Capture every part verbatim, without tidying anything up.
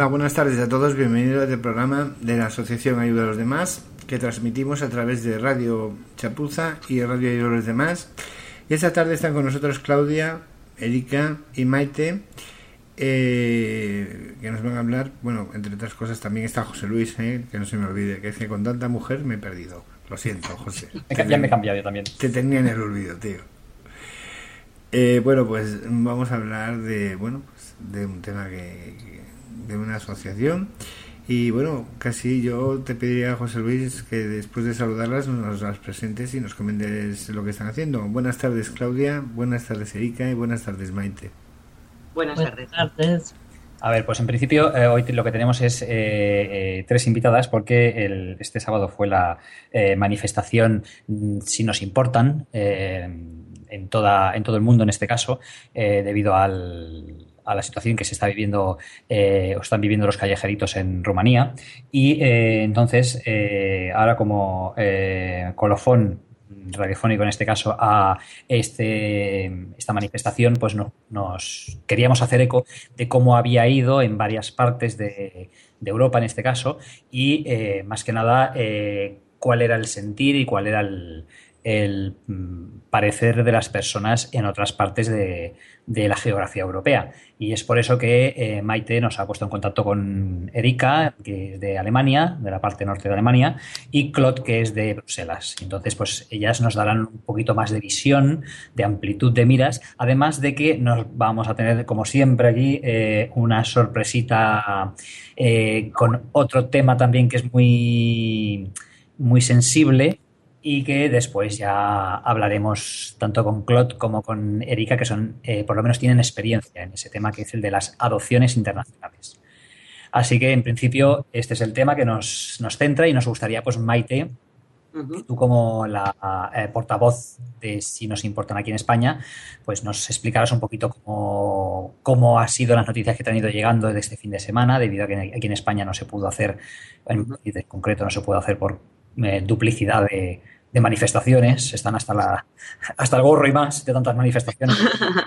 Hola, buenas tardes a todos. Bienvenidos a este programa de la Asociación Ayuda a los Demás, que transmitimos a través de Radio Chapuza y Radio Ayuda a los Demás. Y esta tarde están con nosotros Claudia, Erika y Maite, eh, que nos van a hablar. Bueno, entre otras cosas también está José Luis, eh, que no se me olvide, que es que con tanta mujer me he perdido. Lo siento, José. Ya ten... me he cambiado yo también. Te tenía en el olvido, tío. Eh, bueno, pues vamos a hablar de, bueno, pues de un tema que, que de una asociación. Y bueno, casi yo te pediría, José Luis, que después de saludarlas nos las presentes y nos comentes lo que están haciendo. Buenas tardes, Claudia. Buenas tardes, Erika. Y buenas tardes, Maite. Buenas tardes. Buenas tardes. A ver, pues en principio eh, hoy lo que tenemos es eh, eh, tres invitadas porque el, este sábado fue la eh, manifestación Si nos importan eh, en, toda, en todo el mundo en este caso eh, debido al... a la situación que se está viviendo eh, o están viviendo los callejeritos en Rumanía y eh, entonces eh, ahora como eh, colofón radiofónico en este caso a este esta manifestación, pues no, nos queríamos hacer eco de cómo había ido en varias partes de, de Europa en este caso y eh, más que nada eh, cuál era el sentir y cuál era el el parecer de las personas en otras partes de, de la geografía europea. Y es por eso que eh, Maite nos ha puesto en contacto con Erika, que es de Alemania, de la parte norte de Alemania, y Claude, que es de Bruselas. Entonces, pues ellas nos darán un poquito más de visión, de amplitud de miras, además de que nos vamos a tener, como siempre aquí, eh, una sorpresita eh, con otro tema también que es muy, muy sensible, y que después ya hablaremos tanto con Claude como con Erika, que son, eh, por lo menos tienen experiencia en ese tema, que es el de las adopciones internacionales. Así que, en principio, este es el tema que nos, nos centra y nos gustaría, pues, Maite, uh-huh. tú como la eh, portavoz de Si nos importan aquí en España, pues nos explicarás un poquito cómo, cómo han sido las noticias que te han ido llegando desde este fin de semana, debido a que aquí en España no se pudo hacer, en, en concreto no se pudo hacer por eh, duplicidad de de manifestaciones, están hasta la hasta el gorro y más de tantas manifestaciones.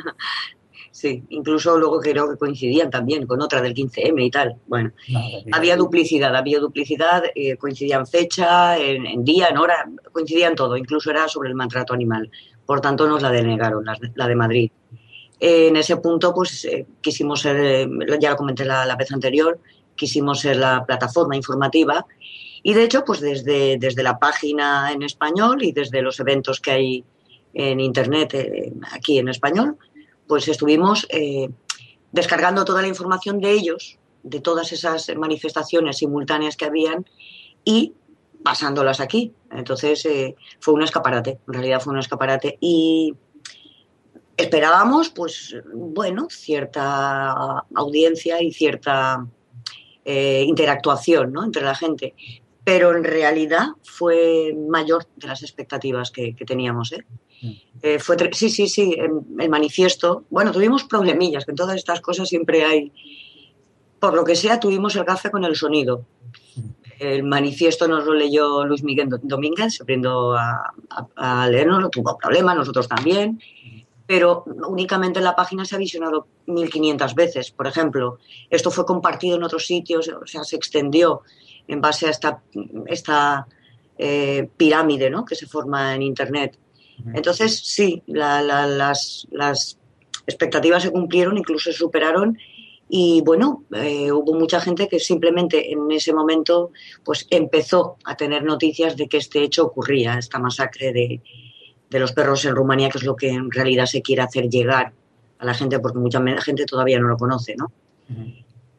Sí, incluso luego creo que coincidían también con otra del quince eme y tal. Bueno, no, había duplicidad, había duplicidad, eh, coincidían fecha, en, en día, en hora, coincidían todo, incluso era sobre el maltrato animal. Por tanto, nos la denegaron, la, la de Madrid. Eh, en ese punto, pues eh, quisimos ser, eh, ya lo comenté la, la vez anterior, quisimos ser la plataforma informativa. Y de hecho, pues desde, desde la página en español y desde los eventos que hay en internet eh, aquí en español, pues estuvimos eh, descargando toda la información de ellos, de todas esas manifestaciones simultáneas que habían y pasándolas aquí. Entonces eh, fue un escaparate, en realidad fue un escaparate y esperábamos, pues bueno, cierta audiencia y cierta eh, interactuación, ¿no?, entre la gente. Pero en realidad fue mayor de las expectativas que, que teníamos, ¿eh? Mm. Eh, fue tre- sí, sí, sí, el, el manifiesto. Bueno, tuvimos problemillas, que en todas estas cosas siempre hay. Por lo que sea, tuvimos el gafe con el sonido. El manifiesto nos lo leyó Luis Miguel Domínguez, se aprendió a, a, a leernos, no tuvo problema, nosotros también. Pero únicamente en la página se ha visionado mil quinientas veces, por ejemplo. Esto fue compartido en otros sitios, o sea, se extendió en base a esta, esta eh, pirámide, ¿no?, que se forma en Internet. Entonces, sí, la, la, las, las expectativas se cumplieron, incluso se superaron y, bueno, eh, hubo mucha gente que simplemente en ese momento pues empezó a tener noticias de que este hecho ocurría, esta masacre de, de los perros en Rumanía, que es lo que en realidad se quiere hacer llegar a la gente, porque mucha gente todavía no lo conoce, ¿no? Uh-huh.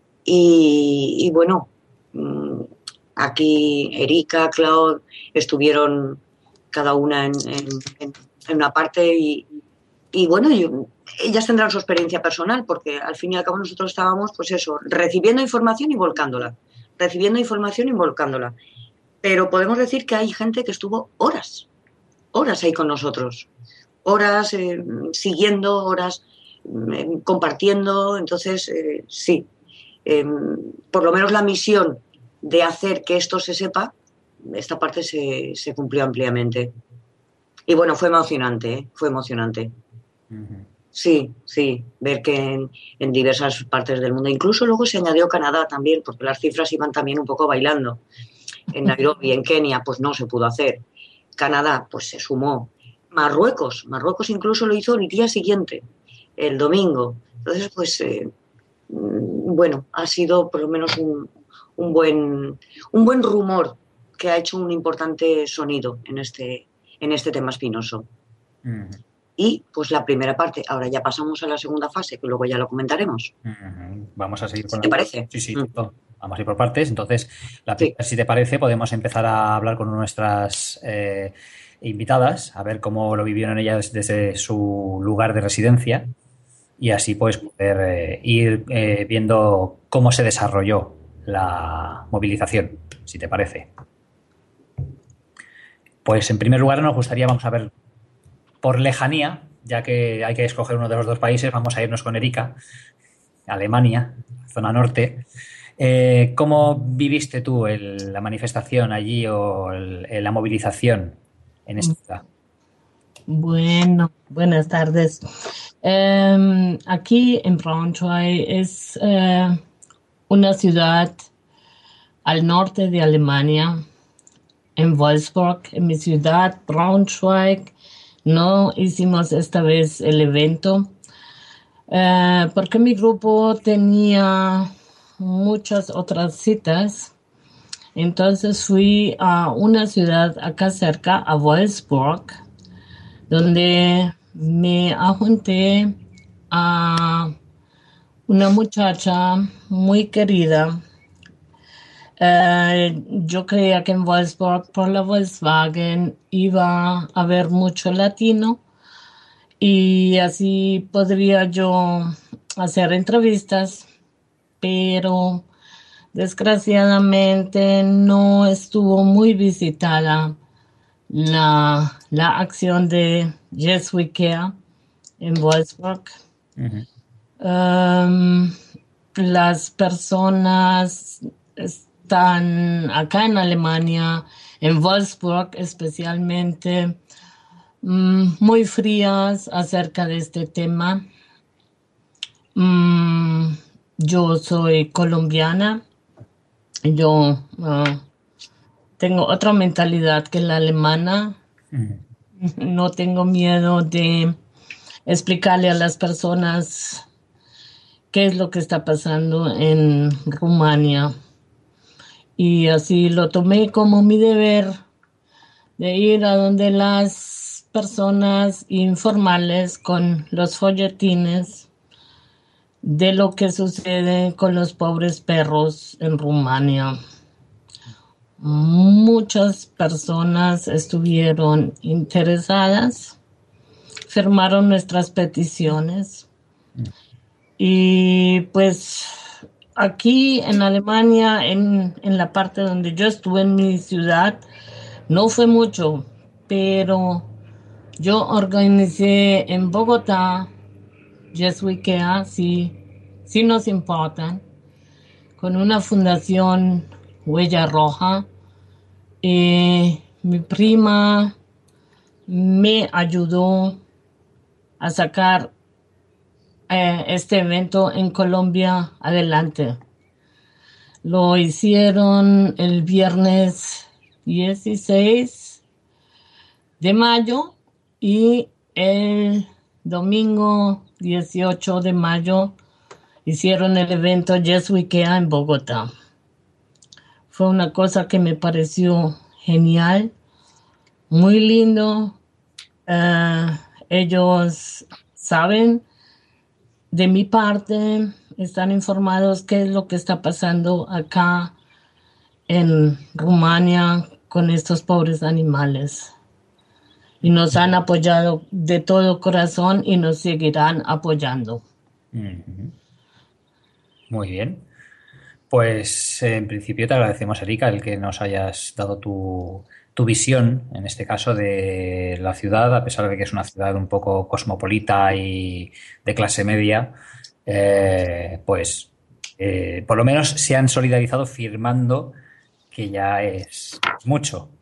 Y, y, bueno, aquí Erika, Claude, estuvieron cada una en, en, en una parte y, y bueno, yo, ellas tendrán su experiencia personal porque al fin y al cabo nosotros estábamos, pues eso, recibiendo información y volcándola, recibiendo información y volcándola. Pero podemos decir que hay gente que estuvo horas, horas ahí con nosotros, horas eh, siguiendo, horas eh, compartiendo, entonces eh, sí, eh, por lo menos la misión de hacer que esto se sepa, esta parte se, se cumplió ampliamente. Y bueno, fue emocionante, ¿eh? Fue emocionante. Uh-huh. Sí, sí, ver que en, en diversas partes del mundo, incluso luego se añadió Canadá también, porque las cifras iban también un poco bailando. En Nairobi, en Kenia, pues no se pudo hacer. Canadá, pues se sumó. Marruecos, Marruecos incluso lo hizo el día siguiente, el domingo. Entonces, pues, eh, bueno, ha sido por lo menos un, un, buen, un buen rumor que ha hecho un importante sonido en este, en este tema espinoso. Uh-huh. Y pues la primera parte, ahora ya pasamos a la segunda fase, que luego ya lo comentaremos. Uh-huh. Vamos a seguir con ¿Te la... parece? Sí, sí, Mm. vamos a ir por partes. Entonces, la Sí. primera, si te parece, podemos empezar a hablar con nuestras eh, invitadas, a ver cómo lo vivieron ellas desde su lugar de residencia y así pues poder eh, ir eh, viendo cómo se desarrolló la movilización, si te parece. Pues en primer lugar nos gustaría, vamos a ver, por lejanía, ya que hay que escoger uno de los dos países, vamos a irnos con Erika, Alemania, zona norte. Eh, ¿Cómo viviste tú el, la manifestación allí o el, la movilización en esta ciudad? Bueno, buenas tardes. Eh, aquí en Braunschweig es eh, una ciudad al norte de Alemania, en Wolfsburg, en mi ciudad, Braunschweig. No hicimos esta vez el evento eh, porque mi grupo tenía muchas otras citas. Entonces fui a una ciudad acá cerca, a Wolfsburg, donde me ajunté a una muchacha muy querida. Uh, yo creía que en Wolfsburg, por la Volkswagen, iba a haber mucho latino y así podría yo hacer entrevistas, pero desgraciadamente no estuvo muy visitada la, la acción de Yes We Care en Wolfsburg. Uh-huh. Um, las personas están acá en Alemania, en Wolfsburg especialmente, um, muy frías acerca de este tema. Um, yo soy colombiana, yo uh, tengo otra mentalidad que la alemana. Uh-huh. No tengo miedo de explicarle a las personas qué es lo que está pasando en Rumania. Y así lo tomé como mi deber de ir a donde las personas informales con los folletines de lo que sucede con los pobres perros en Rumania. Muchas personas estuvieron interesadas, firmaron nuestras peticiones y pues aquí en Alemania, en, en la parte donde yo estuve en mi ciudad, no fue mucho, pero yo organicé en Bogotá, Yes We Care, sí, sí nos importan, con una fundación Huella Roja. Eh, mi prima me ayudó a sacar eh, este evento en Colombia adelante. Lo hicieron el viernes dieciséis de mayo y el domingo dieciocho de mayo hicieron el evento Yes We Care en Bogotá. Fue una cosa que me pareció genial, muy lindo. Uh, ellos saben de mi parte, están informados qué es lo que está pasando acá en Rumania con estos pobres animales. Y nos han apoyado de todo corazón y nos seguirán apoyando. Uh-huh. Muy bien. Pues en principio te agradecemos, Erika, el que nos hayas dado tu, tu visión, en este caso, de la ciudad, a pesar de que es una ciudad un poco cosmopolita y de clase media, eh, pues eh, por lo menos se han solidarizado firmando, que ya es mucho.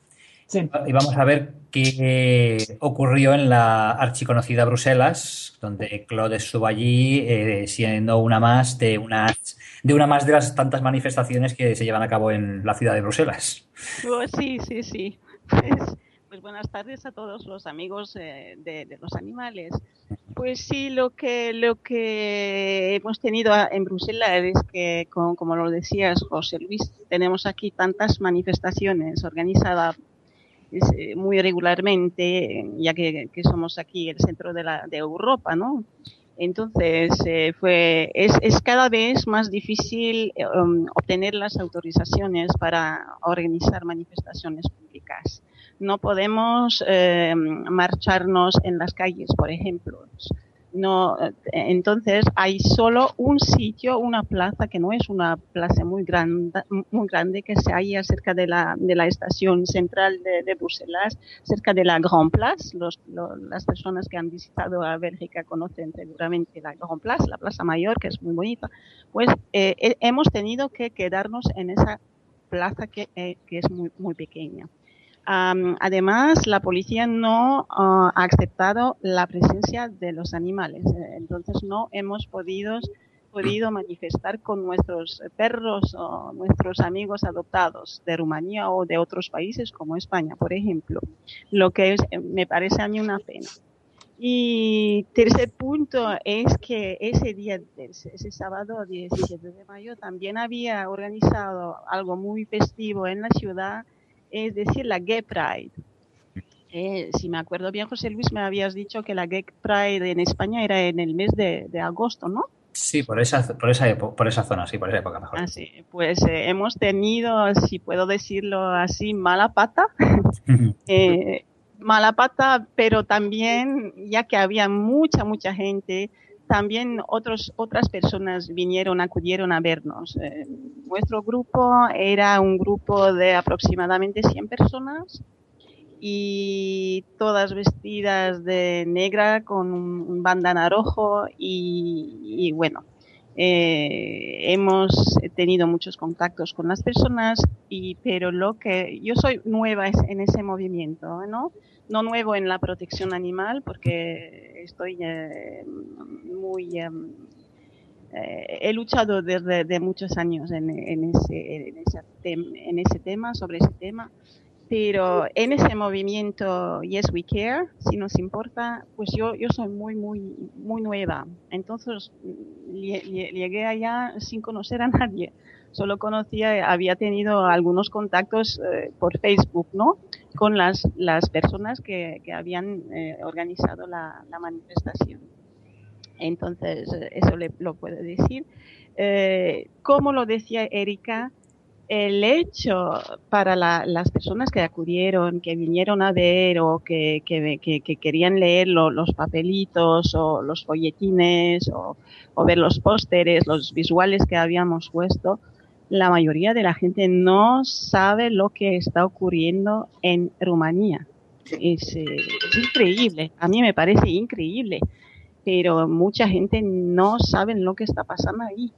Sí. Y vamos a ver qué ocurrió en la archiconocida Bruselas, donde Claude estuvo allí, eh, siendo una más de unas de una más de las tantas manifestaciones que se llevan a cabo en la ciudad de Bruselas. Oh, sí, sí, sí. Pues, pues buenas tardes a todos los amigos eh, de, de los animales. Pues sí, lo que lo que hemos tenido en Bruselas es que, como, como lo decías, José Luis, tenemos aquí tantas manifestaciones organizadas muy regularmente, ya que, que somos aquí el centro de, la, de Europa, ¿no? Entonces, eh, fue, es, es cada vez más difícil um, obtener las autorizaciones para organizar manifestaciones públicas. No podemos eh, marcharnos en las calles, por ejemplo. No, entonces hay solo un sitio, una plaza que no es una plaza muy grande, muy grande que se halla cerca de la, de la estación central de, de Bruselas, cerca de la Grand Place. Los, los, las personas que han visitado a Bélgica conocen seguramente la Grand Place, la Plaza Mayor, que es muy bonita. Pues eh, hemos tenido que quedarnos en esa plaza que, eh, que es muy, muy pequeña. Um, además, la policía no uh, ha aceptado la presencia de los animales. Entonces, no hemos podido, podido manifestar con nuestros perros o nuestros amigos adoptados de Rumanía o de otros países como España, por ejemplo. Lo que es, me parece a mí una pena. Y tercer punto es que ese día, ese sábado diecisiete de mayo, también había organizado algo muy festivo en la ciudad, es decir, la Gay Pride. Eh, si me acuerdo bien, José Luis, me habías dicho que la Gay Pride en España era en el mes de, de agosto, ¿no? Sí, por esa, por esa época, por esa zona, sí, por esa época mejor. Ah, sí. Pues eh, hemos tenido, si puedo decirlo así, mala pata. eh, mala pata, pero también, ya que había mucha, mucha gente, también otros, otras personas vinieron, acudieron a vernos. Eh, nuestro grupo era un grupo de aproximadamente cien personas y todas vestidas de negra con un, un bandana rojo y, y bueno, eh, hemos tenido muchos contactos con las personas, y pero lo que yo soy nueva en ese movimiento, ¿no? No nuevo en la protección animal, porque estoy eh, muy eh, eh, he luchado desde de muchos años en, en ese en ese, tem, en ese tema sobre ese tema, pero en ese movimiento Yes We Care, si nos importa, pues yo yo soy muy muy muy nueva. Entonces llegué allá sin conocer a nadie. Solo conocía, había tenido algunos contactos eh, por Facebook, ¿no? Con las, las personas que, que habían eh, organizado la, la manifestación. Entonces, eso le, lo puedo decir. Eh, como lo decía Erika, el hecho para la, las personas que acudieron, que vinieron a ver o que, que, que, que querían leer lo, los papelitos o los folletines o, o ver los pósteres, los visuales que habíamos puesto, la mayoría de la gente no sabe lo que está ocurriendo en Rumanía. Es, eh, es increíble, a mí me parece increíble, pero mucha gente no sabe lo que está pasando ahí.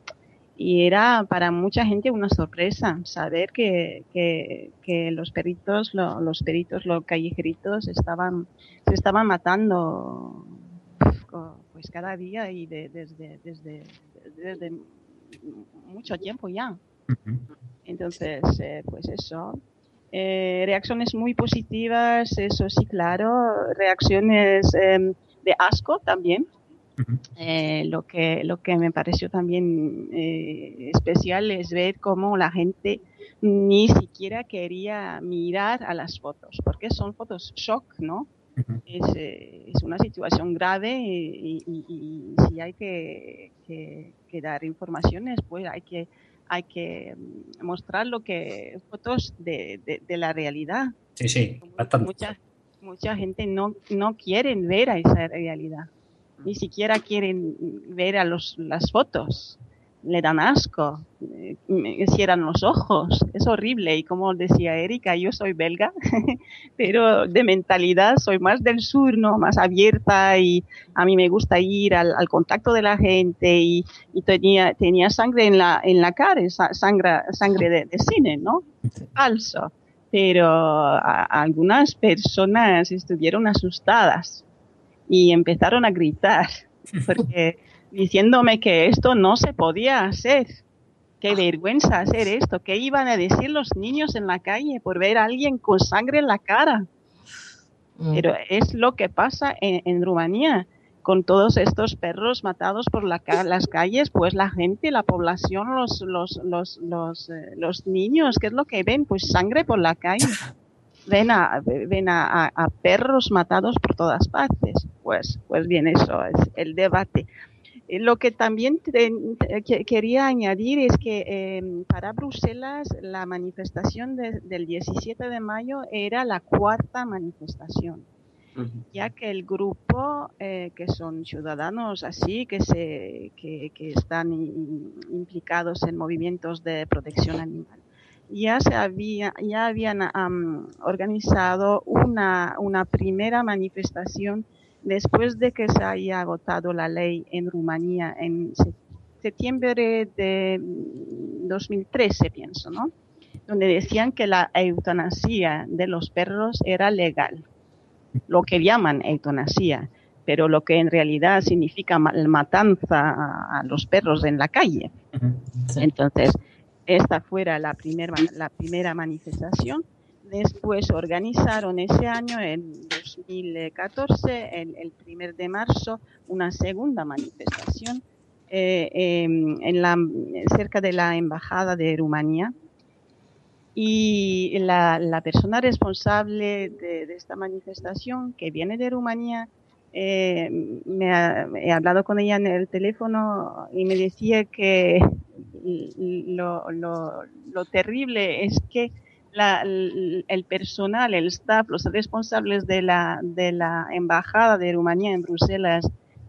Y era para mucha gente una sorpresa saber que, que, que los peritos, lo, los peritos, los callejeritos estaban, se estaban matando pues cada día y de, desde, desde, desde mucho tiempo ya. Entonces, eh, pues eso. Eh, reacciones muy positivas, eso sí, claro. Reacciones eh, de asco también. Eh, lo que lo que me pareció también eh, especial es ver cómo la gente ni siquiera quería mirar a las fotos, porque son fotos shock, ¿no? Uh-huh. Es, eh, es una situación grave y, y, y, y si hay que, que, que dar informaciones, pues hay que hay que mostrar lo que fotos de, de, de la realidad. Sí, sí, bastante. Mucha mucha gente no no quiere ver a esa realidad. Ni siquiera quieren ver a los, las fotos, le dan asco, me cierran los ojos, es horrible. Y como decía Erika, yo soy belga, pero de mentalidad soy más del sur, ¿no? Más abierta, y a mí me gusta ir al, al contacto de la gente, y, y tenía, tenía sangre en la, en la cara, sangre, sangre de, de cine, ¿no? Falso. pero a, a algunas personas estuvieron asustadas y empezaron a gritar, porque diciéndome que esto no se podía hacer. Qué vergüenza hacer esto. ¿Qué iban a decir los niños en la calle por ver a alguien con sangre en la cara? Mm. Pero es lo que pasa en, en Rumanía. Con todos estos perros matados por la, las calles, pues la gente, la población, los, los, los, los, eh, los niños, ¿qué es lo que ven? Pues sangre por la calle. Ven a, ven a, a, a perros matados por todas partes. Pues, pues bien, eso es el debate. Lo que también te, te, quería añadir es que eh, para Bruselas la manifestación de, del diecisiete de mayo era la cuarta manifestación, uh-huh. ya que el grupo, eh, que son ciudadanos así, que, se, que, que están in, implicados en movimientos de protección animal, ya se había, ya habían um, organizado una, una primera manifestación después de que se haya agotado la ley en Rumanía en septiembre de dos mil trece, pienso, ¿no? Donde decían que la eutanasia de los perros era legal, lo que llaman eutanasia, pero lo que en realidad significa matanza a los perros en la calle. Sí. Entonces, esta fuera la, primer, la primera manifestación. Después organizaron ese año, en dos mil catorce, el, el primero de marzo, una segunda manifestación eh, eh, en la, cerca de la embajada de Rumanía. Y la, la persona responsable de, de esta manifestación, que viene de Rumanía, eh, me ha, he hablado con ella en el teléfono y me decía que lo, lo, lo terrible es que La, el personal, el staff, los responsables de la, de la embajada de Rumanía en Bruselas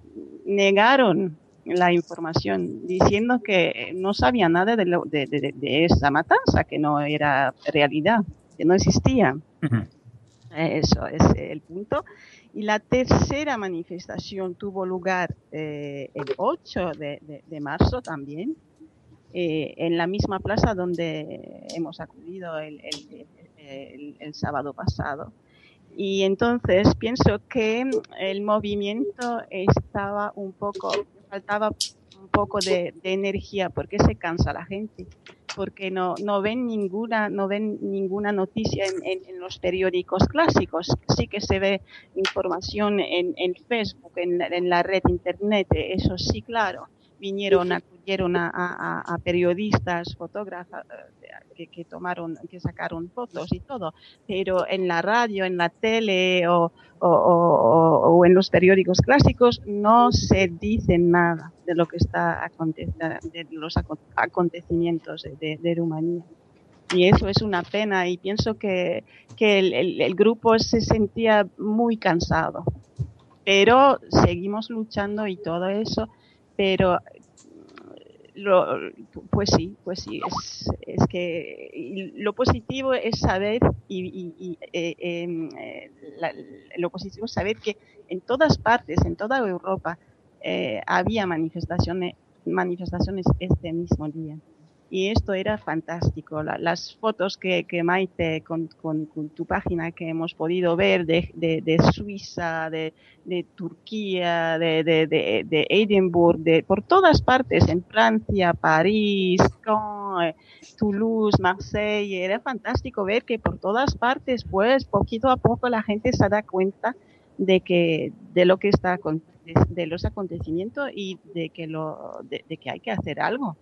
negaron la información diciendo que no sabía nada de, lo, de, de, de esa matanza, que no era realidad, que no existía. Uh-huh. Eso es el punto. Y la tercera manifestación tuvo lugar eh, el ocho de, de, de marzo también. Eh, en la misma plaza donde hemos acudido el, el, el, el sábado pasado. Y entonces pienso que el movimiento estaba un poco, faltaba un poco de, de energía, porque se cansa la gente, porque no, no ven ninguna, no ven ninguna noticia en, en, en los periódicos clásicos. Sí que se ve información en, en Facebook, en, en la red internet, eso sí, claro. Vinieron, acudieron a, a, a periodistas, fotógrafos que, que tomaron, que sacaron fotos y todo, pero en la radio, en la tele o, o, o, o en los periódicos clásicos no se dice nada de lo que está aconteciendo, de los acontecimientos de, de Rumanía. Y eso es una pena, y pienso que, que el, el, el grupo se sentía muy cansado, pero seguimos luchando y todo eso. Pero lo, pues sí, pues sí, es, es que lo positivo es saber y, y, y eh, eh, la, lo positivo es saber que en todas partes, en toda Europa, eh, había manifestaciones, manifestaciones este mismo día. Y esto era fantástico. La, las fotos que, que Maite, con, con, con tu página que hemos podido ver de, de, de Suiza, de, de Turquía, de, de, de, de Edimburgo, de, por todas partes, en Francia, París, Caen, Toulouse, Marsella, era fantástico ver que por todas partes, pues, poquito a poco la gente se da cuenta de que, de lo que está, de, de los acontecimientos y de que lo, de, de que hay que hacer algo.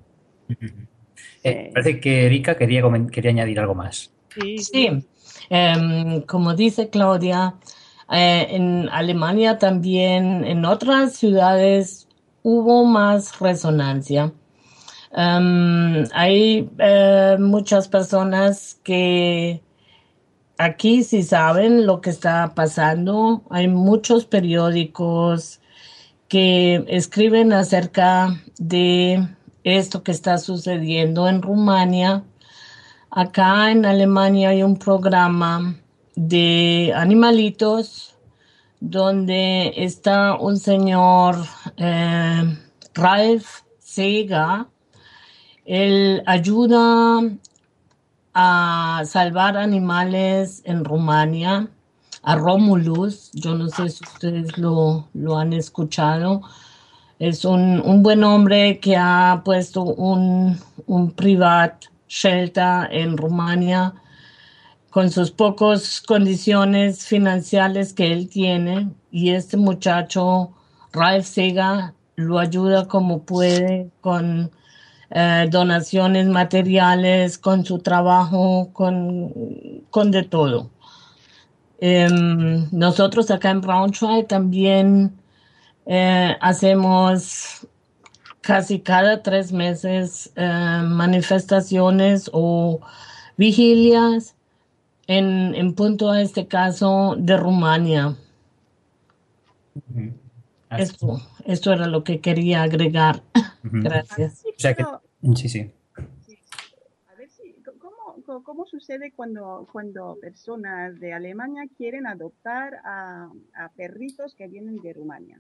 Eh, parece que Erika quería, quería añadir algo más. Sí, sí. Eh, como dice Claudia, eh, en Alemania también, en otras ciudades, hubo más resonancia. Um, hay eh, muchas personas que aquí sí saben lo que está pasando. Hay muchos periódicos que escriben acerca de esto que está sucediendo en Rumania. Acá en Alemania hay un programa de animalitos donde está un señor eh, Ralf Seeger. Él ayuda a salvar animales en Rumania, a Romulus. Yo no sé si ustedes lo, lo han escuchado. Es un, un buen hombre que ha puesto un, un private shelter en Rumania con sus pocas condiciones financieras que él tiene. Y este muchacho, Ralf Sega, lo ayuda como puede con eh, donaciones materiales, con su trabajo, con, con de todo. Eh, nosotros acá en Braunschweig también eh, hacemos casi cada tres meses eh, manifestaciones o vigilias en, en punto a este caso de Rumania. Uh-huh. Esto, esto era lo que quería agregar. Uh-huh. Gracias. O sea que, sí, sí. A ver si, ¿cómo, cómo sucede cuando, cuando personas de Alemania quieren adoptar a, a perritos que vienen de Rumania?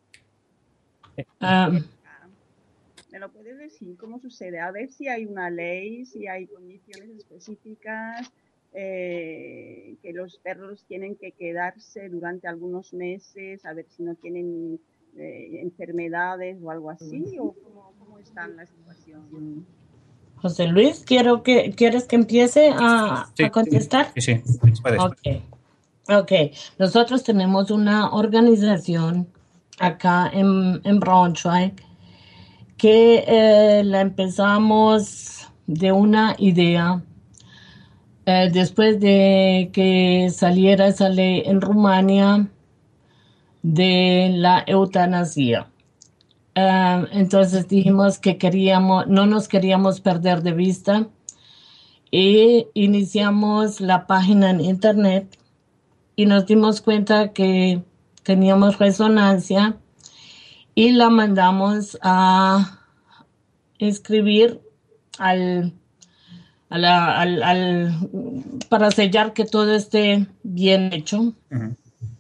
Um, ¿Me lo puedes decir? ¿Cómo sucede? A ver si hay una ley, si hay condiciones específicas, eh, que los perros tienen que quedarse durante algunos meses, a ver si no tienen eh, enfermedades o algo así, o cómo, cómo está la situación. José Luis, quiero que, ¿quieres que empiece a, sí, a contestar? Sí, sí. Puedes. Okay. ok. Nosotros tenemos una organización acá en, en Braunschweig que eh, la empezamos de una idea eh, después de que saliera esa ley en Rumania de la eutanasia. Uh, entonces dijimos que queríamos, no nos queríamos perder de vista y iniciamos la página en internet y nos dimos cuenta que teníamos resonancia y la mandamos a escribir al, a la, al, al para sellar que todo esté bien hecho. Uh-huh.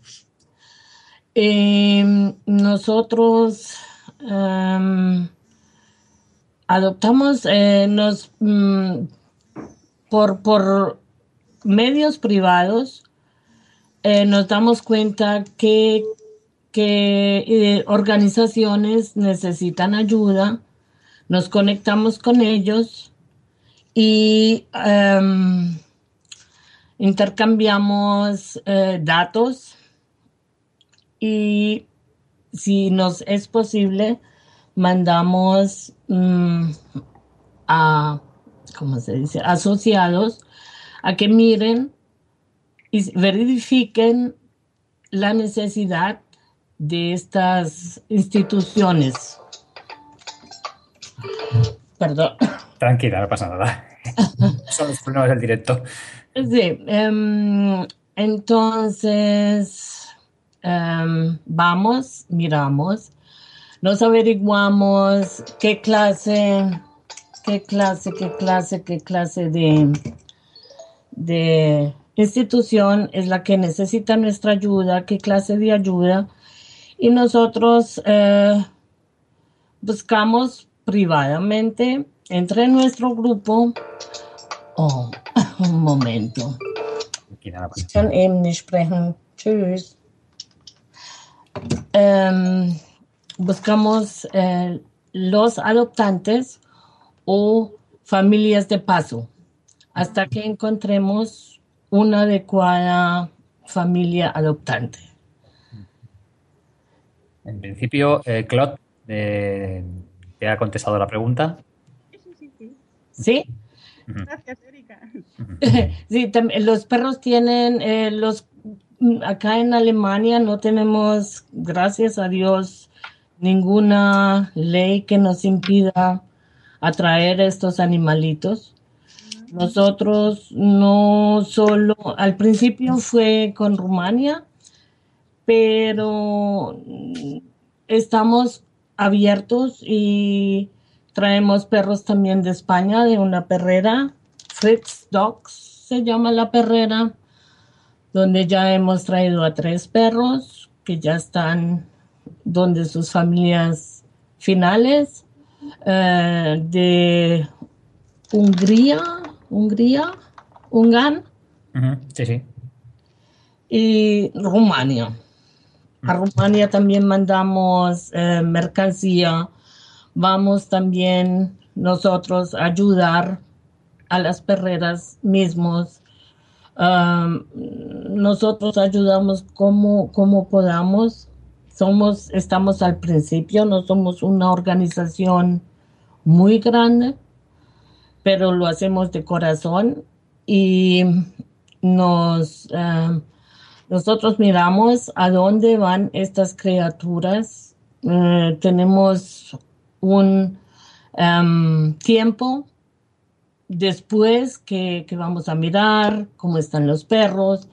Eh, nosotros um, adoptamos eh, nos um, por, por medios privados eh, nos damos cuenta que, que eh, organizaciones necesitan ayuda, nos conectamos con ellos y um, intercambiamos eh, datos y si nos es posible mandamos um, a, ¿cómo se dice?, asociados a que miren y verifiquen la necesidad de estas instituciones. Perdón. Tranquila, no pasa nada. Son los problemas del directo. Sí, um, entonces um, vamos, miramos, nos averiguamos qué clase, qué clase, qué clase, qué clase de, de institución es la que necesita nuestra ayuda, qué clase de ayuda, y nosotros eh, buscamos privadamente entre nuestro grupo. Oh, un momento. Ich kann eben nicht sprechen. Tschüss. Um, buscamos eh, los adoptantes o familias de paso hasta que encontremos una adecuada familia adoptante. En principio, eh, Claude, eh, ¿te ha contestado la pregunta? Sí, sí, sí. ¿Sí? Gracias, Erika. Sí, también, los perros tienen, eh, los acá en Alemania no tenemos, gracias a Dios, ninguna ley que nos impida atraer estos animalitos. Nosotros no solo, al principio fue con Rumania, pero estamos abiertos y traemos perros también de España, de una perrera, Fritz Dogs se llama la perrera, donde ya hemos traído a tres perros que ya están donde sus familias finales, uh, de Hungría, Hungría, Ungarn. Uh-huh. Sí, sí. Y Rumania. A Rumania también mandamos eh, mercancía. Vamos también nosotros a ayudar a las perreras mismos. Um, nosotros ayudamos como, como podamos. Somos, estamos al principio, no somos una organización muy grande, pero lo hacemos de corazón y nos... Uh, Nosotros miramos a dónde van estas criaturas. Uh, tenemos un um, tiempo después que, que vamos a mirar cómo están los perros,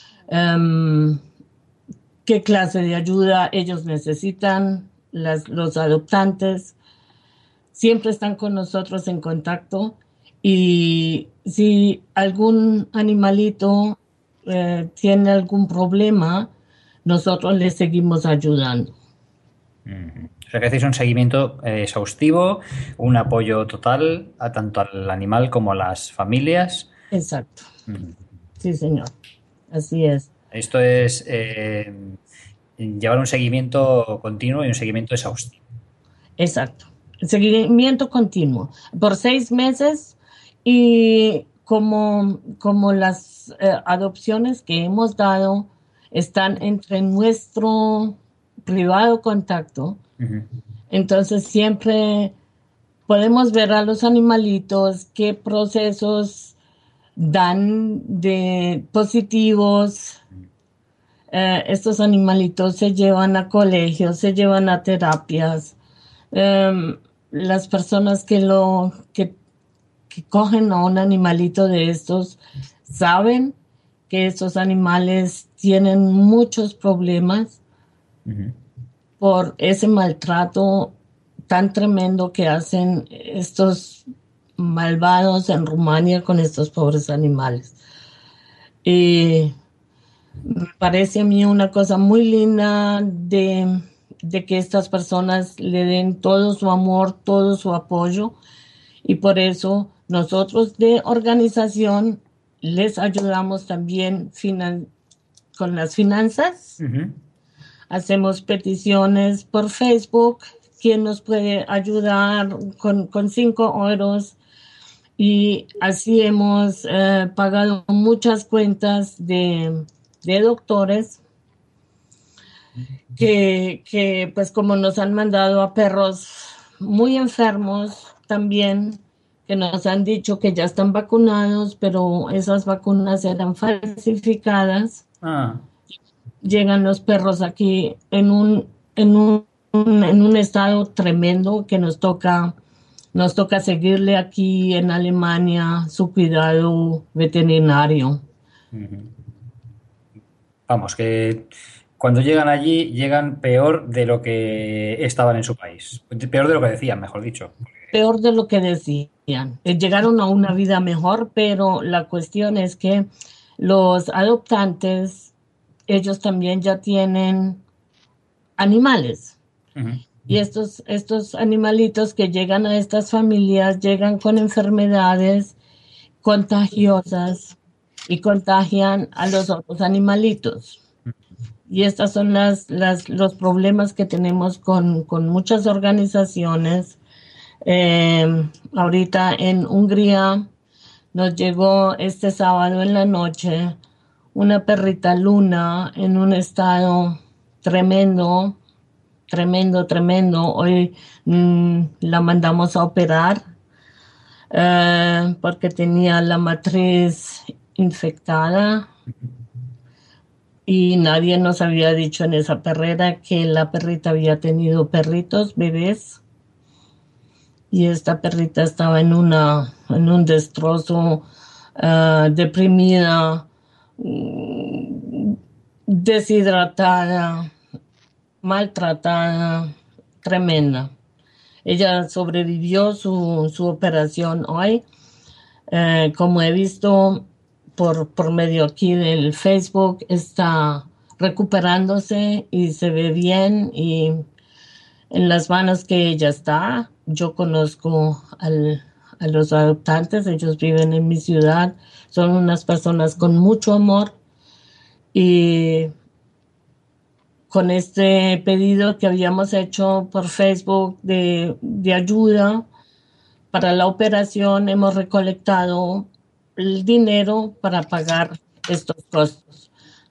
um, qué clase de ayuda ellos necesitan, las, los adoptantes. Siempre están con nosotros en contacto y si algún animalito Eh, tiene algún problema, nosotros le seguimos ayudando. Uh-huh. O sea que hacéis un seguimiento eh, exhaustivo, un apoyo total a tanto al animal como a las familias. Exacto. Uh-huh. Sí, señor. Así es. Esto es eh, llevar un seguimiento continuo y un seguimiento exhaustivo. Exacto. Seguimiento continuo. Por seis meses y como, como las eh, adopciones que hemos dado están entre nuestro privado contacto, uh-huh. Entonces siempre podemos ver a los animalitos qué procesos dan de positivos. Eh, estos animalitos se llevan a colegios, se llevan a terapias. Eh, las personas que lo que que cogen a un animalito de estos saben que estos animales tienen muchos problemas uh-huh. por ese maltrato tan tremendo que hacen estos malvados en Rumania con estos pobres animales. Y me parece a mí una cosa muy linda de, de que estas personas le den todo su amor, todo su apoyo, y por eso nosotros de organización les ayudamos también finan- con las finanzas. Uh-huh. Hacemos peticiones por Facebook. ¿Quién nos puede ayudar con, con cinco euros? Y así hemos eh, pagado muchas cuentas de, de doctores que, que, pues como nos han mandado a perros muy enfermos también, que nos han dicho que ya están vacunados, pero esas vacunas eran falsificadas. Ah. Llegan los perros aquí en un, en un, en un estado tremendo que nos toca, nos toca seguirle aquí en Alemania su cuidado veterinario. Uh-huh. Vamos, que cuando llegan allí llegan peor de lo que estaban en su país. Peor de lo que decían, mejor dicho. Peor de lo que decían. Llegaron a una vida mejor, pero la cuestión es que los adoptantes, ellos también ya tienen animales. Uh-huh. Y estos, estos animalitos que llegan a estas familias llegan con enfermedades contagiosas y contagian a los otros animalitos. Y estos son las, las, los problemas que tenemos con, con muchas organizaciones. Eh, ahorita en Hungría nos llegó este sábado en la noche una perrita Luna en un estado tremendo, tremendo, tremendo. Hoy mmm, la mandamos a operar eh, porque tenía la matriz infectada y nadie nos había dicho en esa perrera que la perrita había tenido perritos, bebés. Y esta perrita estaba en una en un destrozo, uh, deprimida, deshidratada, maltratada, tremenda. Ella sobrevivió su, su operación hoy. Uh, como he visto por, por medio aquí del Facebook, está recuperándose y se ve bien y en las manos que ella está. Yo conozco al, a los adoptantes. Ellos viven en mi ciudad, son unas personas con mucho amor y con este pedido que habíamos hecho por Facebook de, de ayuda para la operación, hemos recolectado el dinero para pagar estos costos.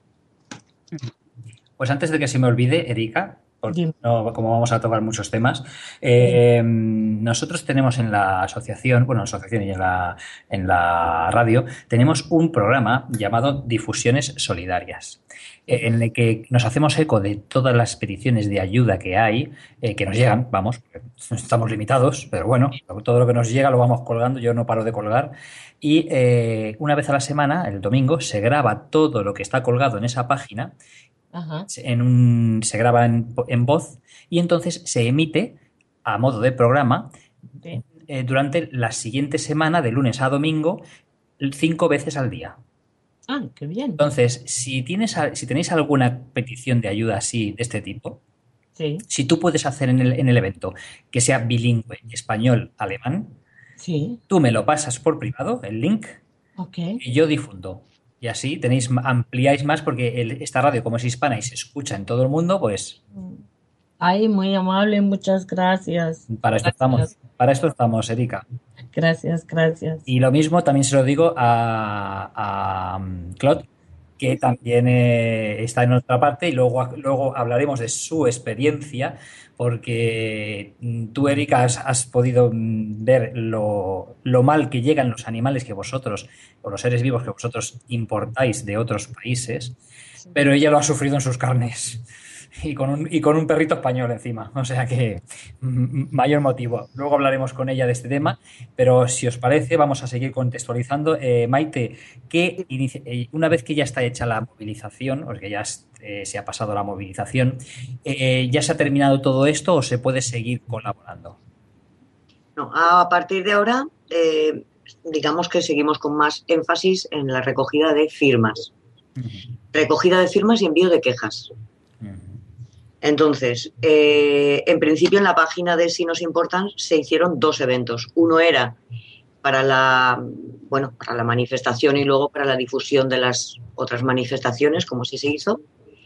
Pues antes de que se me olvide, Erika, porque no, como vamos a tocar muchos temas, eh, nosotros tenemos en la asociación, bueno, en la asociación y en la, en la radio, tenemos un programa llamado Difusiones Solidarias, eh, en el que nos hacemos eco de todas las peticiones de ayuda que hay, eh, que nos llegan, vamos, estamos limitados, pero bueno, todo lo que nos llega lo vamos colgando, yo no paro de colgar, y eh, una vez a la semana, el domingo, se graba todo lo que está colgado en esa página. Ajá. En un, se graba en, en voz y entonces se emite a modo de programa sí. eh, durante la siguiente semana, de lunes a domingo, cinco veces al día. Ah, qué bien. Entonces, si tienes si tenéis alguna petición de ayuda así de este tipo, sí. si tú puedes hacer en el, en el evento que sea bilingüe, español-alemán, sí. tú me lo pasas por privado, el link, okay. y yo difundo. Y así tenéis, ampliáis más porque el, esta radio, como es hispana y se escucha en todo el mundo, pues... Ay, muy amable, muchas gracias. Para esto, gracias. Estamos, para esto estamos, Erika. Gracias, gracias. Y lo mismo también se lo digo a, a Claude, que también eh, está en otra parte y luego, luego hablaremos de su experiencia, porque tú, Erika, has, has podido ver lo, lo mal que llegan los animales que vosotros, o los seres vivos que vosotros importáis de otros países, sí. pero ella lo ha sufrido en sus carnes. Y con, un, y con un perrito español encima, o sea que mayor motivo. Luego hablaremos con ella de este tema, pero si os parece vamos a seguir contextualizando. Eh, Maite, que una vez que ya está hecha la movilización, o que ya eh, se ha pasado la movilización, eh, ¿ya se ha terminado todo esto o se puede seguir colaborando? No, a partir de ahora, eh, digamos que seguimos con más énfasis en la recogida de firmas. Uh-huh. Recogida de firmas y envío de quejas. Uh-huh. Entonces, eh, en principio en la página de Si Nos Importan se hicieron dos eventos. Uno era para la, bueno, para la manifestación y luego para la difusión de las otras manifestaciones, como sí se hizo.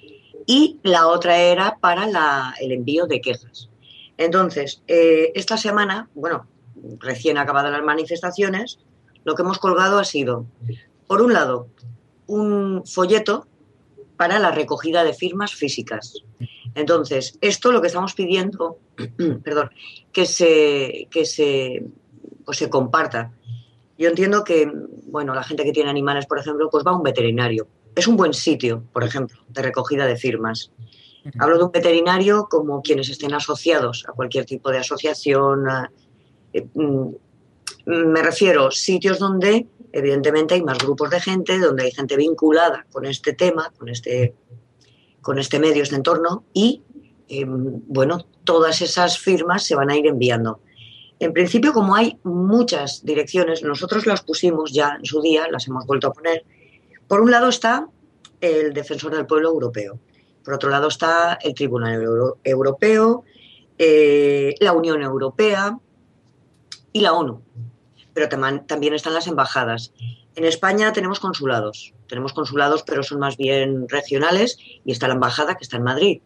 Y la otra era para la, el envío de quejas. Entonces, eh, esta semana, bueno, recién acabadas las manifestaciones, lo que hemos colgado ha sido, por un lado, un folleto para la recogida de firmas físicas. Entonces, esto lo que estamos pidiendo, perdón, que se, que se, pues se comparta. Yo entiendo que, bueno, la gente que tiene animales, por ejemplo, pues va a un veterinario. Es un buen sitio, por ejemplo, de recogida de firmas. Hablo de un veterinario como quienes estén asociados a cualquier tipo de asociación. A, eh, me refiero a sitios donde, evidentemente, hay más grupos de gente, donde hay gente vinculada con este tema, con este, con este medio, este entorno, y, eh, bueno, todas esas firmas se van a ir enviando. En principio, como hay muchas direcciones, nosotros las pusimos ya en su día, las hemos vuelto a poner. Por un lado está el Defensor del Pueblo Europeo, por otro lado está el Tribunal Euro- Europeo, eh, la Unión Europea y la ONU. Pero tam- también están las embajadas. En España tenemos consulados, tenemos consulados pero son más bien regionales y está la embajada que está en Madrid.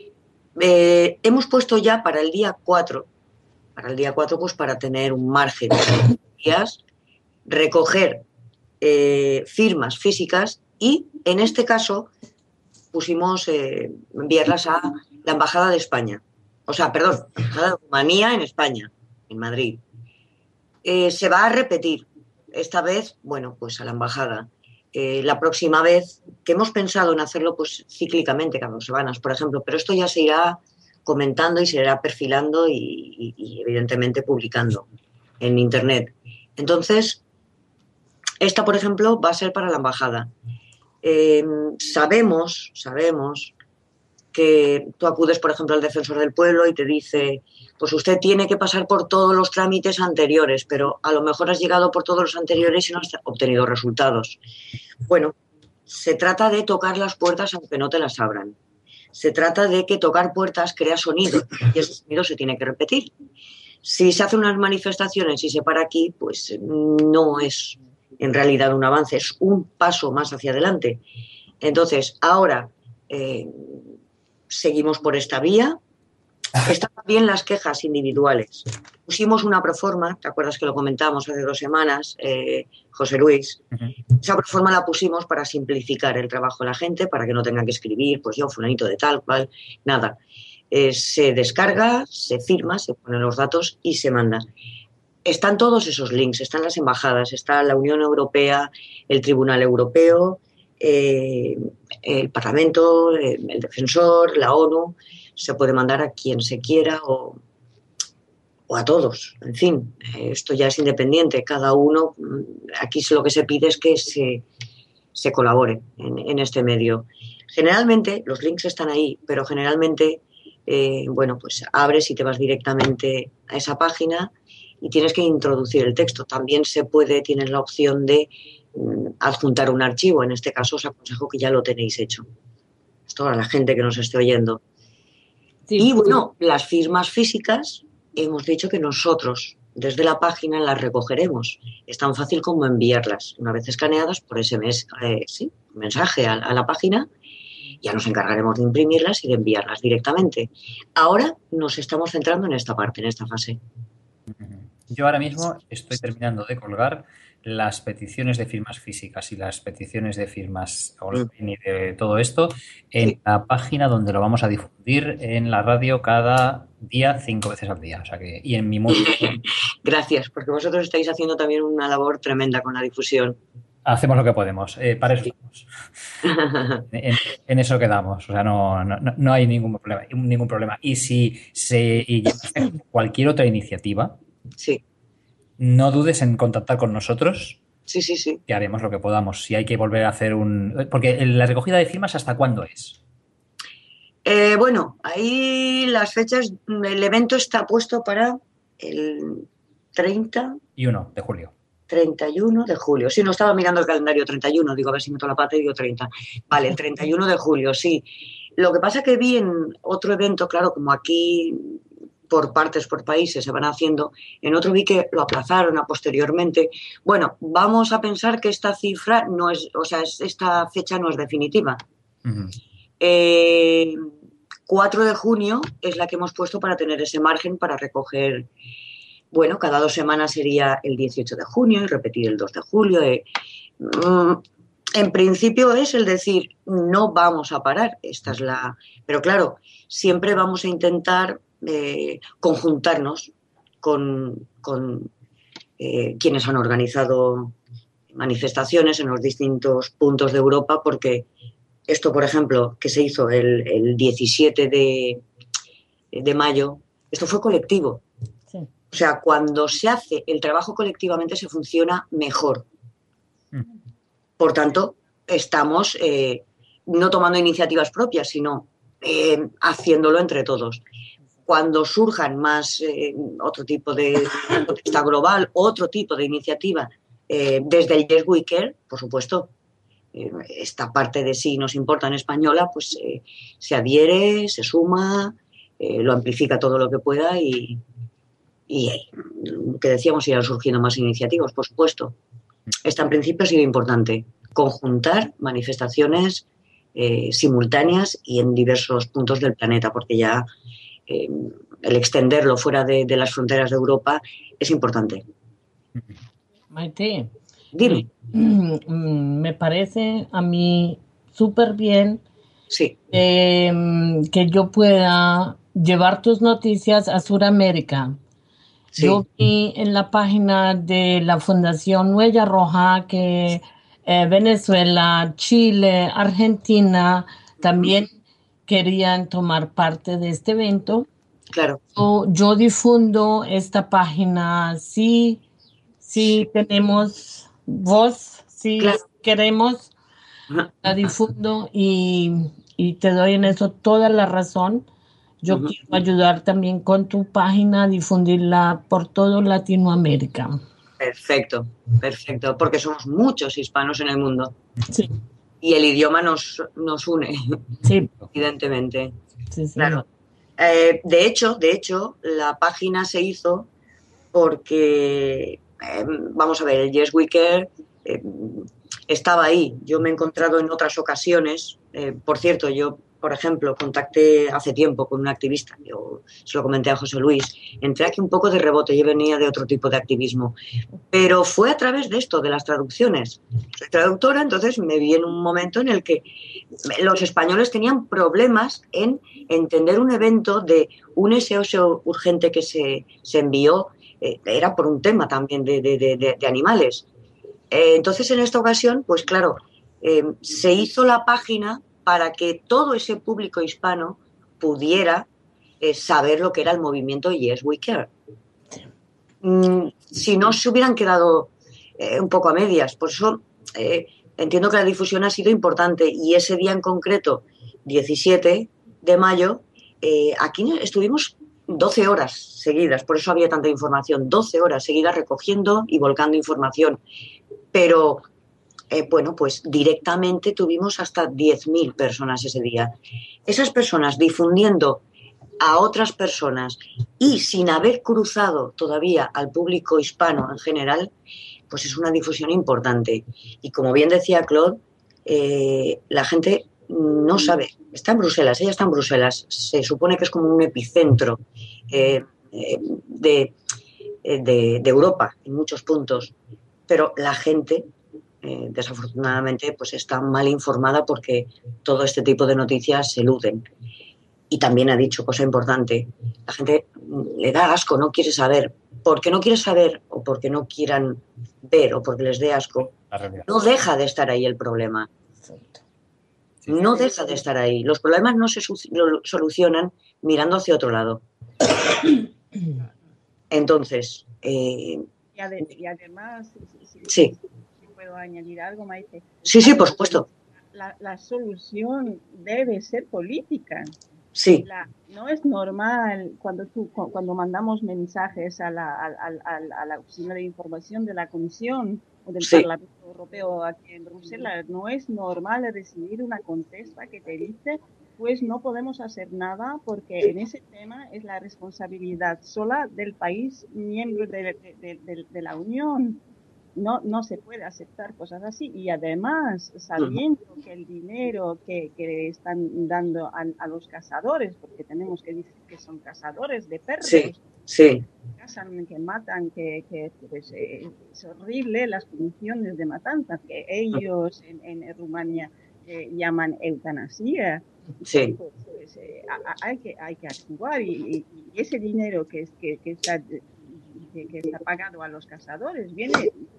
Eh, hemos puesto ya para el día cuatro, para el día cuatro pues para tener un margen de días, recoger eh, firmas físicas y en este caso pusimos eh, enviarlas a la embajada de España, o sea, perdón, la embajada de Rumanía en España, en Madrid. Eh, se va a repetir, esta vez, bueno, pues a la embajada. Eh, la próxima vez, que hemos pensado en hacerlo pues cíclicamente, cada dos semanas, por ejemplo, pero esto ya se irá comentando y se irá perfilando y, y, y evidentemente publicando en Internet. Entonces, esta, por ejemplo, va a ser para la embajada. Eh, sabemos, sabemos que tú acudes, por ejemplo, al Defensor del Pueblo y te dice, pues usted tiene que pasar por todos los trámites anteriores, pero a lo mejor has llegado por todos los anteriores y no has obtenido resultados. Bueno, se trata de tocar las puertas aunque no te las abran. Se trata de que tocar puertas crea sonido y ese sonido se tiene que repetir. Si se hacen unas manifestaciones y se para aquí, pues no es en realidad un avance, es un paso más hacia adelante. Entonces, ahora eh, seguimos por esta vía. Están bien las quejas individuales. Pusimos una proforma, ¿te acuerdas que lo comentamos hace dos semanas, eh, José Luis? Uh-huh. Esa proforma la pusimos para simplificar el trabajo de la gente, para que no tengan que escribir, pues yo, fulanito de tal, cual, nada. Eh, se descarga, se firma, se ponen los datos y se manda. Están todos esos links, están las embajadas, está la Unión Europea, el Tribunal Europeo, eh, el Parlamento, el, el Defensor, la ONU. Se puede mandar a quien se quiera o, o a todos. En fin, esto ya es independiente. Cada uno, aquí lo que se pide es que se, se colabore en, en este medio. Generalmente, los links están ahí, pero generalmente, eh, bueno, pues abres y te vas directamente a esa página y tienes que introducir el texto. También se puede, tienes la opción de mm, adjuntar un archivo. En este caso os aconsejo que ya lo tenéis hecho. Esto para la gente que nos esté oyendo. Sí, y bueno, sí. Las firmas físicas hemos dicho que nosotros desde la página las recogeremos. Es tan fácil como enviarlas. Una vez escaneadas por ese mes, eh, sí, mensaje a, a la página, ya nos encargaremos de imprimirlas y de enviarlas directamente. Ahora nos estamos centrando en esta parte, en esta fase. Yo ahora mismo estoy terminando de colgar las peticiones de firmas físicas y las peticiones de firmas online y de todo esto en sí. La página donde lo vamos a difundir en la radio cada día, cinco veces al día. O sea que, y en mi móvil. Gracias, porque vosotros estáis haciendo también una labor tremenda con la difusión. Hacemos lo que podemos, eh, para eso sí. estamos. en, en eso quedamos, o sea, no, no, no hay ningún problema, ningún problema. Y si se y cualquier otra iniciativa, sí. No dudes en contactar con nosotros. Sí, sí, sí. Que haremos lo que podamos. Si hay que volver a hacer un... Porque la recogida de firmas, ¿hasta cuándo es? Eh, bueno, ahí las fechas... El evento está puesto para el treinta... y uno de julio. treinta y uno de julio. Sí, no estaba mirando el calendario treinta y uno. Digo, a ver si meto la pata y digo treinta. Vale, el treinta y uno de julio, sí. Lo que pasa que vi en otro evento, claro, como aquí... por partes, por países se van haciendo, en otro vi que lo aplazaron a posteriormente. Bueno, vamos a pensar que esta cifra no es, o sea, esta fecha no es definitiva. Uh-huh. Eh, cuatro de junio es la que hemos puesto para tener ese margen para recoger, bueno, cada dos semanas sería el dieciocho de junio y repetir el dos de julio. Eh, mm, en principio es el decir, no vamos a parar, esta es la... Pero claro, siempre vamos a intentar Eh, conjuntarnos con, con eh, quienes han organizado manifestaciones en los distintos puntos de Europa, porque esto, por ejemplo, que se hizo el, el diecisiete de mayo, esto fue colectivo. Sí. O sea, cuando se hace el trabajo colectivamente se funciona mejor. Mm. Por tanto, estamos eh, no tomando iniciativas propias, sino eh, haciéndolo entre todos. Cuando surjan más eh, otro tipo de protesta global, otro tipo de iniciativa, eh, desde el Yes We Care, por supuesto, eh, esta parte de sí nos importa en española, pues eh, se adhiere, se suma, eh, lo amplifica todo lo que pueda y, y eh, que decíamos, irán surgiendo más iniciativas, por supuesto. Esta en principio ha sido importante, conjuntar manifestaciones eh, simultáneas y en diversos puntos del planeta, porque ya... Eh, el extenderlo fuera de, de las fronteras de Europa es importante. Maite, dime. Me parece a mí súper bien sí. eh, que yo pueda llevar tus noticias a Sudamérica. Sí. Yo vi en la página de la Fundación Huella Roja que eh, Venezuela, Chile, Argentina también querían tomar parte de este evento. Claro. Yo, yo difundo esta página, sí, sí tenemos voz, sí claro. queremos, la difundo y, y te doy en eso toda la razón. Yo uh-huh. quiero ayudar también con tu página a difundirla por todo Latinoamérica. Perfecto, perfecto, porque somos muchos hispanos en el mundo. Sí. Y el idioma nos, nos une, sí. evidentemente. Sí, sí, claro. Eh, de hecho, de hecho, la página se hizo porque, eh, vamos a ver, el Yes We Care eh, estaba ahí. Yo me he encontrado en otras ocasiones. Eh, por cierto, yo, por ejemplo, contacté hace tiempo con un activista. Yo se lo comenté a José Luis. Entré aquí un poco de rebote. Yo venía de otro tipo de activismo. Pero fue a través de esto, de las traducciones. Soy traductora, entonces me vi en un momento en el que los españoles tenían problemas en entender un evento de un S O S urgente que se, se envió. Eh, era por un tema también de, de, de, de animales. Eh, entonces, en esta ocasión, pues claro, eh, se hizo la página para que todo ese público hispano pudiera eh, saber lo que era el movimiento Yes We Care. Mm, si no, se hubieran quedado eh, un poco a medias. Por eso eh, entiendo que la difusión ha sido importante y ese día en concreto, diecisiete de mayo, eh, aquí estuvimos doce horas seguidas, por eso había tanta información, doce horas seguidas recogiendo y volcando información. Pero, eh, bueno, pues directamente tuvimos hasta diez mil personas ese día. Esas personas difundiendo a otras personas y sin haber cruzado todavía al público hispano en general, pues es una difusión importante. Y como bien decía Claude, eh, la gente no sabe. Está en Bruselas, ella está en Bruselas. Se supone que es como un epicentro eh, eh, de, de, de Europa en muchos puntos. Pero la gente, eh, desafortunadamente, pues está mal informada porque todo este tipo de noticias se eluden. Y también ha dicho, cosa importante, la gente le da asco, no quiere saber. Porque no quiere saber o porque no quieran ver o porque les dé asco, no deja de estar ahí el problema. No deja de estar ahí. Los problemas no se solucionan mirando hacia otro lado. Entonces... Eh, y, ade y además, si, si, sí. si puedo añadir algo, Maite. Sí, sí, por supuesto. La, la solución debe ser política. Sí. La, no es normal cuando tú, cuando mandamos mensajes a la, a, a, a la Oficina de Información de la Comisión o del sí. Parlamento Europeo aquí en Bruselas, no es normal recibir una contesta que te dice, pues no podemos hacer nada porque en ese tema es la responsabilidad sola del país miembro de, de, de, de, de la Unión. No, no se puede aceptar cosas así. Y además, sabiendo que el dinero que, que están dando a, a los cazadores, porque tenemos que decir que son cazadores de perros, sí, sí. que cazan, que matan, que, que pues, eh, es horrible las condiciones de matanza que ellos en, en Rumania eh, llaman eutanasia. Sí. Pues, pues, eh, hay, que, hay que actuar y, y ese dinero que, que, que está... Que, que está pagado a los cazadores viene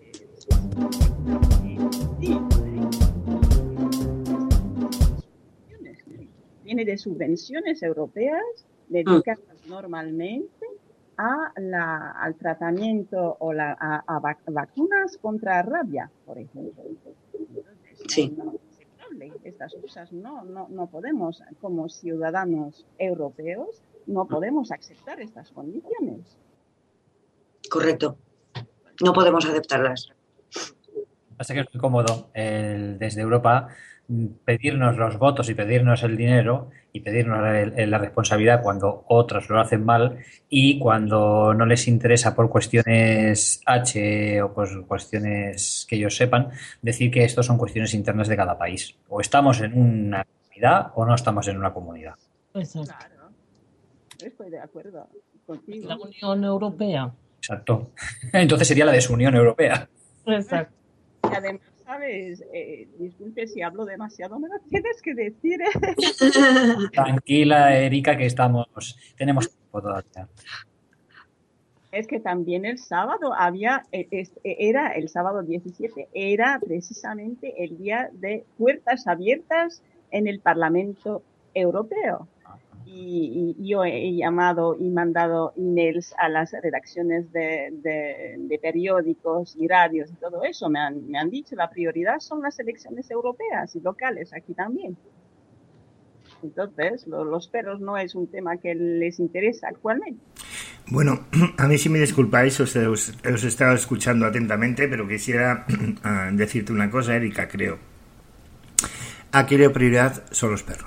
viene de subvenciones europeas dedicadas mm. normalmente a la, al tratamiento o la, a, a vacunas contra rabia, por ejemplo. Entonces, sí. no, no es aceptable estas cosas. No, no, no podemos, como ciudadanos europeos, no podemos aceptar estas condiciones. Correcto. No podemos aceptarlas. Pasa que es muy cómodo el, desde Europa pedirnos los votos y pedirnos el dinero y pedirnos el, el, la responsabilidad cuando otros lo hacen mal y cuando no les interesa por cuestiones H o por cuestiones que ellos sepan, decir que esto son cuestiones internas de cada país. O estamos en una comunidad o no estamos en una comunidad. Exacto. Claro. Estoy de acuerdo contigo. La Unión Europea. Exacto. Entonces sería la desunión europea. Exacto. Y además, ¿sabes? Eh, disculpe si hablo demasiado, me lo tienes que decir. Tranquila, Erika, que estamos, tenemos tiempo todavía. Es que también el sábado había, era el sábado diecisiete, era precisamente el día de puertas abiertas en el Parlamento Europeo. Y, y yo he llamado y mandado emails a las redacciones de, de, de periódicos y radios y todo eso. Me han, me han dicho la prioridad son las elecciones europeas y locales aquí también. Entonces, lo, los perros no es un tema que les interesa actualmente. Bueno, a mí si me disculpáis, os, os, os he estado escuchando atentamente, pero quisiera decirte una cosa, Erika, creo. Aquí la prioridad son los perros.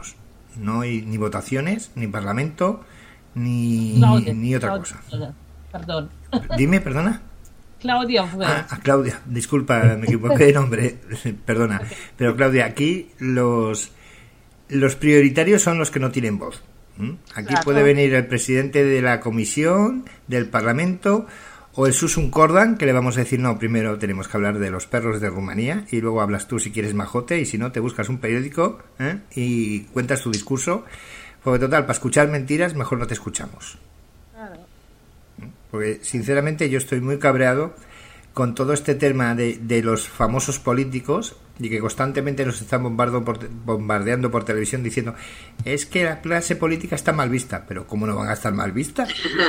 No hay ni votaciones, ni parlamento, ni, Claudia, ni otra Claudia, cosa. Perdón. Dime, perdona. Claudia fue. Ah, ah, Claudia, disculpa, me equivoqué de nombre, perdona. Pero Claudia, aquí los, los prioritarios son los que no tienen voz. ¿Mm? Aquí Claro. puede venir el presidente de la comisión, del parlamento, o el Susun Cordan, que le vamos a decir, no, primero tenemos que hablar de los perros de Rumanía, y luego hablas tú si quieres majote, y si no, te buscas un periódico, ¿eh? Y cuentas tu discurso, porque total, para escuchar mentiras, mejor no te escuchamos. Claro. Porque sinceramente yo estoy muy cabreado con todo este tema de, de los famosos políticos y que constantemente nos están bombardo por, bombardeando por televisión diciendo es que la clase política está mal vista. Pero ¿cómo no van a estar mal vista?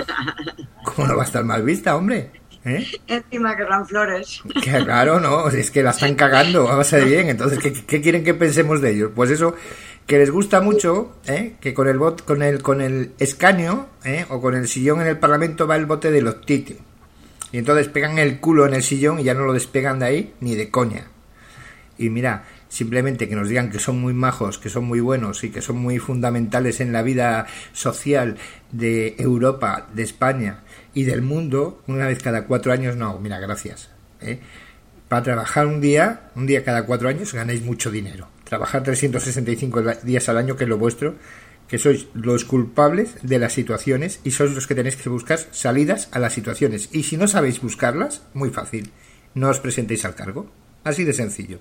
¿Cómo no va a estar mal vista, hombre? ¿Eh? Encima querrán flores. Que claro, no, es que la están cagando, vamos a ver bien. Entonces, ¿qué, qué quieren que pensemos de ellos? Pues eso, que les gusta mucho, ¿eh? Que con el bot, con el, con el escaño, ¿eh? O con el sillón en el Parlamento va el bote de los tite. Y entonces pegan el culo en el sillón y ya no lo despegan de ahí ni de coña. Y mira, simplemente que nos digan que son muy majos, que son muy buenos y que son muy fundamentales en la vida social de Europa, de España y del mundo, una vez cada cuatro años, no, mira, gracias. ¿eh? Para trabajar un día, un día cada cuatro años, ganáis mucho dinero. Trabajar trescientos sesenta y cinco días al año, que es lo vuestro, que sois los culpables de las situaciones y sois los que tenéis que buscar salidas a las situaciones. Y si no sabéis buscarlas, muy fácil, no os presentéis al cargo. Así de sencillo.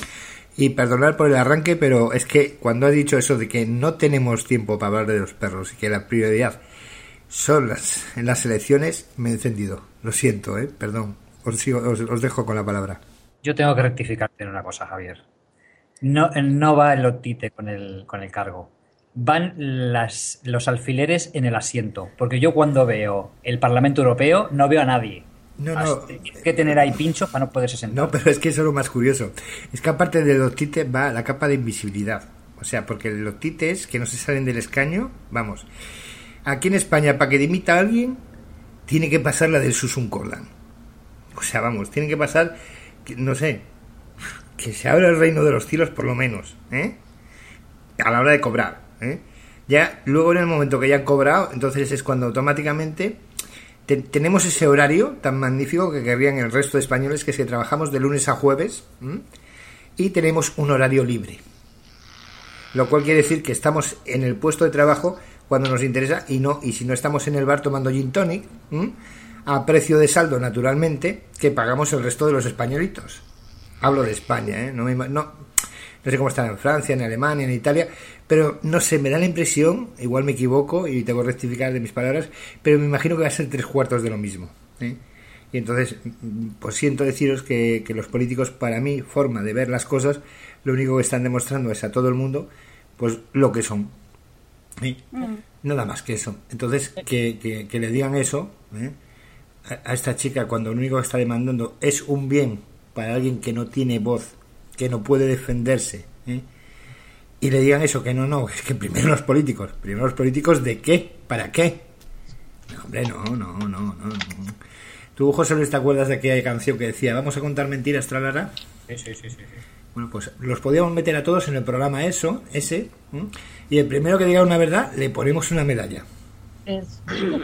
Y perdonad por el arranque, pero es que cuando has dicho eso de que no tenemos tiempo para hablar de los perros y que la prioridad son las, en las elecciones, me he encendido. Lo siento, ¿eh? Perdón. Os, sigo, os, os dejo con la palabra. Yo tengo que rectificarte en una cosa, Javier. No, no va el otite con el, con el cargo. Van las, los alfileres en el asiento. Porque yo cuando veo el Parlamento Europeo no veo a nadie. No, no. Tienes que tener ahí pinchos para no poderse sentar. No, pero es que eso es lo más curioso. Es que aparte del otite va la capa de invisibilidad. O sea, porque los tites que no se salen del escaño, vamos. Aquí en España, para que dimita a alguien, tiene que pasar la del Susun Cordan. O sea, vamos, tiene que pasar, no sé, que se abra el reino de los cielos por lo menos, ¿eh? A la hora de cobrar, ¿eh? Ya, luego en el momento que ya han cobrado, entonces es cuando automáticamente te, tenemos ese horario tan magnífico que querrían el resto de españoles, que es que trabajamos de lunes a jueves, ¿m? Y tenemos un horario libre. Lo cual quiere decir que estamos en el puesto de trabajo cuando nos interesa y no, y si no estamos en el bar tomando gin tonic, ¿m? A precio de saldo, naturalmente, que pagamos el resto de los españolitos. Hablo de España, ¿eh? No, me, no, no sé cómo están en Francia, en Alemania, en Italia, pero no sé, me da la impresión, igual me equivoco y tengo que rectificar de mis palabras, pero me imagino que va a ser tres cuartos de lo mismo, ¿eh? Y entonces, pues siento deciros que, que los políticos, para mi forma de ver las cosas, lo único que están demostrando es a todo el mundo, pues lo que son. ¿Eh? Mm. Nada más que eso. Entonces, que, que, que le digan eso, ¿eh? a esta chica, cuando lo único que está demandando es un bien para alguien que no tiene voz, que no puede defenderse, ¿eh? Y le digan eso, que no, no, es que primero los políticos, primero los políticos, ¿de qué? ¿Para qué? No, hombre, no, no, no, no, no. ¿Tú, José Luis, te acuerdas de aquella canción que decía, vamos a contar mentiras, tralara? Sí, sí, sí, sí. Bueno, pues los podíamos meter a todos en el programa eso, ese, ¿eh? Y el primero que diga una verdad, le ponemos una medalla. Es...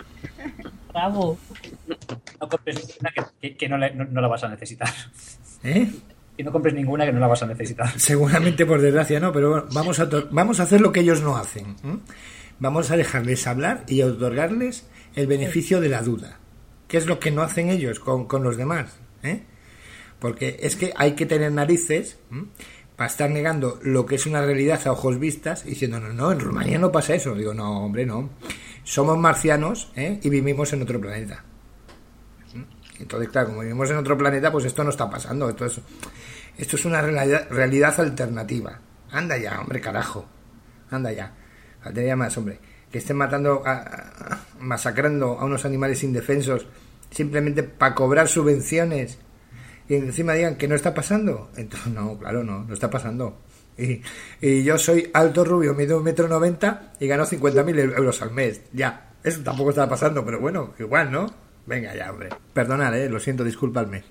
Bravo. No compres ninguna que, que, que no, le, no, no la vas a necesitar. ¿Eh? Que no compres ninguna que no la vas a necesitar. Seguramente, por desgracia, no, pero bueno, vamos a, vamos a hacer lo que ellos no hacen. ¿eh? Vamos a dejarles hablar y a otorgarles el beneficio de la duda. ¿Qué es lo que no hacen ellos con, con los demás? ¿eh? Porque es que hay que tener narices ¿eh? para estar negando lo que es una realidad a ojos vistas, diciendo, no, no, en Rumanía no pasa eso. Digo, no, hombre, no. Somos marcianos ¿eh? y vivimos en otro planeta. Entonces, claro, como vivimos en otro planeta, pues esto no está pasando. Esto es, esto es una realidad, realidad alternativa. Anda ya, hombre, carajo. Anda ya. Faltaría más, hombre. Que estén matando, a, a, masacrando a unos animales indefensos simplemente para cobrar subvenciones y encima digan que no está pasando. Entonces, no, claro, no, no está pasando. Y, y yo soy alto, rubio, mido un metro noventa y gano cincuenta mil euros al mes. Ya, eso tampoco está pasando, pero bueno, igual, ¿no? Venga ya, hombre. Perdonad, eh, lo siento, disculpadme.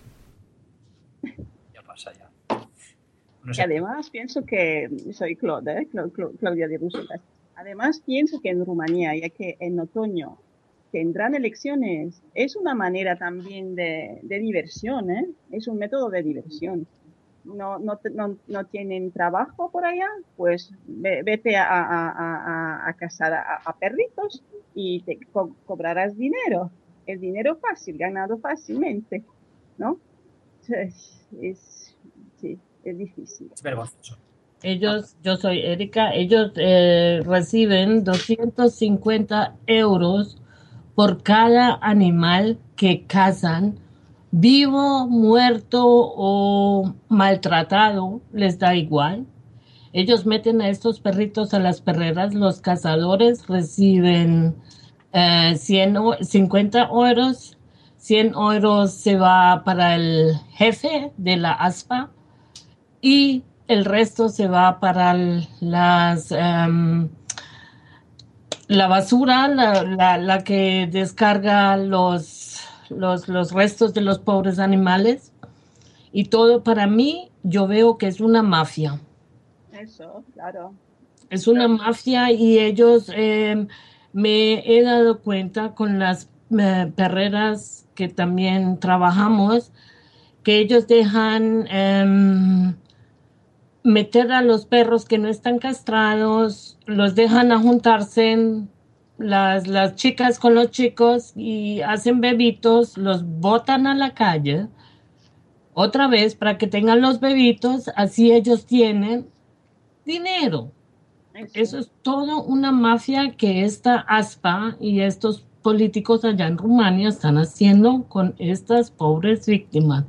Ya pasa, ya. No sé. Y además pienso que soy Claude, ¿eh? Cla- Cla- Claudia de Bruselas. Además, pienso que en Rumanía, ya que en otoño tendrán elecciones, es una manera también de, de diversión, ¿eh? Es un método de diversión. No, no, no, no tienen trabajo por allá, pues vete a, a, a, a cazar a, a perritos y te co cobrarás dinero. Es dinero fácil, ganado fácilmente, ¿no? Es, es, sí, es difícil. Es vergonzoso. Ellos, yo soy Erika, ellos eh, reciben doscientos cincuenta euros por cada animal que cazan, vivo, muerto o maltratado, les da igual. Ellos meten a estos perritos a las perreras, los cazadores reciben eh, cien, cincuenta euros, cien euros se va para el jefe de la ASPA y el resto se va para las um, la basura, la, la, la que descarga los, los, los restos de los pobres animales. Y todo para mí, yo veo que es una mafia. Eso, claro. Es una mafia y ellos, eh, me he dado cuenta con las eh, perreras que también trabajamos, que ellos dejan eh, meter a los perros que no están castrados, los dejan a juntarse las, las chicas con los chicos y hacen bebitos, los botan a la calle otra vez para que tengan los bebitos, así ellos tienen dinero. Eso, Eso es todo una mafia que esta ASPA y estos políticos allá en Rumania están haciendo con estas pobres víctimas.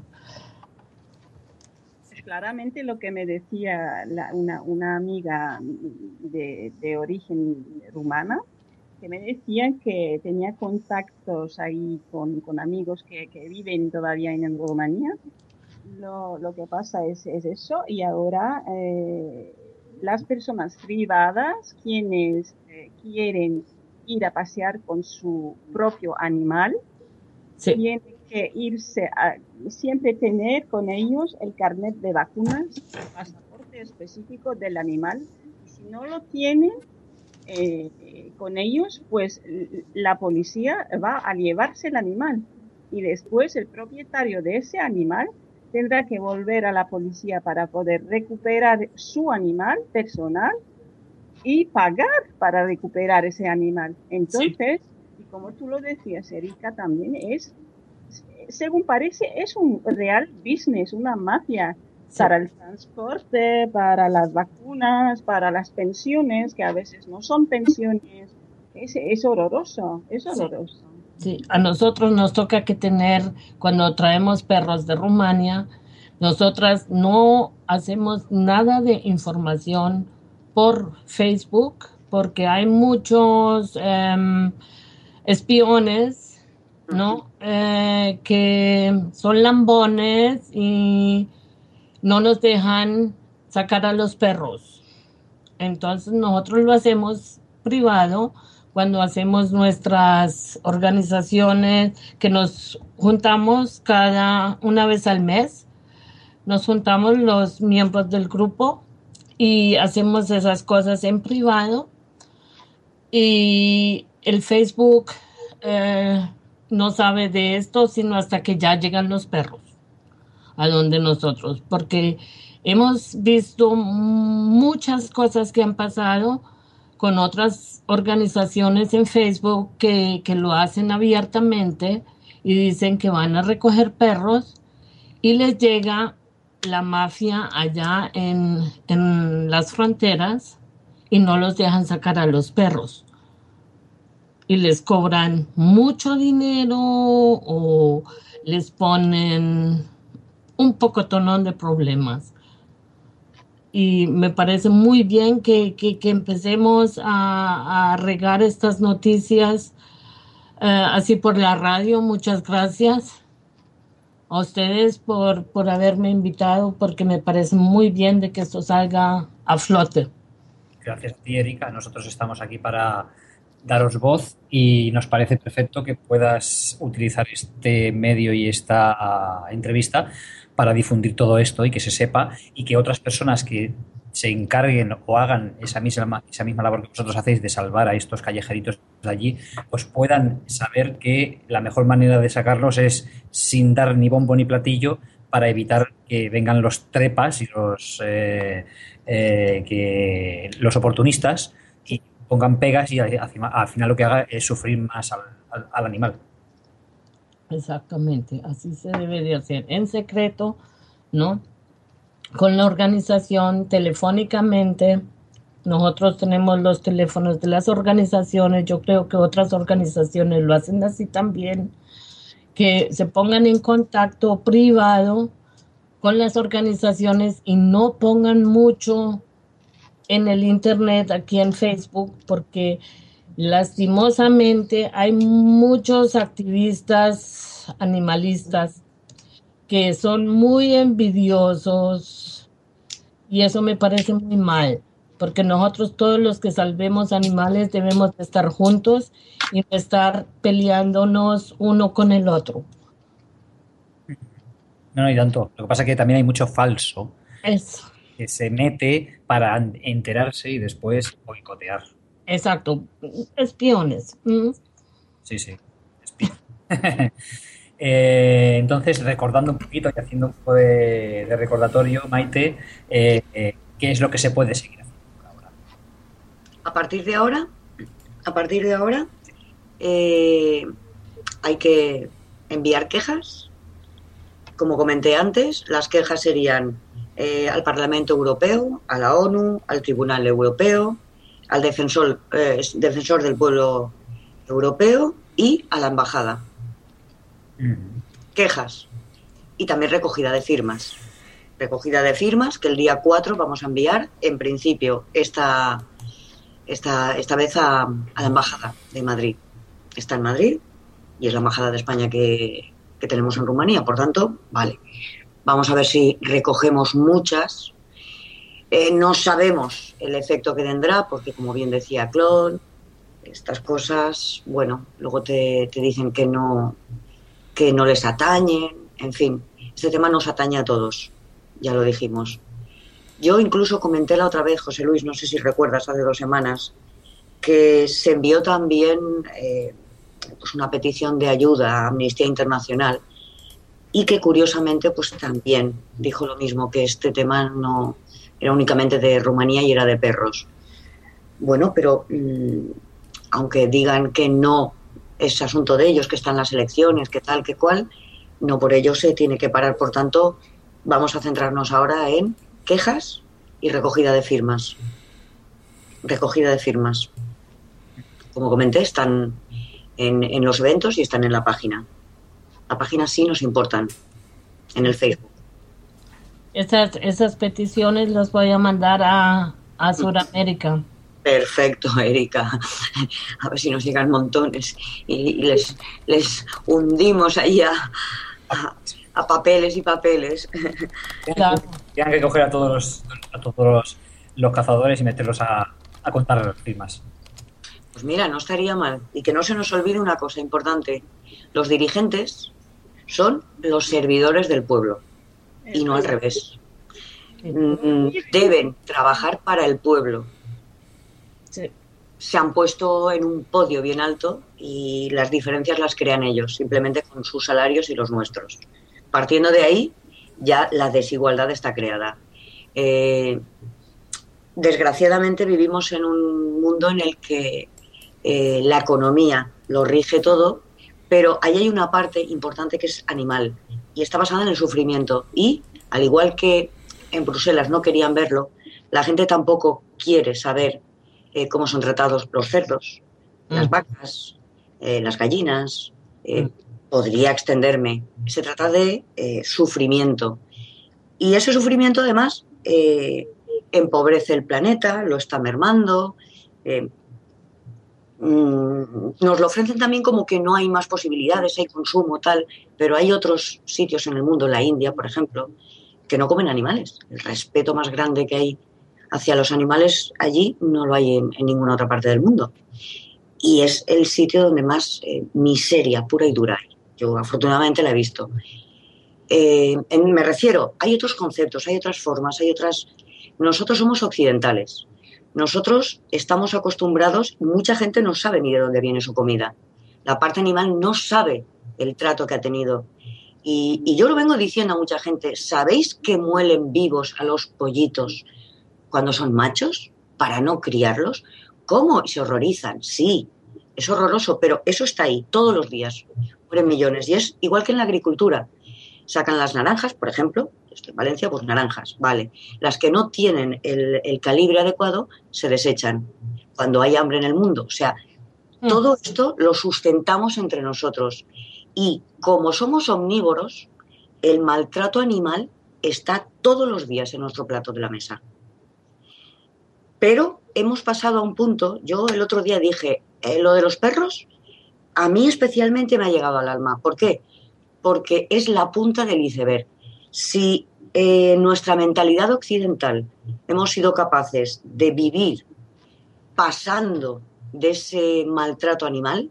Claramente lo que me decía la, una, una amiga de, de origen rumana, que me decía que tenía contactos ahí con, con amigos que, que viven todavía en Rumanía. Lo, lo que pasa es, es eso, y ahora eh, las personas privadas, quienes eh, quieren ir a pasear con su propio animal, sí, tienen que irse a siempre tener con ellos el carnet de vacunas, el pasaporte específico del animal, y si no lo tienen eh, con ellos, pues la policía va a llevarse el animal y después el propietario de ese animal tendrá que volver a la policía para poder recuperar su animal personal y pagar para recuperar ese animal. Entonces, sí, y como tú lo decías, Erika, también es, según parece, es un real business, una mafia, sí, para el transporte, para las vacunas, para las pensiones, que a veces no son pensiones. Es, es horroroso, es horroroso. Sí. Sí, a nosotros nos toca que tener, cuando traemos perros de Rumania, nosotras no hacemos nada de información por Facebook, porque hay muchos um, espiones, ¿no? Eh, que son lambones y no nos dejan sacar a los perros. Entonces nosotros lo hacemos privado, cuando hacemos nuestras organizaciones, que nos juntamos cada una vez al mes, nos juntamos los miembros del grupo y hacemos esas cosas en privado. Y el Facebook eh, no sabe de esto sino hasta que ya llegan los perros a donde nosotros, porque hemos visto muchas cosas que han pasado con otras organizaciones en Facebook que, que lo hacen abiertamente y dicen que van a recoger perros y les llega la mafia allá en, en las fronteras y no los dejan sacar a los perros. Y les cobran mucho dinero o les ponen un pocotonón de problemas. Y me parece muy bien que, que, que empecemos a, a regar estas noticias uh, así por la radio. Muchas gracias a ustedes por, por haberme invitado, porque me parece muy bien de que esto salga a flote. Gracias a ti, Erika. Nosotros estamos aquí para daros voz y nos parece perfecto que puedas utilizar este medio y esta uh, entrevista para difundir todo esto y que se sepa y que otras personas que se encarguen o hagan esa misma, esa misma labor que vosotros hacéis de salvar a estos callejeritos de allí, pues puedan saber que la mejor manera de sacarlos es sin dar ni bombo ni platillo, para evitar que vengan los trepas y los eh, eh, que los oportunistas y pongan pegas y al, al final lo que haga es sufrir más al, al, al animal. Exactamente, así se debe de hacer, en secreto, ¿no? Con la organización, telefónicamente. Nosotros tenemos los teléfonos de las organizaciones, yo creo que otras organizaciones lo hacen así también, que se pongan en contacto privado con las organizaciones y no pongan mucho en el internet, aquí en Facebook, porque lastimosamente hay muchos activistas animalistas que son muy envidiosos y eso me parece muy mal, porque nosotros todos los que salvemos animales debemos de estar juntos y no estar peleándonos uno con el otro. No, no hay tanto. Lo que pasa es que también hay mucho falso Eso. que se mete para enterarse y después boicotear. Exacto. Espiones. ¿Mm? Sí, sí. Espiones. eh, entonces, recordando un poquito y haciendo un poco de, de recordatorio, Maite, eh, eh, ¿qué es lo que se puede seguir haciendo ahora? A partir de ahora, a partir de ahora, eh, hay que enviar quejas. Como comenté antes, las quejas serían eh, al Parlamento Europeo, a la ONU, al Tribunal Europeo, al defensor, eh, defensor del pueblo europeo y a la embajada. Mm. Quejas. Y también recogida de firmas. Recogida de firmas que el día cuatro vamos a enviar, en principio, esta, esta, esta vez a, a la embajada de Madrid. Está en Madrid y es la embajada de España que, que tenemos en Rumanía. Por tanto, vale. Vamos a ver si recogemos muchas. Eh, no sabemos el efecto que tendrá, porque como bien decía Claude, estas cosas, bueno, luego te, te dicen que no, que no les atañen, en fin, este tema nos atañe a todos, ya lo dijimos. Yo incluso comenté la otra vez, José Luis, no sé si recuerdas, hace dos semanas, que se envió también eh, pues una petición de ayuda a Amnistía Internacional y que curiosamente pues también dijo lo mismo, que este tema no era únicamente de Rumanía y era de perros. Bueno, pero mmm, aunque digan que no es asunto de ellos, que están las elecciones, que tal, que cual, no por ello se tiene que parar. Por tanto, vamos a centrarnos ahora en quejas y recogida de firmas. Recogida de firmas. Como comenté, están en, en los eventos y están en la página. La página sí nos importan, en el Facebook. Esas, esas peticiones las voy a mandar a, a Sudamérica. Perfecto, Erika. A ver si nos llegan montones y, y les, les hundimos ahí a, a, a papeles y papeles. Claro. Tienen que coger a todos los, a todos los, los cazadores y meterlos a, a contar firmas. Pues mira, no estaría mal. Y que no se nos olvide una cosa importante. Los dirigentes son los servidores del pueblo y no al revés. Deben trabajar para el pueblo. Sí. Se han puesto en un podio bien alto y las diferencias las crean ellos, simplemente con sus salarios y los nuestros. Partiendo de ahí, ya la desigualdad está creada. Eh, desgraciadamente vivimos en un mundo en el que eh, la economía lo rige todo, pero ahí hay una parte importante que es animal y está basada en el sufrimiento. Y, al igual que en Bruselas no querían verlo, la gente tampoco quiere saber eh, cómo son tratados los cerdos, mm. las vacas, eh, las gallinas. Eh, mm. Podría extenderme. Se trata de eh, sufrimiento. Y ese sufrimiento, además, eh, empobrece el planeta, lo está mermando. Eh, Nos lo ofrecen también como que no hay más posibilidades, hay consumo, tal, pero hay otros sitios en el mundo, la India, por ejemplo, que no comen animales. El respeto más grande que hay hacia los animales allí no lo hay en, en ninguna otra parte del mundo. Y es el sitio donde más eh, miseria pura y dura hay. Yo afortunadamente la he visto. Eh, en, me refiero, hay otros conceptos, hay otras formas, hay otras nosotros somos occidentales. Nosotros estamos acostumbrados, mucha gente no sabe ni de dónde viene su comida. La parte animal no sabe el trato que ha tenido. Y, y yo lo vengo diciendo a mucha gente, ¿sabéis que muelen vivos a los pollitos cuando son machos para no criarlos? ¿Cómo? Se horrorizan, sí, es horroroso, pero eso está ahí todos los días, mueren millones. Y es igual que en la agricultura. Sacan las naranjas, por ejemplo, estoy en Valencia, pues naranjas, vale. Las que no tienen el, el calibre adecuado se desechan cuando hay hambre en el mundo. O sea, todo esto lo sustentamos entre nosotros. Y como somos omnívoros, el maltrato animal está todos los días en nuestro plato de la mesa. Pero hemos pasado a un punto, yo el otro día dije, eh, lo de los perros, a mí especialmente me ha llegado al alma. ¿Por qué? Porque es la punta del iceberg. Si eh, nuestra mentalidad occidental hemos sido capaces de vivir pasando de ese maltrato animal,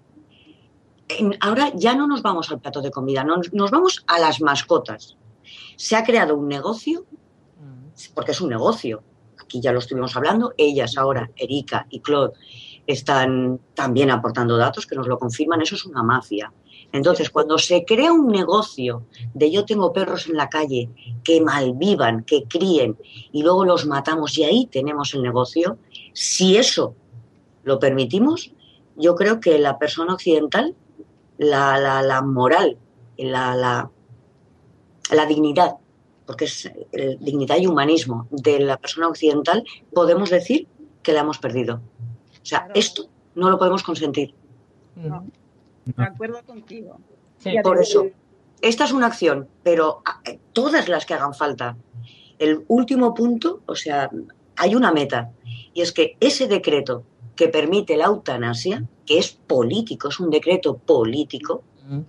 ahora ya no nos vamos al plato de comida, nos, nos vamos a las mascotas. Se ha creado un negocio, porque es un negocio. Aquí ya lo estuvimos hablando, ellas ahora, Erika y Claude, están también aportando datos que nos lo confirman, eso es una mafia. Entonces, cuando se crea un negocio de yo tengo perros en la calle que malvivan, que críen y luego los matamos y ahí tenemos el negocio, si eso lo permitimos, yo creo que la persona occidental, la, la, la moral, la, la, la dignidad, porque es el, dignidad y humanismo de la persona occidental, podemos decir que la hemos perdido. O sea, claro. Esto no lo podemos consentir. No, de acuerdo contigo. Sí. Por eso, esta es una acción, pero todas las que hagan falta. El último punto, o sea, hay una meta, y es que ese decreto que permite la eutanasia, que es político, es un decreto político,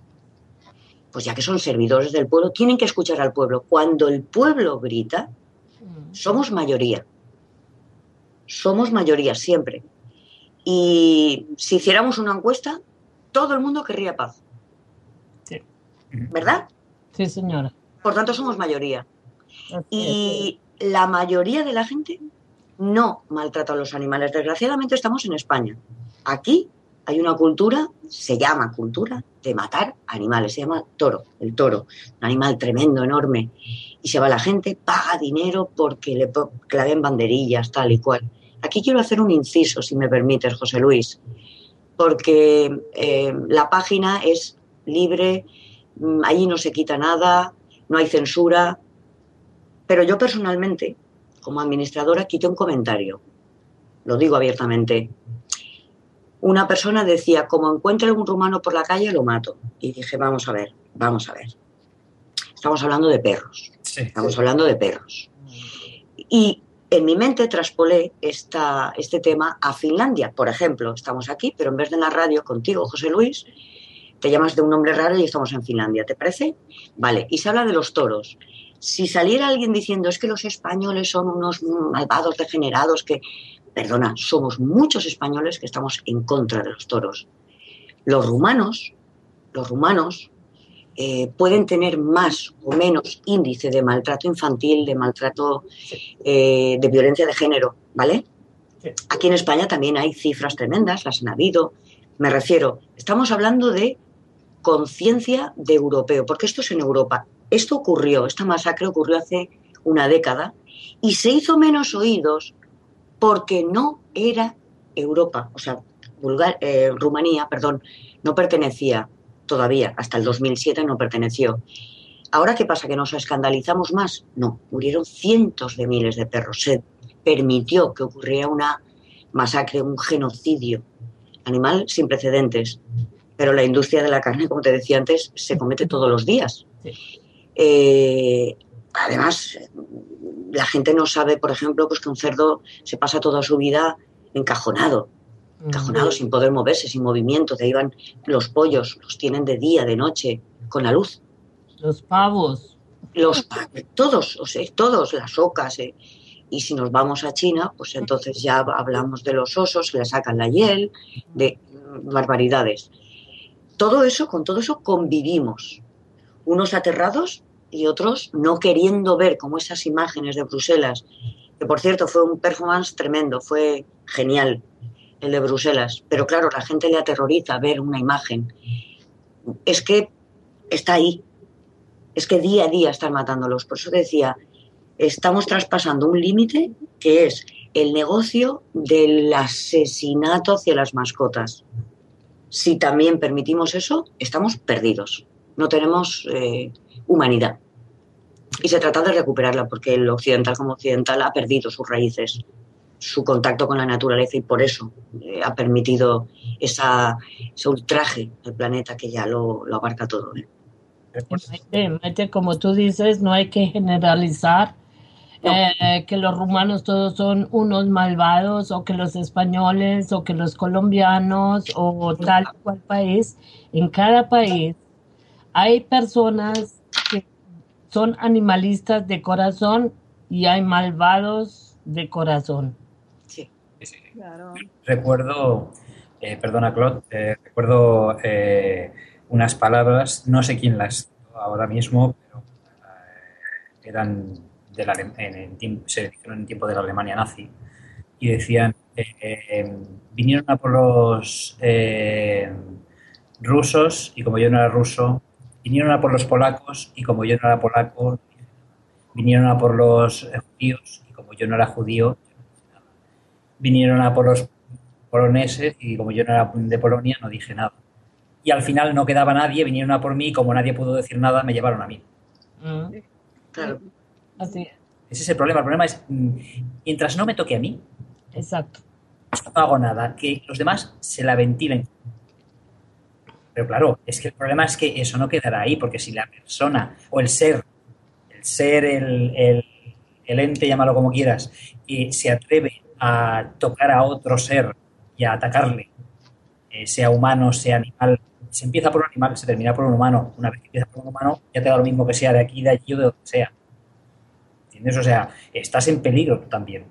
pues ya que son servidores del pueblo, tienen que escuchar al pueblo. Cuando el pueblo grita, somos mayoría. Somos mayoría siempre. Y si hiciéramos una encuesta, todo el mundo querría paz. Sí. ¿Verdad? Sí, señora. Por tanto, somos mayoría. Y la mayoría de la gente no maltrata a los animales. Desgraciadamente estamos en España. Aquí hay una cultura, se llama cultura, de matar animales. Se llama toro, el toro. Un animal tremendo, enorme. Y se va la gente, paga dinero porque le claven banderillas, tal y cual. Aquí quiero hacer un inciso, si me permites, José Luis, porque eh, la página es libre, allí no se quita nada, no hay censura, pero yo personalmente, como administradora, quité un comentario, lo digo abiertamente. Una persona decía, como encuentre un rumano por la calle, lo mato. Y dije, vamos a ver, vamos a ver. Estamos hablando de perros, sí, estamos sí. hablando de perros. Y en mi mente traspolé esta, este tema a Finlandia. Por ejemplo, estamos aquí, pero en vez de en la radio contigo, José Luis, te llamas de un nombre raro y estamos en Finlandia, ¿te parece? Vale, y se habla de los toros. Si saliera alguien diciendo es que los españoles son unos malvados degenerados, que, perdona, somos muchos españoles que estamos en contra de los toros. Los rumanos, los rumanos, Eh, pueden tener más o menos índice de maltrato infantil, de maltrato, eh, de violencia de género, ¿vale? Sí. Aquí en España también hay cifras tremendas, las han habido. Me refiero, estamos hablando de conciencia de europeo, porque esto es en Europa. Esto ocurrió, esta masacre ocurrió hace una década y se hizo menos oídos porque no era Europa, o sea, Bulgar- eh, Rumanía, perdón, no pertenecía todavía, hasta el dos mil siete no perteneció. ¿Ahora qué pasa? ¿Que nos escandalizamos más? No, murieron cientos de miles de perros. Se permitió que ocurriera una masacre, un genocidio animal sin precedentes. Pero la industria de la carne, como te decía antes, se comete todos los días. Sí. Eh, además, la gente no sabe, por ejemplo, pues que un cerdo se pasa toda su vida encajonado. encajonado, sin poder moverse, sin movimiento. De ahí van los pollos, los tienen de día, de noche, con la luz. Los pavos. Los pavos, todos, o sea, todos, las ocas. Eh. Y si nos vamos a China, pues entonces ya hablamos de los osos, le sacan la hiel, de barbaridades. Todo eso, con todo eso convivimos. Unos aterrados y otros no queriendo ver cómo esas imágenes de Bruselas que por cierto fue un performance tremendo, fue genial el de Bruselas, pero claro, la gente le aterroriza ver una imagen. Es que está ahí, es que día a día están matándolos. Por eso decía, estamos traspasando un límite que es el negocio del asesinato hacia las mascotas. Si también permitimos eso, estamos perdidos. No tenemos eh, humanidad. Y se trata de recuperarla, porque el occidental como occidental ha perdido sus raíces, su contacto con la naturaleza, y por eso eh, ha permitido esa, ese ultraje al planeta que ya lo, lo abarca todo. ¿eh? Maite, Maite, como tú dices, no hay que generalizar no. eh, que los rumanos todos son unos malvados, o que los españoles, o que los colombianos, o tal cual país. En cada país hay personas que son animalistas de corazón y hay malvados de corazón. Sí, sí. Claro. Recuerdo, eh, perdona Claude, eh, recuerdo eh, unas palabras, no sé quién las ahora mismo, pero eh, eran de la, en, en, se dijeron en tiempo de la Alemania nazi, y decían, eh, eh, vinieron a por los eh, rusos, y como yo no era ruso, vinieron a por los polacos, y como yo no era polaco, vinieron a por los judíos, y como yo no era judío, vinieron a por los poloneses, y como yo no era de Polonia, no dije nada. Y al final no quedaba nadie, vinieron a por mí, y como nadie pudo decir nada, me llevaron a mí. Mm. Claro. Así. Ese es el problema. El problema es, mientras no me toque a mí, exacto, no hago nada, que los demás se la ventilen. Pero claro, es que el problema es que eso no quedará ahí, porque si la persona o el ser, el ser, el, el, el ente, llámalo como quieras, que se atreve a tocar a otro ser y a atacarle, eh, sea humano, sea animal, se empieza por un animal, se termina por un humano. Una vez que empieza por un humano, ya te da lo mismo que sea de aquí, de allí o de donde sea. ¿Entiendes? O sea, estás en peligro tú también.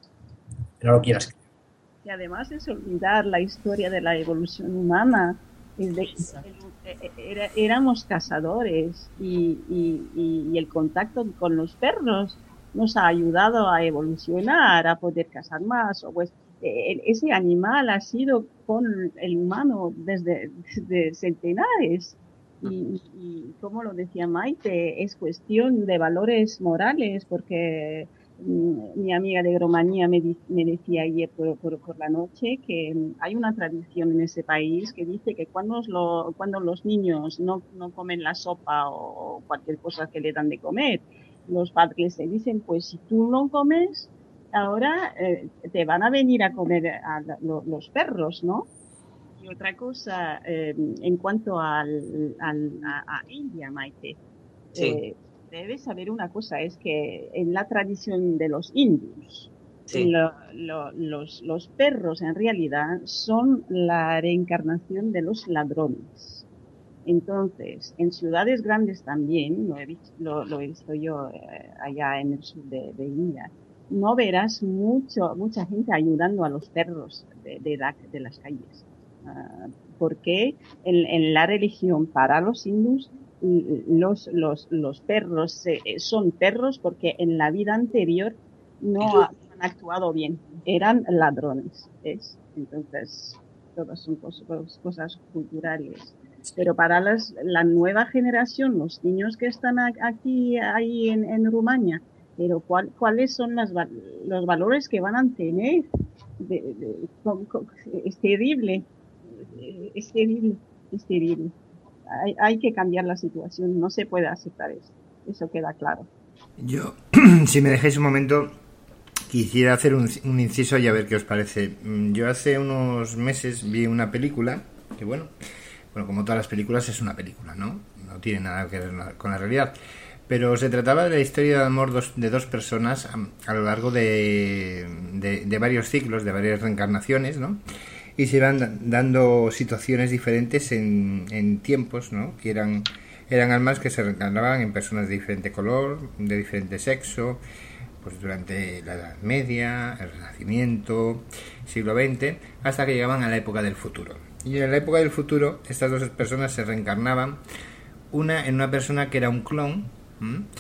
Que no lo quieras creer. Y además es olvidar la historia de la evolución humana. Es de, era, éramos cazadores y, y, y el contacto con los perros nos ha ayudado a evolucionar, a poder cazar más. O pues, ese animal ha sido con el humano desde, desde centenares. Y, y como lo decía Maite, es cuestión de valores morales, porque mi amiga de Rumanía me, di, me decía ayer por, por, por la noche que hay una tradición en ese país que dice que cuando, lo, cuando los niños no, no comen la sopa o cualquier cosa que le dan de comer, los padres le dicen, pues si tú no comes, ahora eh, te van a venir a comer a, a, lo, los perros, ¿no? Y otra cosa, eh, en cuanto al, al, a, a India, Maite, sí. eh, debes saber una cosa, es que en la tradición de los hindús, sí. lo, lo, los, los perros en realidad son la reencarnación de los ladrones. Entonces, en ciudades grandes también, lo he visto, lo, lo he visto yo eh, allá en el sur de, de India, no verás mucho, mucha gente ayudando a los perros de, de, la, de las calles. Uh, porque en, en la religión para los hindús los, los, los perros eh, son perros porque en la vida anterior no han actuado bien, eran ladrones, ¿ves? Entonces todas son cosas, cosas culturales, pero para las, la nueva generación, los niños que están aquí ahí en, en Rumania, pero ¿cuál, cuáles son las, los valores que van a tener? De, de, con, con, es terrible. Es terrible, es terrible. Hay, hay que cambiar la situación, no se puede aceptar eso, eso queda claro. Yo, si me dejáis un momento, quisiera hacer un, un inciso y a ver qué os parece. Yo hace unos meses vi una película, que bueno, bueno, como todas las películas es una película, ¿no? No tiene nada que ver con la realidad. Pero se trataba de la historia de amor dos, de dos personas a, a lo largo de, de, de varios ciclos, de varias reencarnaciones, ¿no? Y se iban dando situaciones diferentes en, en tiempos, ¿no? Que eran, eran almas que se reencarnaban en personas de diferente color, de diferente sexo, pues durante la Edad Media, el Renacimiento, siglo veinte, hasta que llegaban a la época del futuro. Y en la época del futuro, estas dos personas se reencarnaban, una en una persona que era un clon, ¿m?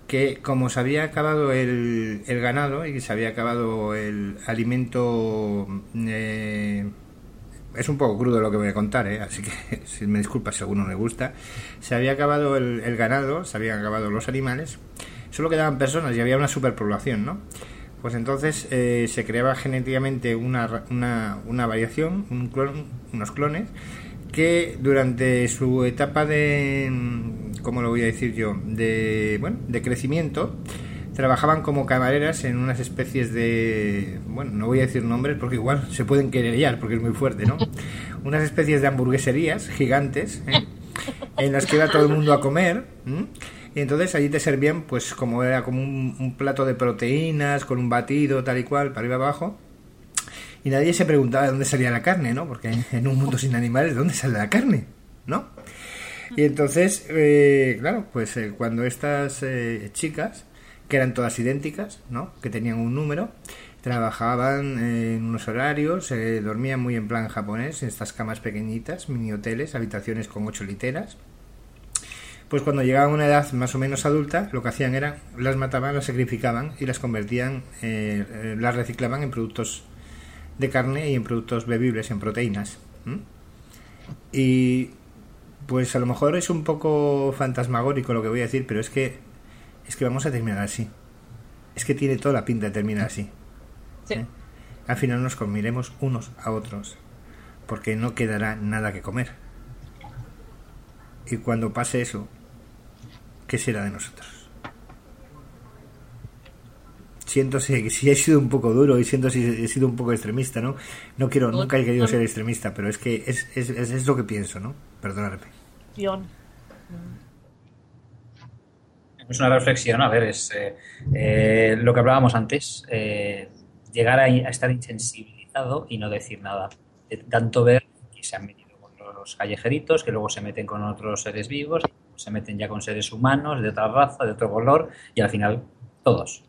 que como se había acabado el, el ganado y se había acabado el alimento, eh, es un poco crudo lo que voy a contar, ¿eh? Así que si me disculpas si a alguno me gusta, se había acabado el, el ganado, se habían acabado los animales, solo quedaban personas y había una superpoblación, ¿no? Pues entonces eh, se creaba genéticamente una, una, una variación, un clon, unos clones, que durante su etapa de, ¿cómo lo voy a decir yo?, de, bueno, de crecimiento, trabajaban como camareras en unas especies de, bueno, no voy a decir nombres porque igual se pueden querellar porque es muy fuerte, ¿no? Unas especies de hamburgueserías gigantes, ¿eh? En las que iba todo el mundo a comer, ¿eh? Y entonces allí te servían, pues como era como un, un plato de proteínas con un batido tal y cual, para arriba abajo, y nadie se preguntaba de dónde salía la carne, ¿no? Porque en un mundo sin animales, ¿de dónde sale la carne? ¿No? Y entonces, eh, claro, pues eh, cuando estas eh, chicas, que eran todas idénticas, ¿no? Que tenían un número, trabajaban eh, en unos horarios, eh, dormían muy en plan japonés, en estas camas pequeñitas, mini hoteles, habitaciones con ocho literas. Pues cuando llegaban a una edad más o menos adulta, lo que hacían era, las mataban, las sacrificaban y las convertían, eh, eh, las reciclaban en productos de carne y en productos bebibles, en proteínas. ¿Mm? Y pues a lo mejor es un poco fantasmagórico lo que voy a decir, pero es que es que vamos a terminar así. Es que tiene toda la pinta de terminar así. Sí. ¿Eh? Al final nos comeremos unos a otros, porque no quedará nada que comer. Y cuando pase eso, ¿qué será de nosotros? Siento si, si he sido un poco duro y siento si he sido un poco extremista, ¿no? No quiero, nunca he querido ser extremista, pero es que es, es, es, es lo que pienso, ¿no? Perdóname. Es una reflexión, a ver, es eh, eh, lo que hablábamos antes, eh, llegar a, a estar insensibilizado y no decir nada. De tanto ver que se han metido con los callejeritos, que luego se meten con otros seres vivos, se meten ya con seres humanos de otra raza, de otro color, y al final todos.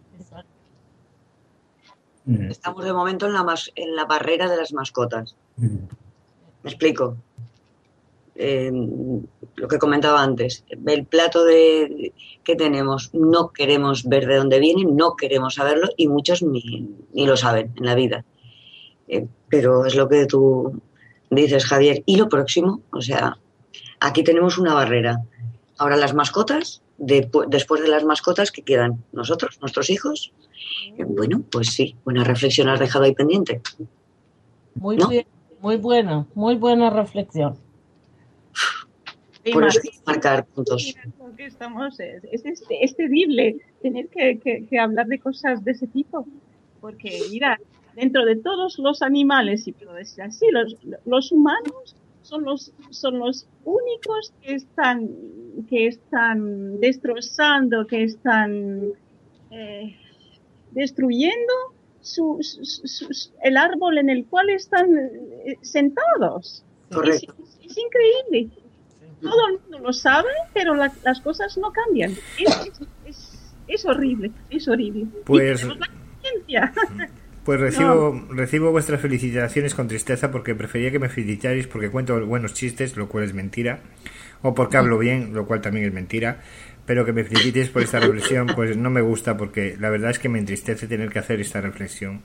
Estamos de momento en la, mas, en la barrera de las mascotas. Mm. Me explico. Eh, lo que comentaba antes. El plato de, que tenemos, no queremos ver de dónde viene, no queremos saberlo y muchos ni, ni lo saben en la vida. Eh, pero es lo que tú dices, Javier. Y lo próximo, o sea, aquí tenemos una barrera. Ahora las mascotas, de, después de las mascotas, ¿qué quedan? ¿Nosotros? ¿Nuestros hijos? Eh, bueno, pues sí, buena reflexión has dejado ahí pendiente. Muy ¿no? bien, muy buena, muy buena reflexión. Por eso hay que marcar puntos. Que estamos, es, es, es terrible tener que, que, que hablar de cosas de ese tipo, porque mira, dentro de todos los animales, si puedo decir así, los, los humanos son los son los únicos que están que están destrozando, que están eh, destruyendo su, su, su, su, el árbol en el cual están eh, sentados. Correcto. Es, es increíble. Todo el mundo lo sabe, pero la, las cosas no cambian. Es, es, es, es horrible, es horrible. Pues, la pues recibo, no. recibo vuestras felicitaciones con tristeza porque prefería que me felicitarais porque cuento buenos chistes, lo cual es mentira, o porque hablo bien, lo cual también es mentira, pero que me felicitéis por esta reflexión, pues no me gusta porque la verdad es que me entristece tener que hacer esta reflexión.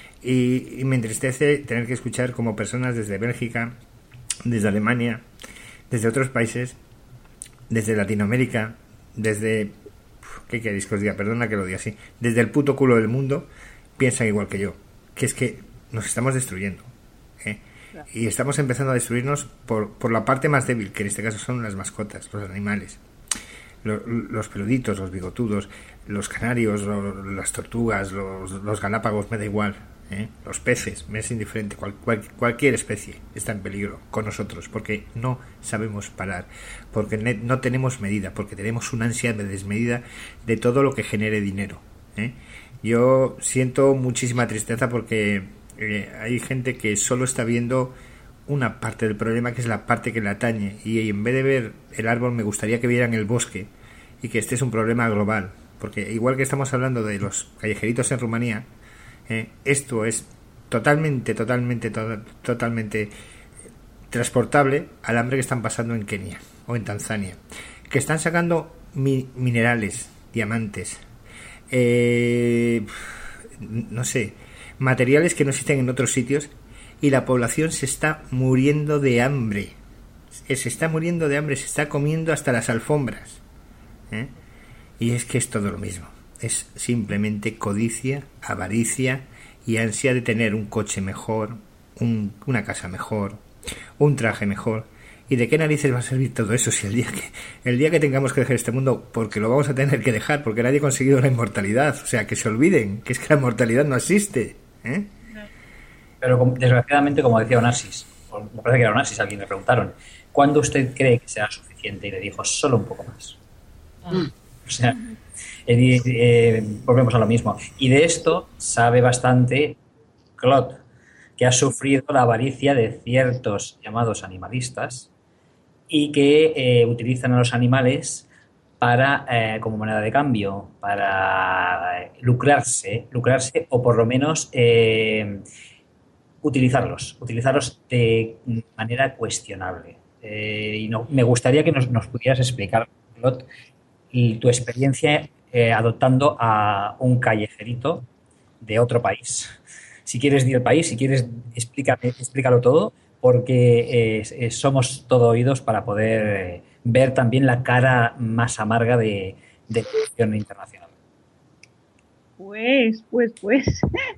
Y, y me entristece tener que escuchar como personas desde Bélgica, desde Alemania, desde otros países, desde Latinoamérica, desde... ¿Qué queréis que os diga? Perdona que lo diga así. Desde el puto culo del mundo, piensan igual que yo. Que es que nos estamos destruyendo. ¿eh? Claro. Y estamos empezando a destruirnos por, por la parte más débil, que en este caso son las mascotas, los animales. Los, los peluditos, los bigotudos, los canarios, los, las tortugas, los, los galápagos, me da igual. ¿eh? Los peces, me es indiferente, cual, cual, cualquier especie está en peligro con nosotros porque no sabemos parar, porque no tenemos medida, porque tenemos una ansia de desmedida de todo lo que genere dinero. ¿eh? Yo siento muchísima tristeza porque eh, hay gente que solo está viendo una parte del problema, que es la parte que le atañe, y en vez de ver el árbol me gustaría que vieran el bosque y que este es un problema global, porque igual que estamos hablando de los callejeritos en Rumanía, Eh, esto es totalmente, totalmente, to- totalmente transportable al hambre que están pasando en Kenia o en Tanzania, que están sacando mi- minerales diamantes, eh, no sé, materiales que no existen en otros sitios, y la población se está muriendo de hambre. Se está muriendo de hambre, se está comiendo hasta las alfombras, ¿eh? Y es que es todo lo mismo. Es simplemente codicia, avaricia y ansia de tener un coche mejor, un, una casa mejor, un traje mejor. ¿Y de qué narices va a servir todo eso si el día que el día que tengamos que dejar este mundo, porque lo vamos a tener que dejar, porque nadie ha conseguido la inmortalidad? O sea, que se olviden que es que la inmortalidad no existe, ¿eh? Pero desgraciadamente, como decía Onassis, me parece que era Onassis, alguien le preguntaron, ¿cuándo usted cree que será suficiente? Y le dijo, solo un poco más. Ah. O sea, eh, eh, volvemos a lo mismo. Y de esto sabe bastante Claude, que ha sufrido la avaricia de ciertos llamados animalistas y que eh, utilizan a los animales para eh, como moneda de cambio, para eh, lucrarse, lucrarse o por lo menos eh, utilizarlos, utilizarlos de manera cuestionable. Eh, y no, me gustaría que nos, nos pudieras explicar, Claude, y tu experiencia eh, adoptando a un callejerito de otro país. Si quieres dir el país, si quieres explícame, explícalo todo, porque eh, eh, somos todo oídos para poder eh, ver también la cara más amarga de, de la adopción internacional. Pues, pues, pues,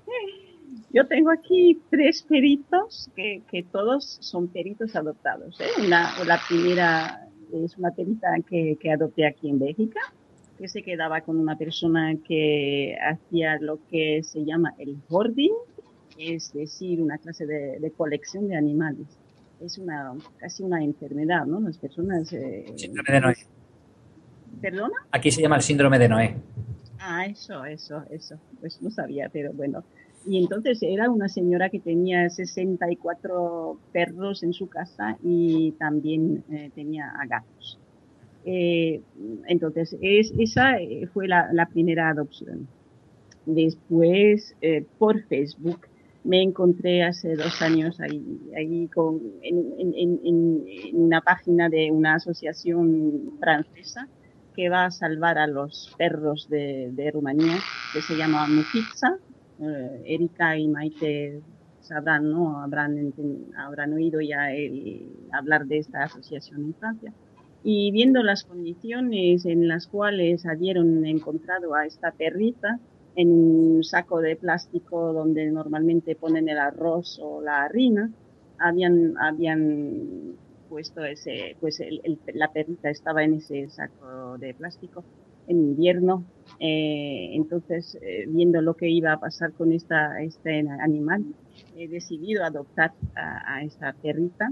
yo tengo aquí tres peritos que, que todos son peritos adoptados, ¿eh? Una, la primera es una perita que, que adopté aquí en Bélgica, que se quedaba con una persona que hacía lo que se llama el hoarding, es decir, una clase de, de colección de animales. Es una casi una enfermedad, ¿no? Las personas... Eh, síndrome de Noé. ¿Perdona? Aquí se llama el síndrome de Noé. Ah, eso, eso, eso. Pues no sabía, pero bueno. Y entonces era una señora que tenía sesenta y cuatro perros en su casa y también eh, tenía a gatos. Eh, entonces, es, esa fue la, la primera adopción. Después, eh, por Facebook, me encontré hace dos años ahí, ahí con, en, en, en, en una página de una asociación francesa que va a salvar a los perros de, de Rumanía, que se llama Mufizza. Eh, Erika y Maite sabrán, ¿no? Habrán, habrán oído ya el, hablar de esta asociación en Francia. Y viendo las condiciones en las cuales habían encontrado a esta perrita, en un saco de plástico donde normalmente ponen el arroz o la harina, habían, habían puesto ese, pues el, el, la perrita estaba en ese saco de plástico en invierno. Eh, entonces, eh, viendo lo que iba a pasar con esta, este animal, he decidido adoptar a, a esta perrita.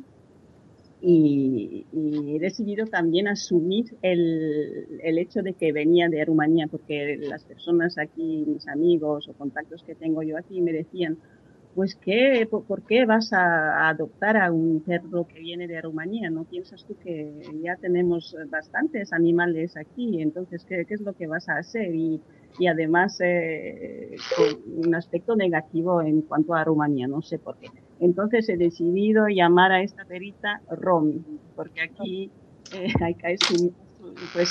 Y, y he decidido también asumir el, el hecho de que venía de Rumanía, porque las personas aquí, mis amigos o contactos que tengo yo aquí, me decían, pues, ¿qué, por, ¿por qué vas a, a adoptar a un perro que viene de Rumanía? ¿No piensas tú que ya tenemos bastantes animales aquí? Entonces, ¿qué, qué es lo que vas a hacer? Y, y además, eh, con un aspecto negativo en cuanto a Rumanía, no sé por qué. Entonces he decidido llamar a esta perita Romy, porque aquí eh, hay que asumir, pues,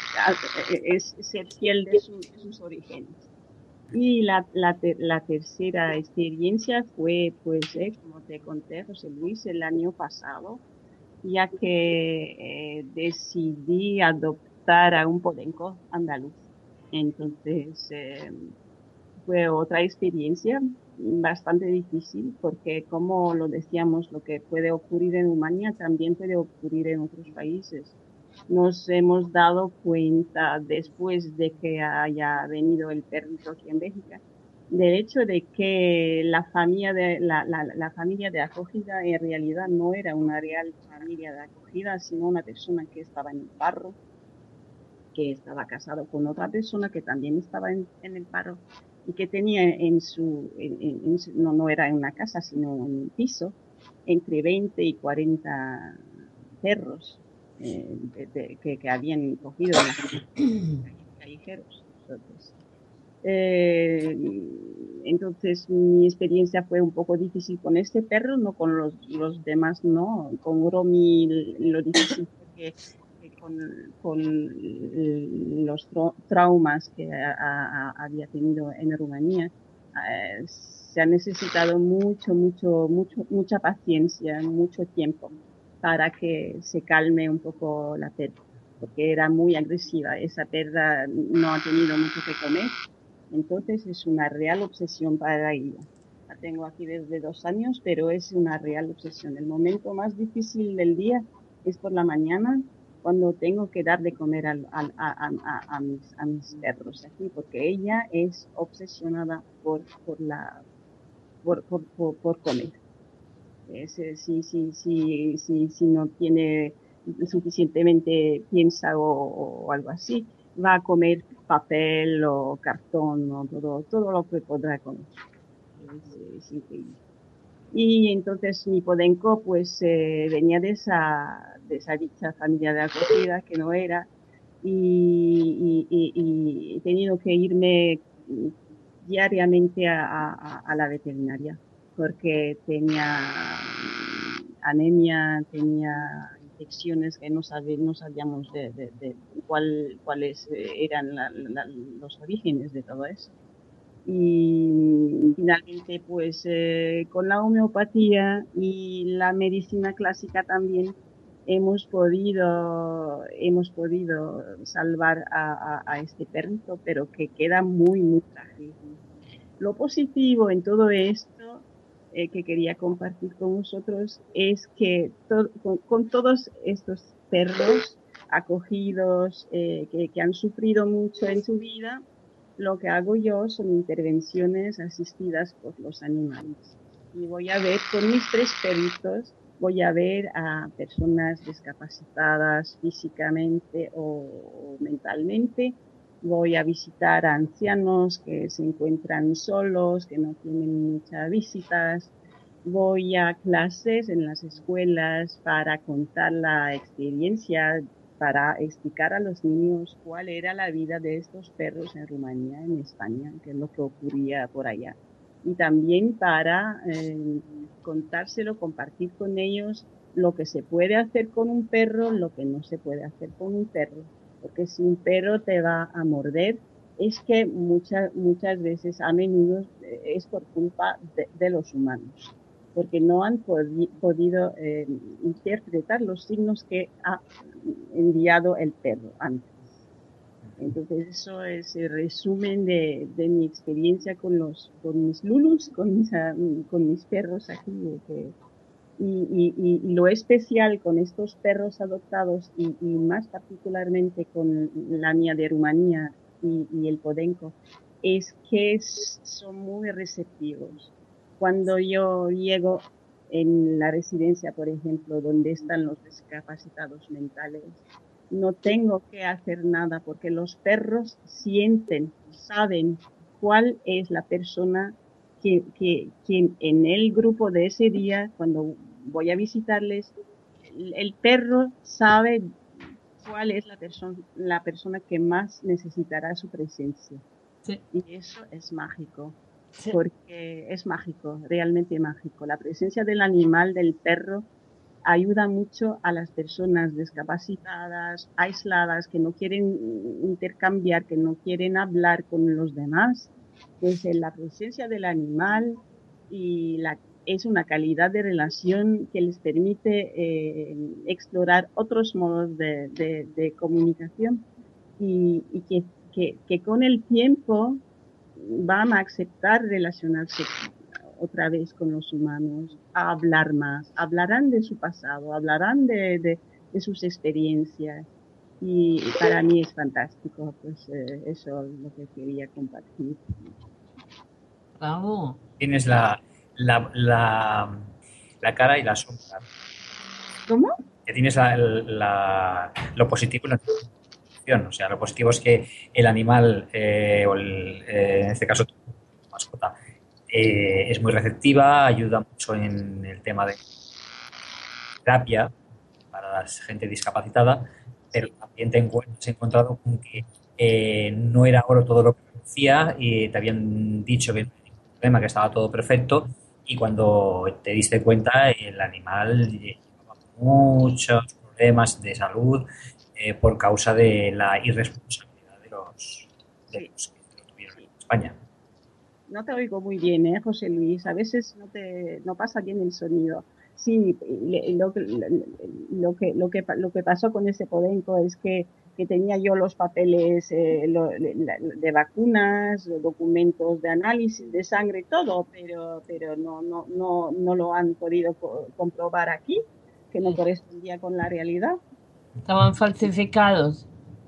es ser fiel de, su, de sus orígenes. Y la, la, la tercera experiencia fue, pues, eh, como te conté, José Luis, el año pasado, ya que eh, decidí adoptar a un podenco andaluz. Entonces, eh, fue otra experiencia bastante difícil porque, como lo decíamos, lo que puede ocurrir en Rumanía también puede ocurrir en otros países. Nos hemos dado cuenta después de que haya venido el perrito aquí en Bélgica del hecho de que la familia de la, la, la familia de acogida en realidad no era una real familia de acogida, sino una persona que estaba en el paro, que estaba casado con otra persona que también estaba en, en el paro y que tenía en su, en, en, en su, no, no era en una casa, sino en un piso, entre veinte y cuarenta perros eh, de, de, que, que habían cogido en los callejeros. Entonces, eh, entonces, mi experiencia fue un poco difícil con este perro, no con los, los demás, no. Con Romy lo difícil fue que con, con los traumas que a, a, había tenido en Rumanía, eh, se ha necesitado mucho, mucho, mucho, mucha paciencia, mucho tiempo para que se calme un poco la perra, porque era muy agresiva. Esa perra no ha tenido mucho que comer, entonces es una real obsesión para ella. La tengo aquí desde dos años, pero es una real obsesión. El momento más difícil del día es por la mañana, cuando tengo que dar de comer a, a, a, a, a, mis, a mis perros aquí, porque ella es obsesionada por, por, la, por, por, por, por comer. Es, si, si, si, si, si no tiene suficientemente piensa o, o algo así, va a comer papel o cartón o todo, todo lo que podrá comer. Es, es increíble. Y entonces mi podenco pues eh, venía de esa, de esa dicha familia de acogida que no era, y, y, y, y he tenido que irme diariamente a, a, a la veterinaria porque tenía anemia, tenía infecciones que no, sabe, no sabíamos de, de, de cuál, cuáles eran la, la, los orígenes de todo eso. Y finalmente pues eh, con la homeopatía y la medicina clásica también hemos podido hemos podido salvar a, a, a este perrito, pero que queda muy muy frágil. Lo positivo en todo esto eh, que quería compartir con vosotros es que to- con, con todos estos perros acogidos eh, que, que han sufrido mucho en su vida, lo que hago yo son intervenciones asistidas por los animales. Y voy a ver con mis tres perritos, voy a ver a personas discapacitadas físicamente o, o mentalmente. Voy a visitar a ancianos que se encuentran solos, que no tienen muchas visitas. Voy a clases en las escuelas para contar la experiencia, para explicar a los niños cuál era la vida de estos perros en Rumanía, en España, qué es lo que ocurría por allá. Y también para eh, contárselo, compartir con ellos lo que se puede hacer con un perro, lo que no se puede hacer con un perro. Porque si un perro te va a morder, es que muchas, muchas veces, a menudo, es por culpa de, de los humanos, porque no han podi- podido eh, interpretar los signos que ha enviado el perro antes. Entonces eso es el resumen de, de mi experiencia con los con mis lulus, con mis, con mis perros aquí. Que, y, y, y lo especial con estos perros adoptados y, y más particularmente con la mía de Rumanía y, y el podenco es que es, son muy receptivos. Cuando yo llego en la residencia, por ejemplo, donde están los discapacitados mentales, no tengo que hacer nada porque los perros sienten, saben cuál es la persona que, que, que en el grupo de ese día, cuando voy a visitarles, el, el perro sabe cuál es la, perso- la persona que más necesitará su presencia. Sí. Y eso es mágico, sí. Porque es mágico, realmente mágico. La presencia del animal, del perro, ayuda mucho a las personas discapacitadas, aisladas, que no quieren intercambiar, que no quieren hablar con los demás. Pues la presencia del animal y la, es una calidad de relación que les permite eh, explorar otros modos de, de, de comunicación y, y que, que, que con el tiempo van a aceptar relacionarse otra vez con los humanos, a hablar más, hablarán de su pasado, hablarán de, de, de sus experiencias y para mí es fantástico, pues eh, eso es lo que quería compartir. Bravo. Tienes la, la, la, la cara y la sombra. ¿Cómo? Que tienes la, la, lo positivo y la negación. O sea, lo positivo es que el animal, eh, o el, eh, en este caso tu mascota, Eh, es muy receptiva, ayuda mucho en el tema de terapia para la gente discapacitada, pero también te encuentras encontrado con que eh, no era oro todo lo que decía y te habían dicho que no había ningún problema, que estaba todo perfecto, y cuando te diste cuenta el animal llevaba muchos problemas de salud, eh, por causa de la irresponsabilidad de los, de Sí. los que lo tuvieron en España. No te oigo muy bien, ¿eh, José Luis? A veces no te no pasa bien el sonido. Sí, le- lo, que- lo, que, lo, que, lo que pasó con ese Podenco es que, que tenía yo los papeles eh, lo- de, de vacunas, de documentos de análisis de sangre, todo, pero, pero no, no, no, no lo han podido co- comprobar aquí, que no correspondía con la realidad. Estaban falsificados.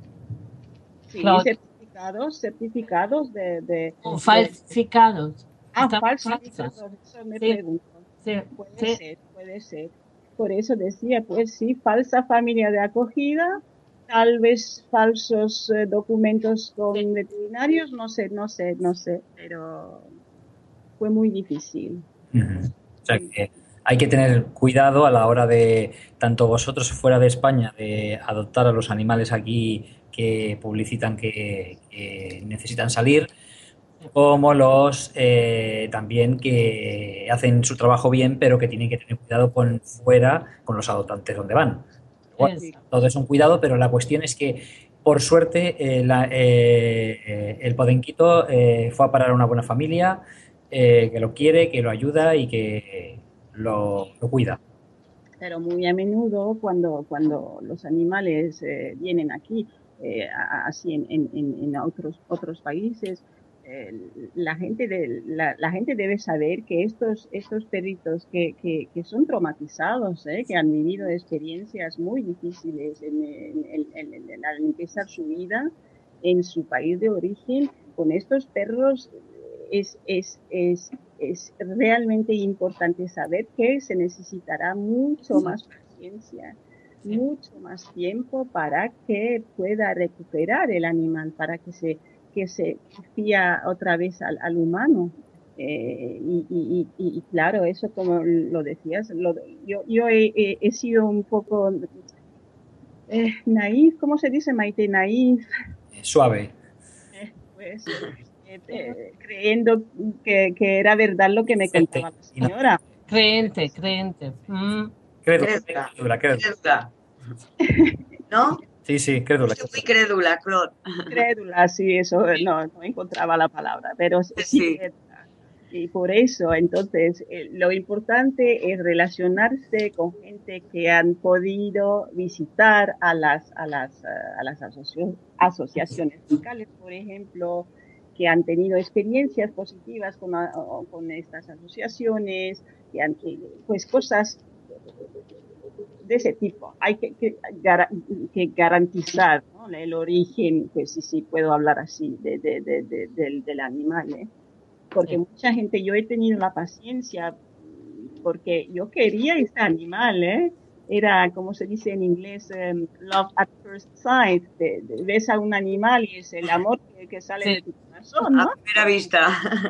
Sí, Claudia. certificados, certificados de, de, O de- falsificados. ah, Estaban falsificados, falsos. eso me Sí, pregunto. sí, Puede sí. ser, puede ser. Por eso decía, pues sí, falsa familia de acogida, tal vez falsos eh, documentos con veterinarios, no sé, no sé, no sé, pero fue muy difícil. Uh-huh. O sea que hay que tener cuidado a la hora de, tanto vosotros fuera de España, de adoptar a los animales aquí que publicitan que, que necesitan salir, como los eh, también que hacen su trabajo bien, pero que tienen que tener cuidado con fuera, con los adoptantes donde van. Bueno, Sí. todo es un cuidado, pero la cuestión es que, por suerte, eh, la- eh, eh, el Podenquito eh, fue a parar a una buena familia eh, que lo quiere, que lo ayuda y que lo, lo cuida. Pero muy a menudo cuando, cuando los animales eh, vienen aquí, eh, a- así en, en, en en otros, otros países, eh, la, gente de, la, la gente debe saber que estos, estos perritos que, que, que son traumatizados, eh, que han vivido experiencias muy difíciles en, en, en, en- en- al empezar su vida en su país de origen, con estos perros es, es, es es realmente importante saber que se necesitará mucho más paciencia, mucho más tiempo para que pueda recuperar el animal, para que se, que se fía otra vez al, al humano. Eh, y, y, y, y, claro, eso como lo decías, lo, yo, yo he, he, he, sido un poco eh, naif, ¿cómo se dice, Maite? Naif. Eh, suave. Eh, pues eh, eh, creyendo que, que, era verdad lo que me contaba la señora. Creente, creente. Mm. Crédula, crédula, crédula. ¿No? Sí, sí, crédula. Yo soy muy crédula, Claude. Crédula, sí, eso no, no encontraba la palabra, pero sí, sí. Crédula. Y por eso, entonces, eh, lo importante es relacionarse con gente que han podido visitar a las, a las, a las asoci asociaciones locales, por ejemplo, que han tenido experiencias positivas con, con estas asociaciones, que han, pues cosas de ese tipo. Hay que, que, que garantizar, ¿no?, el origen, pues sí, sí, puedo hablar así, de, de, de, de, del, del animal, ¿eh? Porque sí. Mucha gente, yo he tenido la paciencia, porque yo quería ese animal, ¿eh? Era, como se dice en inglés, um, love at first sight. De, de, ves a un animal y es el amor que, que sale sí. de tu corazón, ¿no? A primera vista.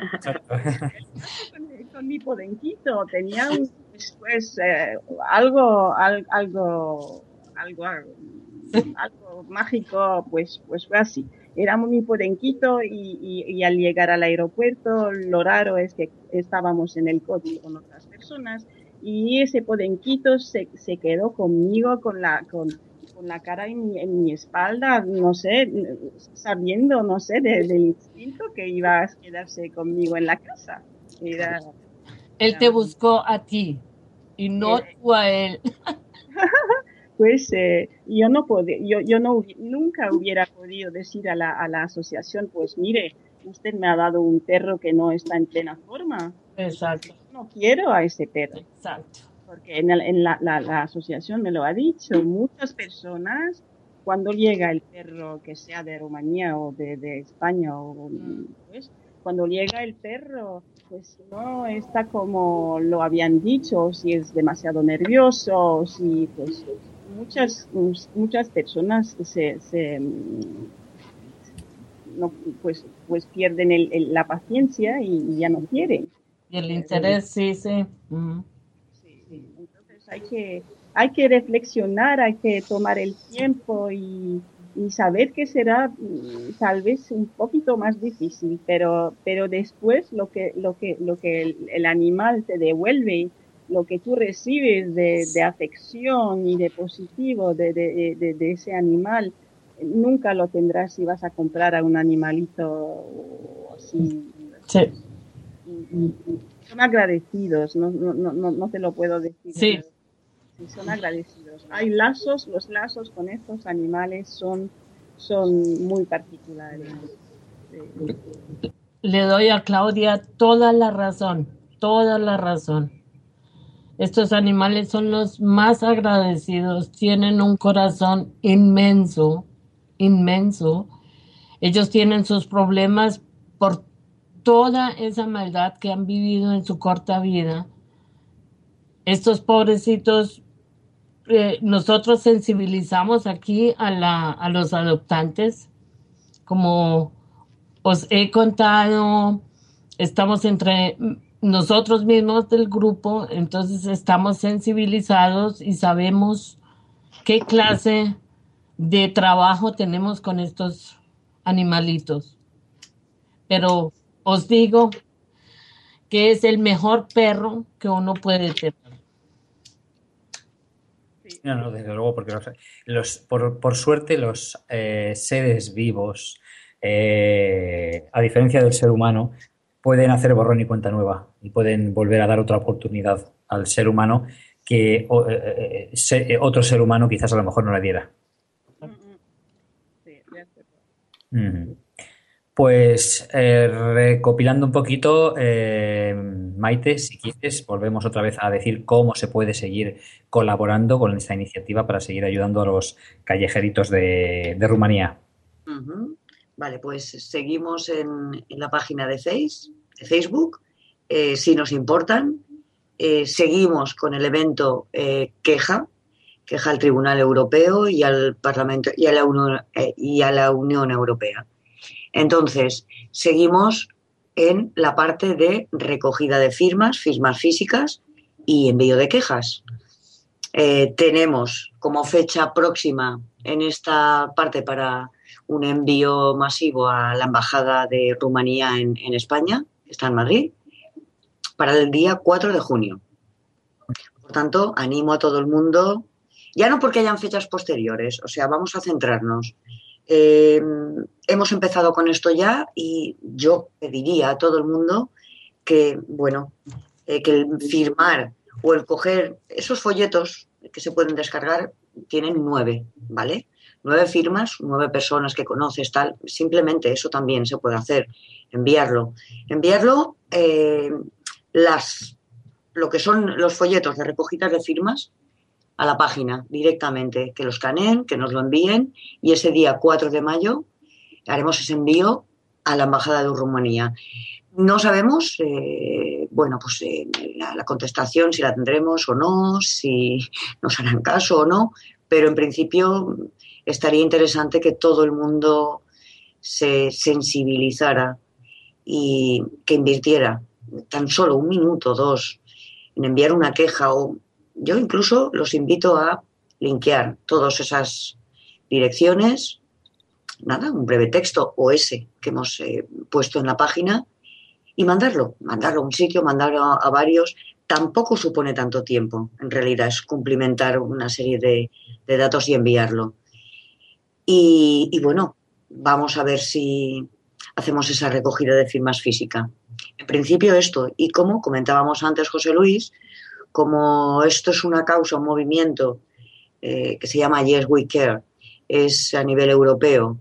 Con, con mi podenquito tenía un, pues, eh, algo, al, algo, algo, algo mágico, pues, pues fue así. Era mi podenquito y, y, y al llegar al aeropuerto, lo raro es que estábamos en el coche con otras personas y ese podenquito se, se quedó conmigo con la, con, con la cara en mi, en mi espalda, no sé, sabiendo, no sé, de, del instinto que iba a quedarse conmigo en la casa. Era, él te buscó a ti y no eh, tú a él. Pues eh, yo no podía, yo, yo no, nunca hubiera podido decir a la, a la asociación, pues mire, usted me ha dado un perro que no está en plena forma. Exacto. No quiero a ese perro. Exacto. Porque en, el, en la, la, la asociación me lo ha dicho, muchas personas, cuando llega el perro, que sea de Rumanía o de, de España, o, pues, cuando llega el perro, pues no está como lo habían dicho, si es demasiado nervioso, o si, pues, muchas, muchas personas se, se no, pues, pues pierden el, el, la paciencia y, y ya no quieren. Y el interés, sí, sí. Uh-huh. Sí, entonces hay que, hay que reflexionar, hay que tomar el tiempo y, y saber que será tal vez un poquito más difícil, pero, pero después lo que, lo que, lo que el, el animal te devuelve lo que tú recibes de, de afección y de positivo de, de, de, de ese animal, nunca lo tendrás si vas a comprar a un animalito así. Sí. Son agradecidos, no, no, no, no te lo puedo decir. Sí. Sí, son agradecidos. Hay lazos, los lazos con estos animales son, son muy particulares. Le doy a Claudia toda la razón, toda la razón. Estos animales son los más agradecidos, tienen un corazón inmenso, inmenso. Ellos tienen sus problemas por toda esa maldad que han vivido en su corta vida. Estos pobrecitos, eh, nosotros sensibilizamos aquí a, la, a los adoptantes, como os he contado, estamos entre nosotros mismos del grupo, entonces estamos sensibilizados y sabemos qué clase de trabajo tenemos con estos animalitos. Pero os digo que es el mejor perro que uno puede tener. No, no, desde luego, porque los, los, por, por suerte los eh, seres vivos, eh, a diferencia del ser humano, pueden hacer borrón y cuenta nueva y pueden volver a dar otra oportunidad al ser humano que o, eh, se, otro ser humano quizás a lo mejor no le diera. Sí, ya sé. Mm. Pues eh, recopilando un poquito, eh, Maite, si quieres, volvemos otra vez a decir cómo se puede seguir colaborando con esta iniciativa para seguir ayudando a los callejeritos de, de Rumanía. Uh-huh. Vale, pues seguimos en, en la página de, face, de Facebook, eh, si nos importan. Eh, seguimos con el evento eh, Queja, Queja al Tribunal Europeo y al Parlamento y a la Unión, eh, y a la Unión Europea. Entonces, seguimos en la parte de recogida de firmas, firmas físicas y envío de quejas. Eh, tenemos como fecha próxima en esta parte para un envío masivo a la Embajada de Rumanía en, en España, que está en Madrid, para el día cuatro de junio. Por tanto, animo a todo el mundo, ya no porque hayan fechas posteriores, o sea, vamos a centrarnos. Eh, hemos empezado con esto ya y yo pediría a todo el mundo que, bueno, eh, que el firmar o el coger esos folletos que se pueden descargar, tienen nueve, ¿vale? Nueve firmas, nueve personas que conoces, tal, simplemente eso también se puede hacer, enviarlo. Enviarlo, eh, las, lo que son los folletos de recogidas de firmas, a la página directamente, que lo escaneen, que nos lo envíen y ese día cuatro de mayo haremos ese envío a la Embajada de Rumanía. No sabemos, eh, bueno, pues eh, la, la contestación, si la tendremos o no, si nos harán caso o no, pero en principio estaría interesante que todo el mundo se sensibilizara y que invirtiera tan solo un minuto o dos en enviar una queja o... Yo incluso los invito a linkear todas esas direcciones, nada, un breve texto o ese que hemos eh, puesto en la página y mandarlo, mandarlo a un sitio, mandarlo a, a varios. Tampoco supone tanto tiempo, en realidad es cumplimentar una serie de, de datos y enviarlo. Y, y bueno, vamos a ver si hacemos esa recogida de firmas física. En principio esto, y como comentábamos antes José Luis, como esto es una causa, un movimiento eh, que se llama Yes We Care, es a nivel europeo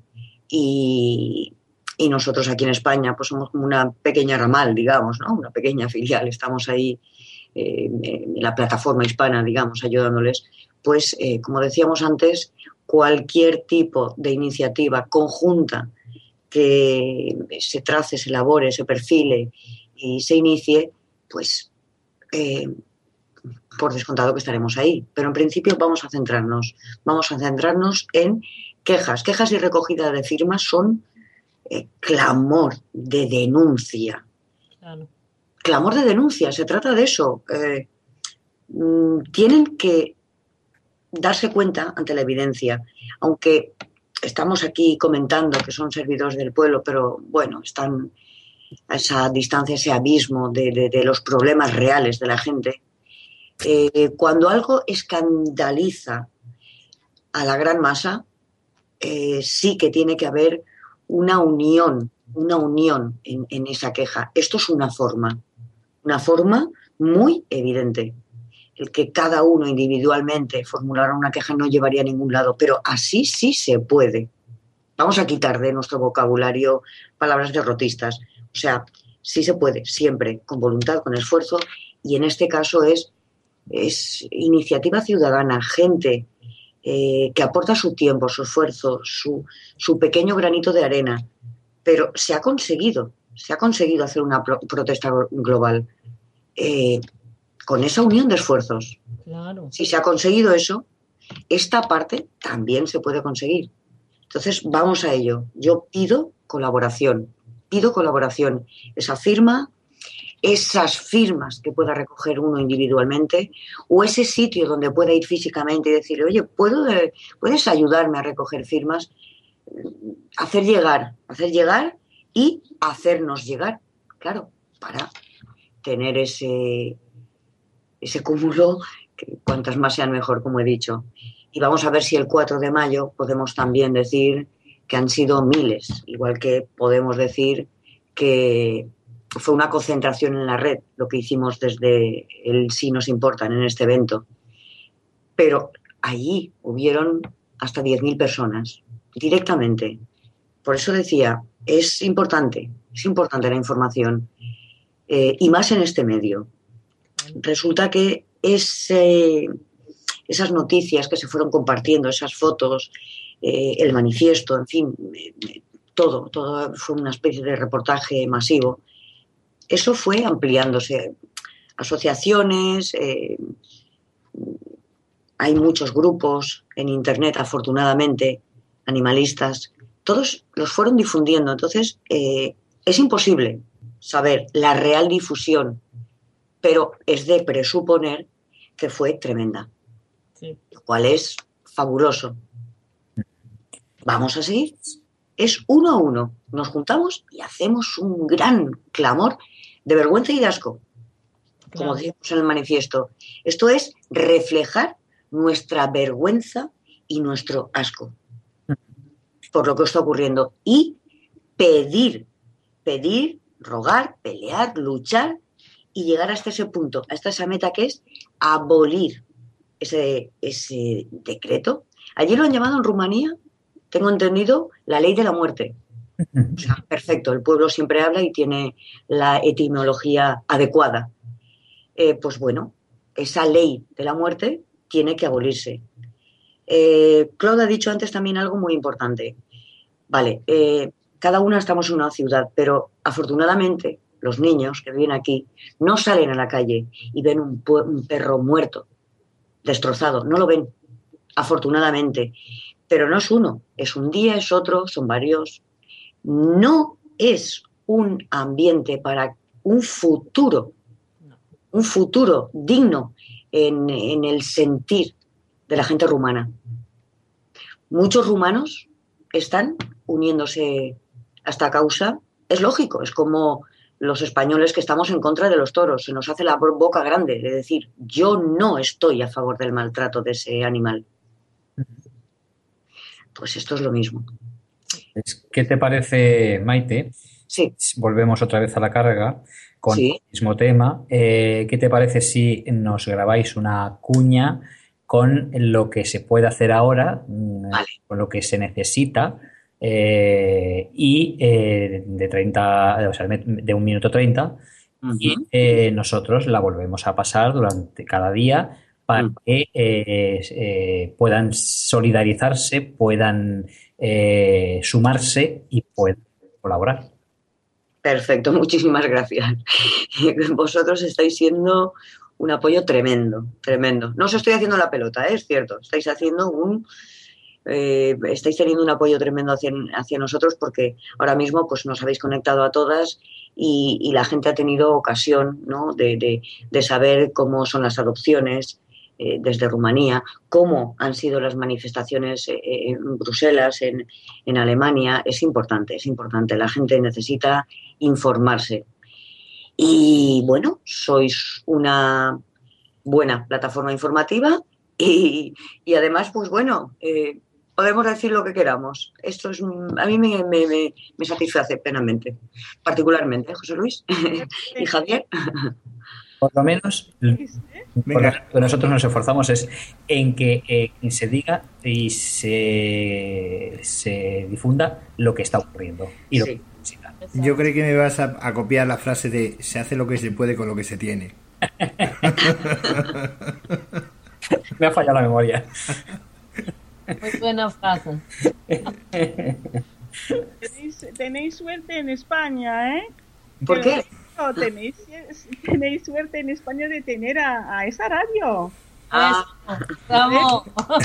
y, y nosotros aquí en España pues somos como una pequeña ramal, digamos, ¿no? Una pequeña filial, estamos ahí eh, en la plataforma hispana, digamos, ayudándoles. Pues, eh, como decíamos antes, cualquier tipo de iniciativa conjunta que se trace, se elabore, se perfile y se inicie, pues... Eh, por descontado que estaremos ahí, pero en principio vamos a centrarnos, vamos a centrarnos en quejas. Quejas y recogida de firmas son eh, clamor de denuncia. Claro. Clamor de denuncia, se trata de eso. Eh, mm, tienen que darse cuenta ante la evidencia, aunque estamos aquí comentando que son servidores del pueblo, pero bueno, están a esa distancia, ese abismo de, de, de los problemas reales de la gente. Eh, cuando algo escandaliza a la gran masa, eh, sí que tiene que haber una unión, una unión en, en esa queja. Esto es una forma, una forma muy evidente. El que cada uno individualmente formulara una queja no llevaría a ningún lado, pero así sí se puede. Vamos a quitar de nuestro vocabulario palabras derrotistas. O sea, sí se puede, siempre, con voluntad, con esfuerzo, y en este caso es, es iniciativa ciudadana, gente eh, que aporta su tiempo, su esfuerzo, su, su pequeño granito de arena, pero se ha conseguido, se ha conseguido hacer una pro- protesta global eh, con esa unión de esfuerzos. Claro. Si se ha conseguido eso, esta parte también se puede conseguir. Entonces, vamos a ello. Yo pido colaboración, pido colaboración. Esa firma, esas firmas que pueda recoger uno individualmente, o ese sitio donde pueda ir físicamente y decirle, oye, ¿puedo, ¿puedes ayudarme a recoger firmas? Hacer llegar, hacer llegar y hacernos llegar, claro, para tener ese, ese cúmulo, que cuantas más sean mejor, como he dicho. Y vamos a ver si el cuatro de mayo podemos también decir que han sido miles, igual que podemos decir que fue una concentración en la red, lo que hicimos desde el Sí Nos Importan en este evento. Pero allí hubieron hasta diez mil personas, directamente. Por eso decía, es importante, es importante la información, eh, y más en este medio. Resulta que ese, esas noticias que se fueron compartiendo, esas fotos, eh, el manifiesto, en fin, eh, todo, todo fue una especie de reportaje masivo. Eso fue ampliándose. Asociaciones, eh, hay muchos grupos en Internet, afortunadamente, animalistas, todos los fueron difundiendo. Entonces, eh, es imposible saber la real difusión, pero es de presuponer que fue tremenda, sí. Lo cual es fabuloso. Vamos a seguir. Es uno a uno. Nos juntamos y hacemos un gran clamor de vergüenza y de asco, como decimos en el manifiesto. Esto es reflejar nuestra vergüenza y nuestro asco por lo que está ocurriendo y pedir, pedir, rogar, pelear, luchar y llegar hasta ese punto, hasta esa meta que es abolir ese, ese decreto. Allí lo han llamado en Rumanía, tengo entendido, la ley de la muerte. O sea, perfecto, el pueblo siempre habla y tiene la etimología adecuada. Eh, pues bueno, esa ley de la muerte tiene que abolirse. Eh, Claude ha dicho antes también algo muy importante. Vale, eh, cada una estamos en una ciudad, pero afortunadamente los niños que viven aquí no salen a la calle y ven un, un perro muerto, destrozado, no lo ven, afortunadamente. Pero no es uno, es un día, es otro, son varios. No es un ambiente para un futuro, un futuro digno en, en el sentir de la gente rumana. Muchos rumanos están uniéndose a esta causa. Es lógico, es como los españoles que estamos en contra de los toros. Se nos hace la boca grande de decir, yo no estoy a favor del maltrato de ese animal. Pues esto es lo mismo. ¿Qué te parece, Maite? Sí. Volvemos otra vez a la carga con sí. el mismo tema. Eh, ¿Qué te parece si nos grabáis una cuña con lo que se puede hacer ahora, vale. con lo que se necesita, eh, y eh, de treinta, o sea, de un minuto treinta, uh-huh. y eh, nosotros la volvemos a pasar durante cada día para uh-huh. que eh, eh, puedan solidarizarse, puedan eh, sumarse y puedan colaborar. Perfecto, muchísimas gracias. Vosotros estáis siendo un apoyo tremendo, tremendo. No os estoy haciendo la pelota, ¿eh? Es cierto. Estáis haciendo un, eh, estáis teniendo un apoyo tremendo hacia, hacia nosotros porque ahora mismo pues nos habéis conectado a todas y, y la gente ha tenido ocasión, ¿no? de, de, de saber cómo son las adopciones eh, desde Rumanía, cómo han sido las manifestaciones eh, en Bruselas, en, en Alemania. Es importante, es importante. La gente necesita informarse. Y bueno, sois una buena plataforma informativa y, y además, pues bueno, eh, podemos decir lo que queramos. Esto es, a mí me, me, me, me satisface plenamente, particularmente, José Luis y Javier. Por lo menos, por lo que nosotros nos esforzamos es en que eh, se diga y se, se difunda lo que está ocurriendo. Y Sí. lo Yo creí que me vas a, a copiar la frase de se hace lo que se puede con lo que se tiene. Me ha fallado la memoria. Muy buena frase. Tenéis, tenéis suerte en España, ¿eh? ¿Por qué? Pero tenéis, tenéis suerte en España de tener a, a esa radio. Ah, Bravo.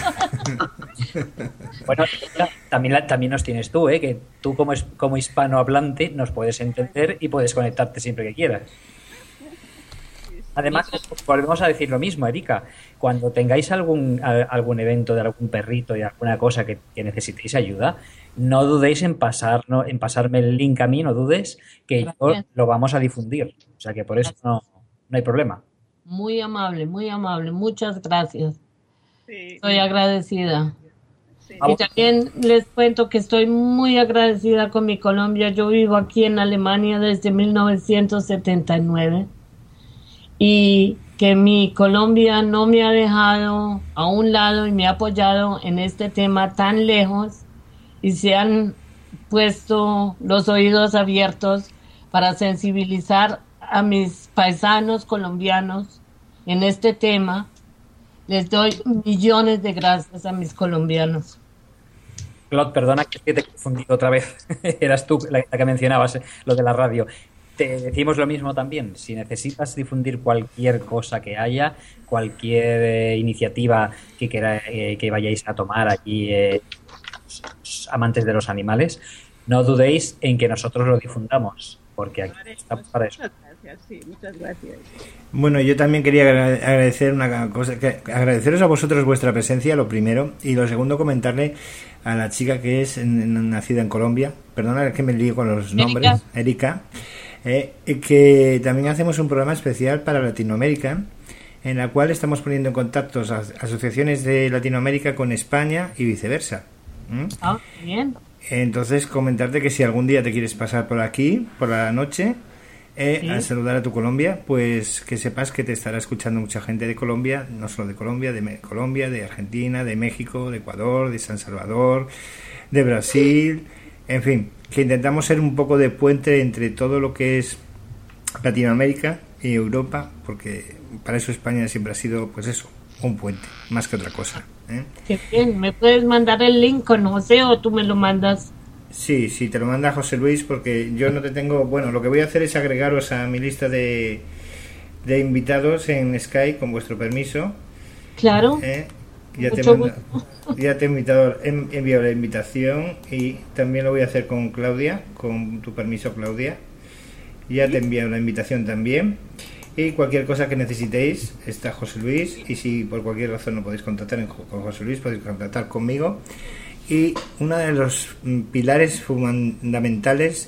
Bueno, también, la- también nos tienes tú, ¿eh? Que tú como, es- como hispanohablante nos puedes entender y puedes conectarte siempre que quieras. Además, volvemos a decir lo mismo, Erika. Cuando tengáis algún, a- algún evento de algún perrito y alguna cosa que, que necesitéis ayuda, no dudéis en, pasar, no- en pasarme el link a mí, no dudes, que yo Gracias. lo vamos a difundir. O sea que por eso no, no hay problema. Muy amable, muy amable. Muchas gracias. Sí, Estoy agradecida. sí. Y también les cuento que estoy muy agradecida con mi Colombia. Yo vivo aquí en Alemania desde mil novecientos setenta y nueve y que mi Colombia no me ha dejado a un lado y me ha apoyado en este tema tan lejos y se han puesto los oídos abiertos para sensibilizar a mis paisanos colombianos en este tema. Les doy millones de gracias a mis colombianos. Claude, perdona que te he confundido otra vez. Eras tú la, la que mencionabas, eh, lo de la radio. Te decimos lo mismo también. Si necesitas difundir cualquier cosa que haya, cualquier eh, iniciativa que, quera, eh, que vayáis a tomar aquí, eh, los amantes de los animales, no dudéis en que nosotros lo difundamos, porque aquí estamos para eso. Muchas gracias, sí, muchas gracias. Bueno, yo también quería agra- agradecer una cosa, que, agradeceros a vosotros vuestra presencia, lo primero, y lo segundo, comentarle a la chica que es en- en- nacida en Colombia, perdona que me lío con los nombres, Erika, eh, que también hacemos un programa especial para Latinoamérica, en la cual estamos poniendo en contacto a asociaciones de Latinoamérica con España y viceversa. ¿Mm? Ah, bien. Entonces, comentarte que si algún día te quieres pasar por aquí, por la noche, eh, Sí. a saludar a tu Colombia, pues que sepas que te estará escuchando mucha gente de Colombia, no solo de Colombia, de Me- Colombia, de Argentina, de México, de Ecuador, de San Salvador, de Brasil, en fin, que intentamos ser un poco de puente entre todo lo que es Latinoamérica y Europa, porque para eso España siempre ha sido, pues eso, un puente, más que otra cosa, ¿eh? Qué bien. ¿Me puedes mandar el link con José o tú me lo mandas? Sí, sí, te lo manda José Luis porque yo no te tengo... Bueno, lo que voy a hacer es agregaros a mi lista de, de invitados en Skype con vuestro permiso. Claro. ¿eh? Ya, te Mucho manda- ya te he, invitado, he enviado la invitación y también lo voy a hacer con Claudia, con tu permiso, Claudia. Ya te he enviado la invitación también. Y cualquier cosa que necesitéis, está José Luis. Y si por cualquier razón no podéis contactar en- con José Luis, podéis contactar conmigo. Y uno de los mm, pilares fundamentales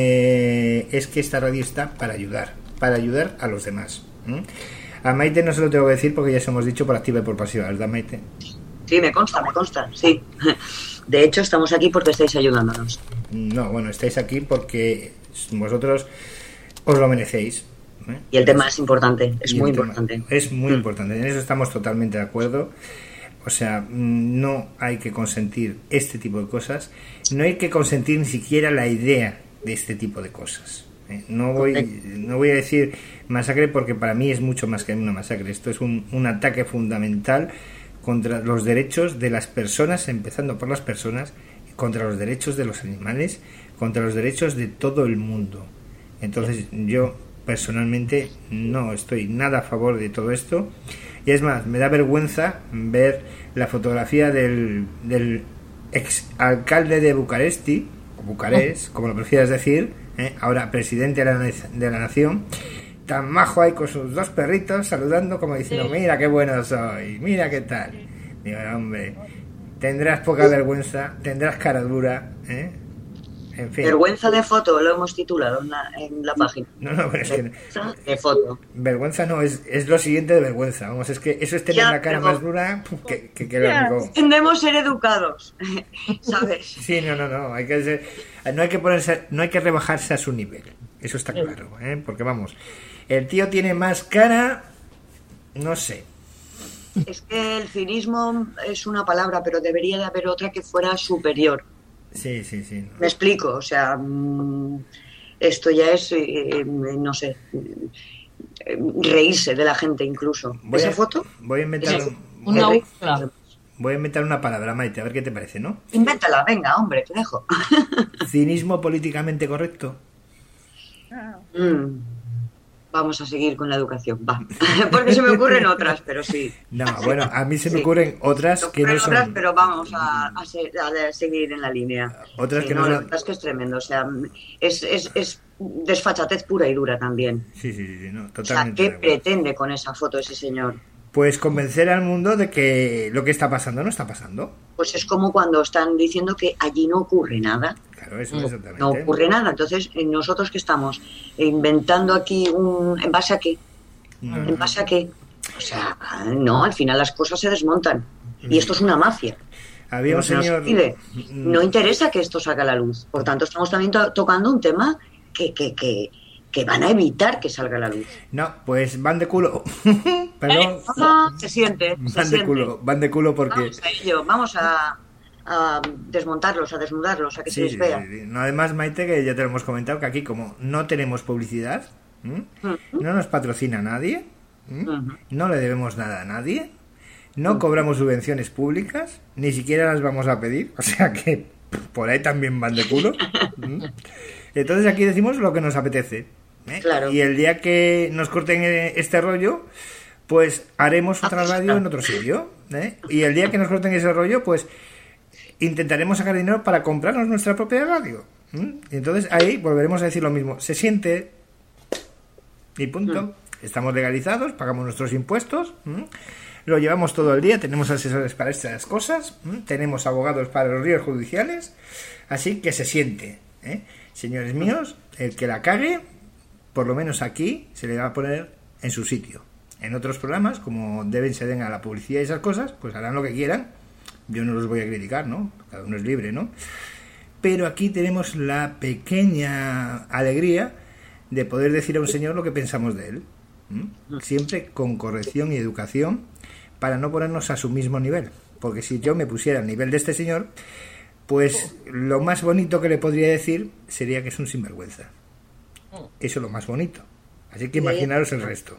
eh, es que esta radio está para ayudar, para ayudar a los demás. ¿m? A Maite no se lo tengo que decir porque ya se hemos dicho por activa y por pasiva, ¿verdad, Maite? sí, me consta, me consta, sí. De hecho, estamos aquí porque estáis ayudándonos. No, bueno, estáis aquí porque vosotros os lo merecéis. ¿eh? Y el tema es importante, es Y el muy tema importante. Es muy Mm. importante, en eso estamos totalmente de acuerdo. O sea, mm, no hay que consentir este tipo de cosas, no hay que consentir ni siquiera la idea de este tipo de cosas. ¿eh? No voy, no voy a decir masacre porque para mí es mucho más que una masacre. Esto es un, un ataque fundamental contra los derechos de las personas, empezando por las personas, contra los derechos de los animales, contra los derechos de todo el mundo. Entonces yo personalmente no estoy nada a favor de todo esto. Y es más, me da vergüenza ver la fotografía del, del ex alcalde de Bucaresti, o Bucarest, como lo prefieras decir, ¿eh? ahora presidente de la, de la nación, tan majo ahí con sus dos perritos saludando como diciendo, mira qué bueno soy, mira qué tal. Digo, hombre, tendrás poca vergüenza, tendrás cara dura, ¿eh? En fin. Vergüenza de foto, lo hemos titulado en la, en la página. No, no, pero es que... Vergüenza de foto. Vergüenza no, es, es lo siguiente de vergüenza. Vamos, es que eso es tener Ya, la cara pero- más dura que, que, que Ya. lo único. Tendemos ser educados, ¿sabes? Sí, no, no, no, hay que ser, no hay que ponerse, no hay que rebajarse a su nivel. Eso está claro, ¿eh? Porque vamos, el tío tiene más cara, no sé. Es que el cinismo es una palabra, pero debería de haber otra que fuera superior. Sí, sí, sí. Me explico, o sea, mm, esto ya es, eh, eh, no sé, eh, reírse de la gente incluso. Voy ¿Esa a, foto? Voy a inventar, Es- un- Una voy, ultra. voy a inventar una palabra, Maite, a ver qué te parece, ¿no? Invéntala, venga, hombre, te dejo. Cinismo políticamente correcto. Mm, Vamos a seguir con la educación, va. Porque se me ocurren otras, pero sí. No, bueno, a mí se me Sí. ocurren otras Se me que no ocurren otras, son, pero vamos a, a se- a seguir en la línea. Otras Sí, que no no, son- la verdad es que es tremendo, o sea, es, es, es desfachatez pura y dura también. sí, sí, sí, sí, no, O sea, totalmente. ¿qué de acuerdo. pretende con esa foto ese señor? Pues convencer al mundo de que lo que está pasando no está pasando. Pues es como cuando están diciendo que allí no ocurre nada. Claro, eso No, exactamente. No ocurre nada. Entonces, eh, nosotros que estamos inventando aquí un... ¿En base a qué? No, ¿En base a qué? O sea, no, al final las cosas se desmontan. Y esto es una mafia. Había un No se nos señor... olvide. Mm, No interesa que esto salga a la luz. Por tanto, estamos también to- tocando un tema que, que, que, que van a evitar que salga a la luz. No, pues van de culo. Perdón. Ah, se siente, se Van de siente. culo, van de culo porque... Vamos a ello, vamos a, a desmontarlos, a desnudarlos, a que se Sí, les sí, vea. sí, sí. No, además, Maite, que ya te lo hemos comentado, que aquí como no tenemos publicidad, ¿m? Ujú. no nos patrocina nadie, ¿m? Ujú. no le debemos nada a nadie, no cobramos subvenciones públicas, ni siquiera las vamos a pedir, o sea que pff, por ahí también van de culo. ¿m? Entonces aquí decimos lo que nos apetece. ¿eh? Claro. Y el día que nos corten eh, este rollo, pues haremos otra Aquí está. radio en otro sitio. ¿eh? Y el día que nos corten ese rollo, pues intentaremos sacar dinero para comprarnos nuestra propia radio. ¿m? Y entonces ahí volveremos a decir lo mismo. Se siente y punto. Mm. Estamos legalizados, pagamos nuestros impuestos, ¿m? Lo llevamos todo el día, tenemos asesores para estas cosas, ¿m? Tenemos abogados para los líos judiciales, así que se siente. ¿eh? Señores míos, el que la cague, por lo menos aquí, se le va a poner en su sitio. En otros programas, como deben se den a la publicidad y esas cosas, pues harán lo que quieran. Yo no los voy a criticar, ¿no? Cada uno es libre, ¿no? Pero aquí tenemos la pequeña alegría de poder decir a un señor lo que pensamos de él. ¿m? Siempre con corrección y educación para no ponernos a su mismo nivel. Porque si yo me pusiera al nivel de este señor, pues lo más bonito que le podría decir sería que es un sinvergüenza. Eso es lo más bonito. Así que imaginaros el resto.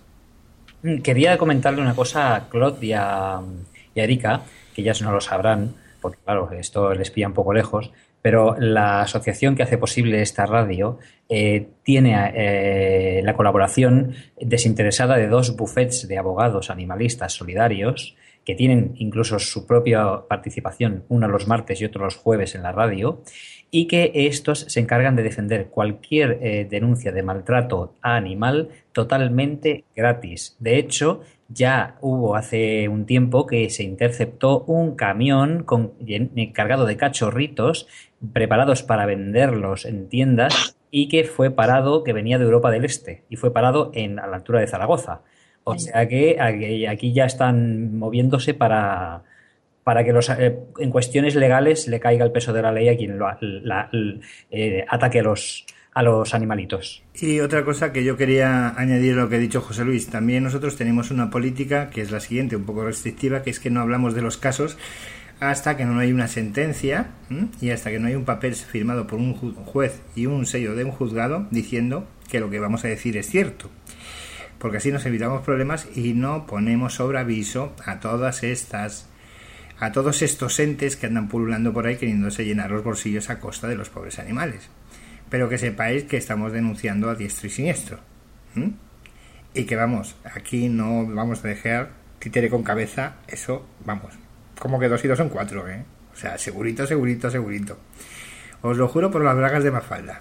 Quería comentarle una cosa a Claude y a, y a Erika, que ellas no lo sabrán, porque claro, esto les pilla un poco lejos, pero la asociación que hace posible esta radio eh, tiene eh, la colaboración desinteresada de dos bufetes de abogados animalistas solidarios que tienen incluso su propia participación, uno los martes y otro los jueves en la radio, y que estos se encargan de defender cualquier eh, denuncia de maltrato a animal totalmente gratis. De hecho, ya hubo hace un tiempo que se interceptó un camión con, cargado de cachorritos preparados para venderlos en tiendas y que fue parado, que venía de Europa del Este y fue parado en, a la altura de Zaragoza. O sea que aquí, aquí ya están moviéndose para, para que los, eh, en cuestiones legales le caiga el peso de la ley a quien lo, la, la, eh, ataque a los, a los animalitos. Y otra cosa que yo quería añadir a lo que ha dicho José Luis, también nosotros tenemos una política que es la siguiente, un poco restrictiva, que es que no hablamos de los casos hasta que no hay una sentencia ¿m? y hasta que no hay un papel firmado por un juez y un sello de un juzgado diciendo que lo que vamos a decir es cierto. Porque así nos evitamos problemas y no ponemos sobre aviso a todas estas, a todos estos entes que andan pululando por ahí queriéndose llenar los bolsillos a costa de los pobres animales. Pero que sepáis que estamos denunciando a diestro y siniestro. ¿Mm? Y que vamos, aquí no vamos a dejar títere con cabeza, eso, vamos, como que dos y dos son cuatro, ¿eh? O sea, segurito, segurito, segurito. Os lo juro por las bragas de Mafalda.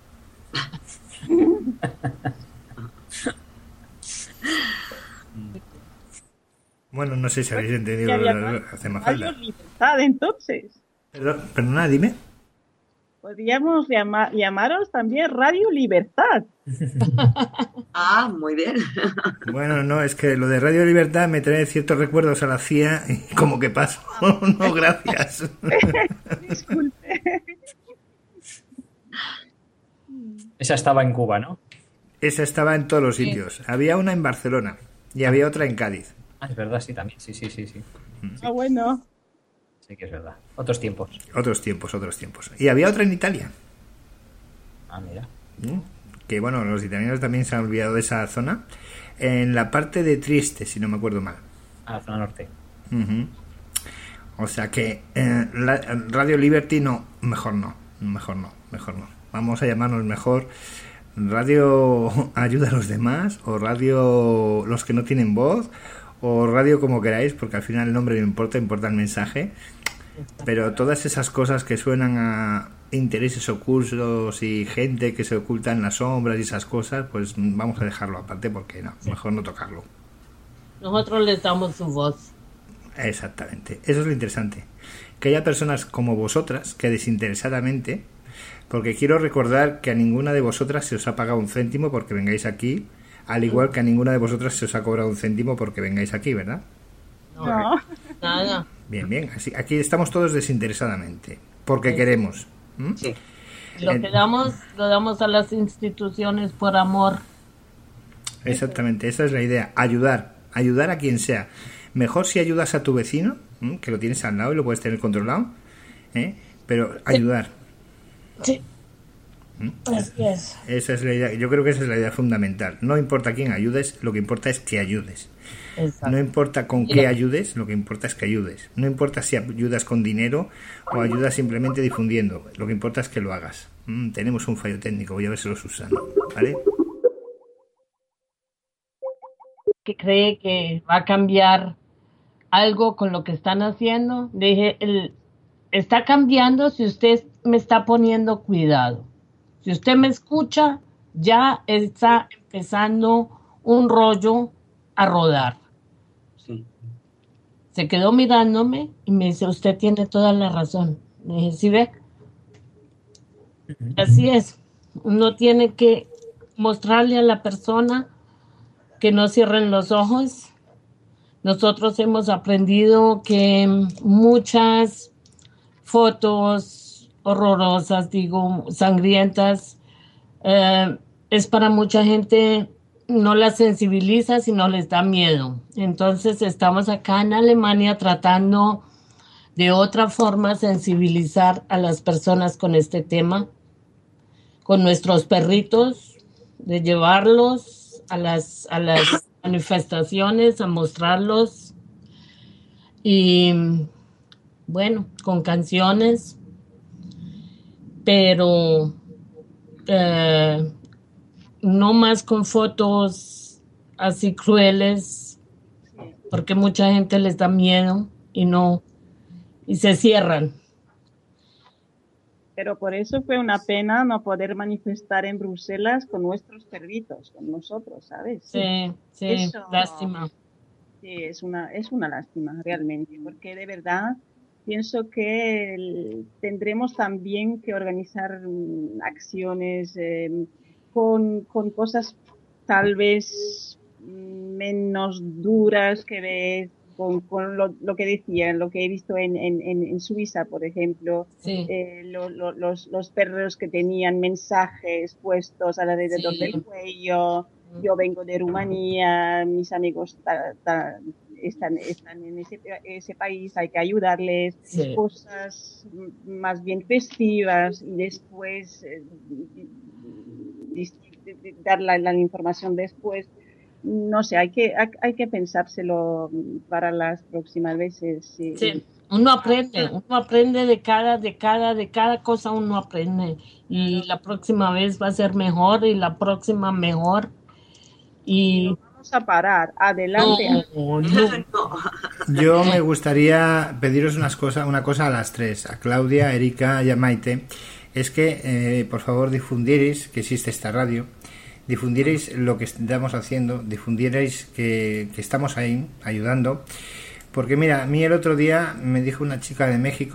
Bueno, no sé si habéis entendido lo de Mafalda. libertad, entonces. Perdón, perdona, dime. Podríamos llama, llamaros también Radio Libertad. Ah, muy bien. Bueno, no, es que lo de Radio Libertad me trae ciertos recuerdos a la C I A y como que paso. No, gracias. Disculpe. Esa estaba en Cuba, ¿no? Esa estaba en todos los sitios. Sí. Había una en Barcelona y había otra en Cádiz. Ah, es verdad, sí, también. Sí, sí, sí, sí. Ah, bueno. Sí que es verdad. Otros tiempos. Otros tiempos, otros tiempos. Y había otra en Italia. Ah, mira. Que bueno, los italianos también se han olvidado de esa zona. En la parte de Trieste, si no me acuerdo mal. Ah, la zona norte. Uh-huh. O sea que eh, la, Radio Liberty no, mejor no, mejor no, mejor no. Vamos a llamarnos mejor Radio Ayuda a los Demás, o Radio Los que no tienen voz, o radio como queráis, porque al final el nombre no importa, importa el mensaje. Pero todas esas cosas que suenan a intereses ocultos y gente que se oculta en las sombras y esas cosas, pues vamos a dejarlo aparte porque no, mejor no tocarlo. Nosotros les damos su voz. Exactamente, eso es lo interesante, que haya personas como vosotras que desinteresadamente, porque quiero recordar que a ninguna de vosotras se os ha pagado un céntimo porque vengáis aquí, al igual que a ninguna de vosotras se os ha cobrado un céntimo porque vengáis aquí, ¿verdad? No, nada. Bien, bien, así, aquí estamos todos desinteresadamente, porque sí. queremos. ¿Mm? Sí. Lo que damos, lo damos a las instituciones por amor. Exactamente, esa es la idea, ayudar, ayudar a quien sea. Mejor si ayudas a tu vecino, ¿eh? que lo tienes al lado y lo puedes tener controlado, ¿eh? pero ayudar. Sí. ¿Mm? Así es. Esa es la idea. Yo creo que esa es la idea fundamental. No importa a quién ayudes, lo que importa es que ayudes. Exacto. No importa con qué ayudes, lo que importa es que ayudes. No importa si ayudas con dinero o ayudas simplemente difundiendo. Lo que importa es que lo hagas. Mm, tenemos un fallo técnico, voy a ver si lo usan, ¿vale? Que cree que va a cambiar algo con lo que están haciendo. Dije, el, está cambiando si usted me está poniendo cuidado. Si usted me escucha, ya está empezando un rollo a rodar. Sí. Se quedó mirándome y me dice, usted tiene toda la razón. Le dije, ¿sí ve? Así es. Uno tiene que mostrarle a la persona que no cierren los ojos. Nosotros hemos aprendido que muchas fotos horrorosas, digo, sangrientas, eh, es para mucha gente, no las sensibiliza, sino les da miedo. Entonces estamos acá en Alemania tratando de otra forma sensibilizar a las personas con este tema, con nuestros perritos, de llevarlos a las, a las manifestaciones, a mostrarlos, y bueno, con canciones, pero eh, no más con fotos así crueles, porque mucha gente les da miedo y no, y se cierran. Pero por eso fue una pena no poder manifestar en Bruselas con nuestros perritos, con nosotros, ¿sabes? Sí, sí, eso, lástima. Sí, es una, es una lástima realmente, porque de verdad pienso que el, tendremos también que organizar um, acciones eh, con, con cosas tal vez menos duras que ves, con, con lo, lo que decían, lo que he visto en, en, en Suiza, por ejemplo, sí. eh, lo, lo, los, los perros que tenían mensajes puestos alrededor sí. del cuello. Yo vengo de Rumanía, mis amigos ta, ta, están, están en ese, ese país, hay que ayudarles, sí. cosas más bien festivas, y después eh, dar la, la información después. No sé, hay que hay, hay que pensárselo para las próximas veces. Sí. Sí. Uno aprende, uno aprende de cada, de cada, de cada cosa uno aprende, y la próxima vez va a ser mejor, y la próxima mejor. Y no vamos a parar, adelante. No, no. Yo me gustaría pediros unas cosas, una cosa a las tres, a Claudia, Erika y a Maite, es que eh, por favor difundierais que existe esta radio, difundierais lo que estamos haciendo, difundierais que, que estamos ahí ayudando, porque mira, a mí el otro día me dijo una chica de México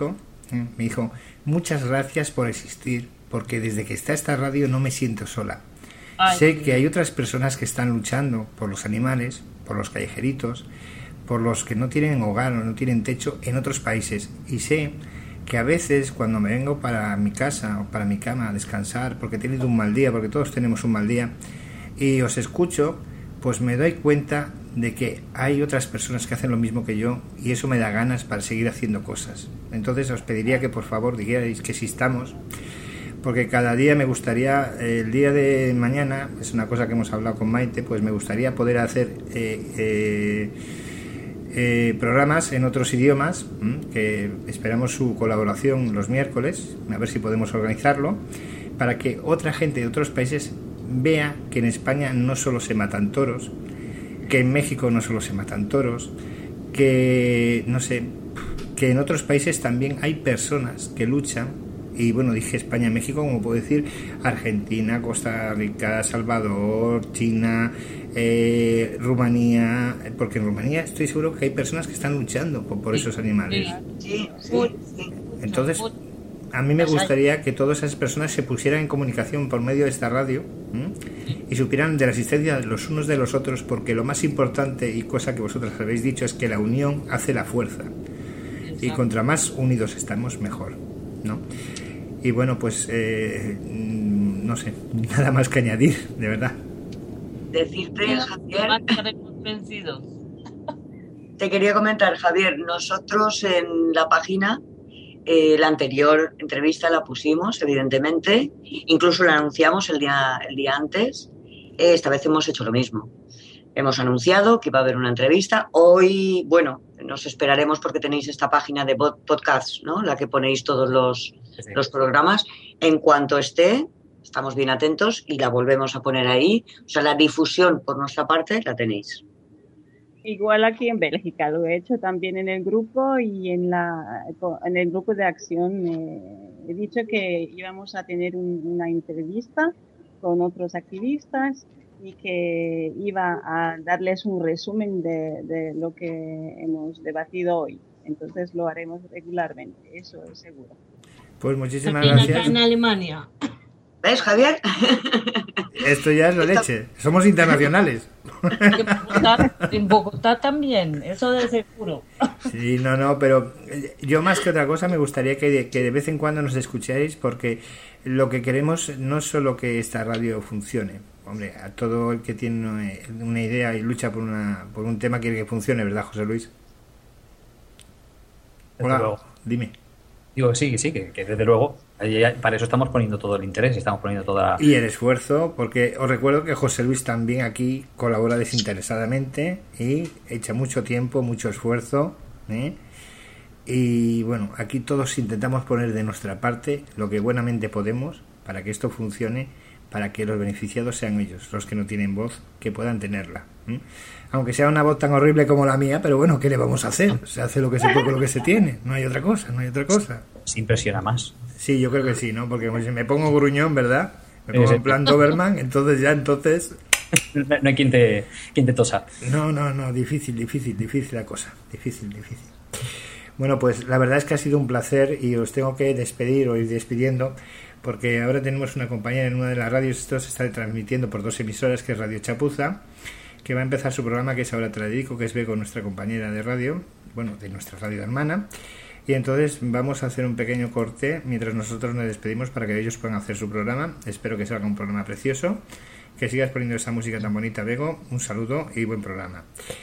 ¿eh? Me dijo, muchas gracias por existir, porque desde que está esta radio no me siento sola. Ay, sé que hay otras personas que están luchando por los animales, por los callejeritos, por los que no tienen hogar o no tienen techo en otros países. Y sé que a veces cuando me vengo para mi casa o para mi cama a descansar, porque he tenido un mal día, porque todos tenemos un mal día, y os escucho, pues me doy cuenta de que hay otras personas que hacen lo mismo que yo, y eso me da ganas para seguir haciendo cosas. Entonces os pediría que por favor dijerais que existamos, porque cada día me gustaría, eh, el día de mañana, es una cosa que hemos hablado con Maite, pues me gustaría poder hacer eh, eh, eh, programas en otros idiomas, ¿m? que esperamos su colaboración los miércoles, a ver si podemos organizarlo, para que otra gente de otros países vea que en España no solo se matan toros, que en México no solo se matan toros, que no sé, que en otros países también hay personas que luchan. Y bueno, dije España, México, como puedo decir Argentina, Costa Rica, Salvador, China, eh, Rumanía, porque en Rumanía estoy seguro que hay personas que están luchando por, por esos animales. Sí, sí, sí. Entonces, a mí me gustaría que todas esas personas se pusieran en comunicación por medio de esta radio, ¿m? y supieran de la existencia de los unos de los otros, porque lo más importante, y cosa que vosotros habéis dicho, es que la unión hace la fuerza. Y contra más unidos estamos, mejor, ¿no? Y bueno, pues eh, no sé, nada más que añadir, de verdad. Decirte, Javier, te quería comentar, Javier, nosotros en la página, eh, la anterior entrevista la pusimos, evidentemente, incluso la anunciamos el día, el día antes. Eh, esta vez hemos hecho lo mismo. Hemos anunciado que iba a haber una entrevista. Hoy, bueno, nos esperaremos porque tenéis esta página de podcast, ¿no? La que ponéis todos los, sí. los programas. En cuanto esté, estamos bien atentos y la volvemos a poner ahí. O sea, la difusión por nuestra parte la tenéis. Igual aquí en Bélgica, lo he hecho también en el grupo y en, la, en el grupo de acción. Eh, he dicho que íbamos a tener un, una entrevista con otros activistas y que iba a darles un resumen de, de lo que hemos debatido hoy. Entonces lo haremos regularmente, eso es seguro. Pues muchísimas gracias. En Alemania. ¿Ves, Javier? Esto ya es la leche. Somos internacionales. En Bogotá, en Bogotá también, eso de seguro. Sí, no, no, pero yo más que otra cosa me gustaría que de, que de vez en cuando nos escuchéis, porque lo que queremos no es solo que esta radio funcione. Hombre, a todo el que tiene una, una idea y lucha por una por un tema quiere que funcione, ¿verdad, José Luis? Hola, luego. Dime. Digo, sí, sí, que, que desde luego, para eso estamos poniendo todo el interés, estamos poniendo toda... Y el esfuerzo, porque os recuerdo que José Luis también aquí colabora desinteresadamente y echa mucho tiempo, mucho esfuerzo, ¿eh? Y bueno, aquí todos intentamos poner de nuestra parte lo que buenamente podemos para que esto funcione, para que los beneficiados sean ellos, los que no tienen voz, que puedan tenerla. ¿eh? Aunque sea una voz tan horrible como la mía, pero bueno, ¿qué le vamos a hacer? Se hace lo que se puede con lo que se tiene, no hay otra cosa, no hay otra cosa. Se impresiona más. Sí, yo creo que sí, ¿no? Porque si me pongo gruñón, ¿verdad? Me pongo en plan Doberman, entonces ya entonces... No hay quien te, quien te tosa. No, no, no, difícil, difícil, difícil la cosa, difícil, difícil. Bueno, pues la verdad es que ha sido un placer y os tengo que despedir o ir despidiendo, porque ahora tenemos una compañera en una de las radios, esto se está transmitiendo por dos emisoras, que es Radio Chapuza, que va a empezar su programa, que es Ahora te la dedico, que es Bego, nuestra compañera de radio, bueno, de nuestra radio hermana, y entonces vamos a hacer un pequeño corte mientras nosotros nos despedimos para que ellos puedan hacer su programa. Espero que salga un programa precioso, que sigas poniendo esa música tan bonita, Bego, un saludo y buen programa.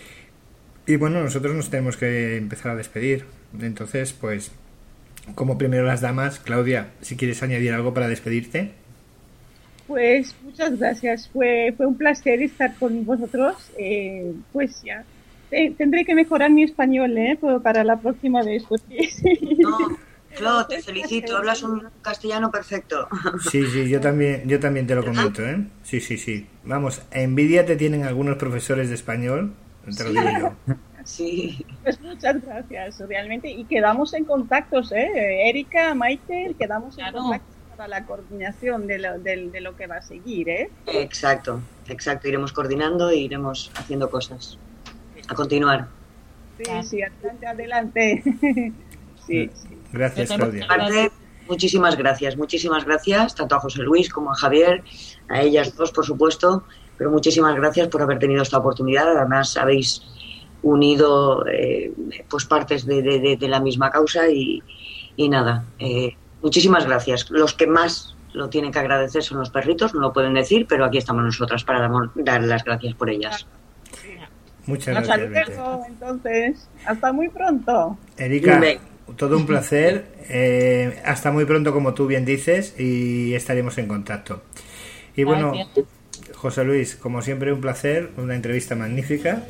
Y bueno, nosotros nos tenemos que empezar a despedir, entonces pues... Como primero las damas, Claudia, si quieres añadir algo para despedirte. Pues muchas gracias, fue fue un placer estar con vosotros. Eh, pues ya eh, tendré que mejorar mi español, ¿eh? Para la próxima vez, porque... No, Clau, te felicito, hablas un castellano perfecto. Sí, sí, yo también, yo también te lo comento, ¿eh? Sí, sí, sí. Vamos, envidia te tienen algunos profesores de español, te lo digo yo. Sí. Pues muchas gracias, realmente, y quedamos en contactos, ¿eh? Erika, Maite, quedamos en claro. contactos para la coordinación de lo, de, de lo que va a seguir, ¿eh? Exacto, exacto, iremos coordinando e iremos haciendo cosas. A continuar. Sí, sí, adelante, adelante. Sí, sí. Gracias, Claudia. Parte, muchísimas gracias, muchísimas gracias, tanto a José Luis como a Javier, a ellas dos, por supuesto, pero muchísimas gracias por haber tenido esta oportunidad. Además, habéis unido eh, pues partes de, de, de la misma causa y, y nada, eh, muchísimas gracias. Los que más lo tienen que agradecer son los perritos, no lo pueden decir, pero aquí estamos nosotras para dar, dar las gracias por ellas. Muchas gracias. Entonces, hasta muy pronto. Erika, todo un placer. Eh, hasta muy pronto, como tú bien dices, y estaremos en contacto. Y bueno, José Luis, como siempre, un placer, una entrevista magnífica.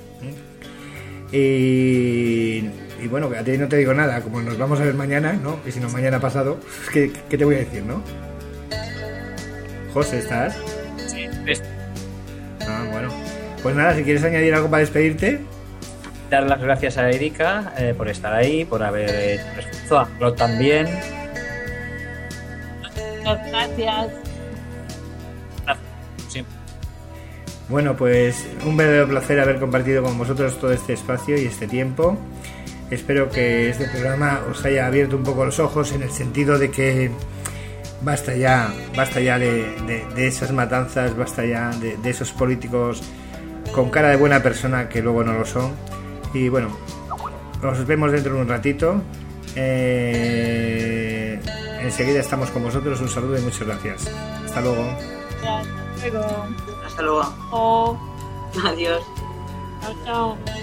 Y, y bueno, a ti no te digo nada, como nos vamos a ver mañana, ¿no? Y si no, mañana pasado, ¿qué, qué te voy a decir, no? José, ¿estás? Sí, ah, bueno. Pues nada, si quieres añadir algo para despedirte. Dar las gracias a Erika eh, por estar ahí, por haber hecho un esfuerzo, a Claude también. Muchas gracias. Sí. Bueno, pues un verdadero placer haber compartido con vosotros todo este espacio y este tiempo. Espero que este programa os haya abierto un poco los ojos en el sentido de que basta ya, basta ya de, de, de esas matanzas, basta ya de, de esos políticos con cara de buena persona que luego no lo son. Y bueno, nos vemos dentro de un ratito. Eh, enseguida estamos con vosotros. Un saludo y muchas gracias. Hasta luego. Hasta luego. Hasta luego. Oh. Adiós. Chao, chao.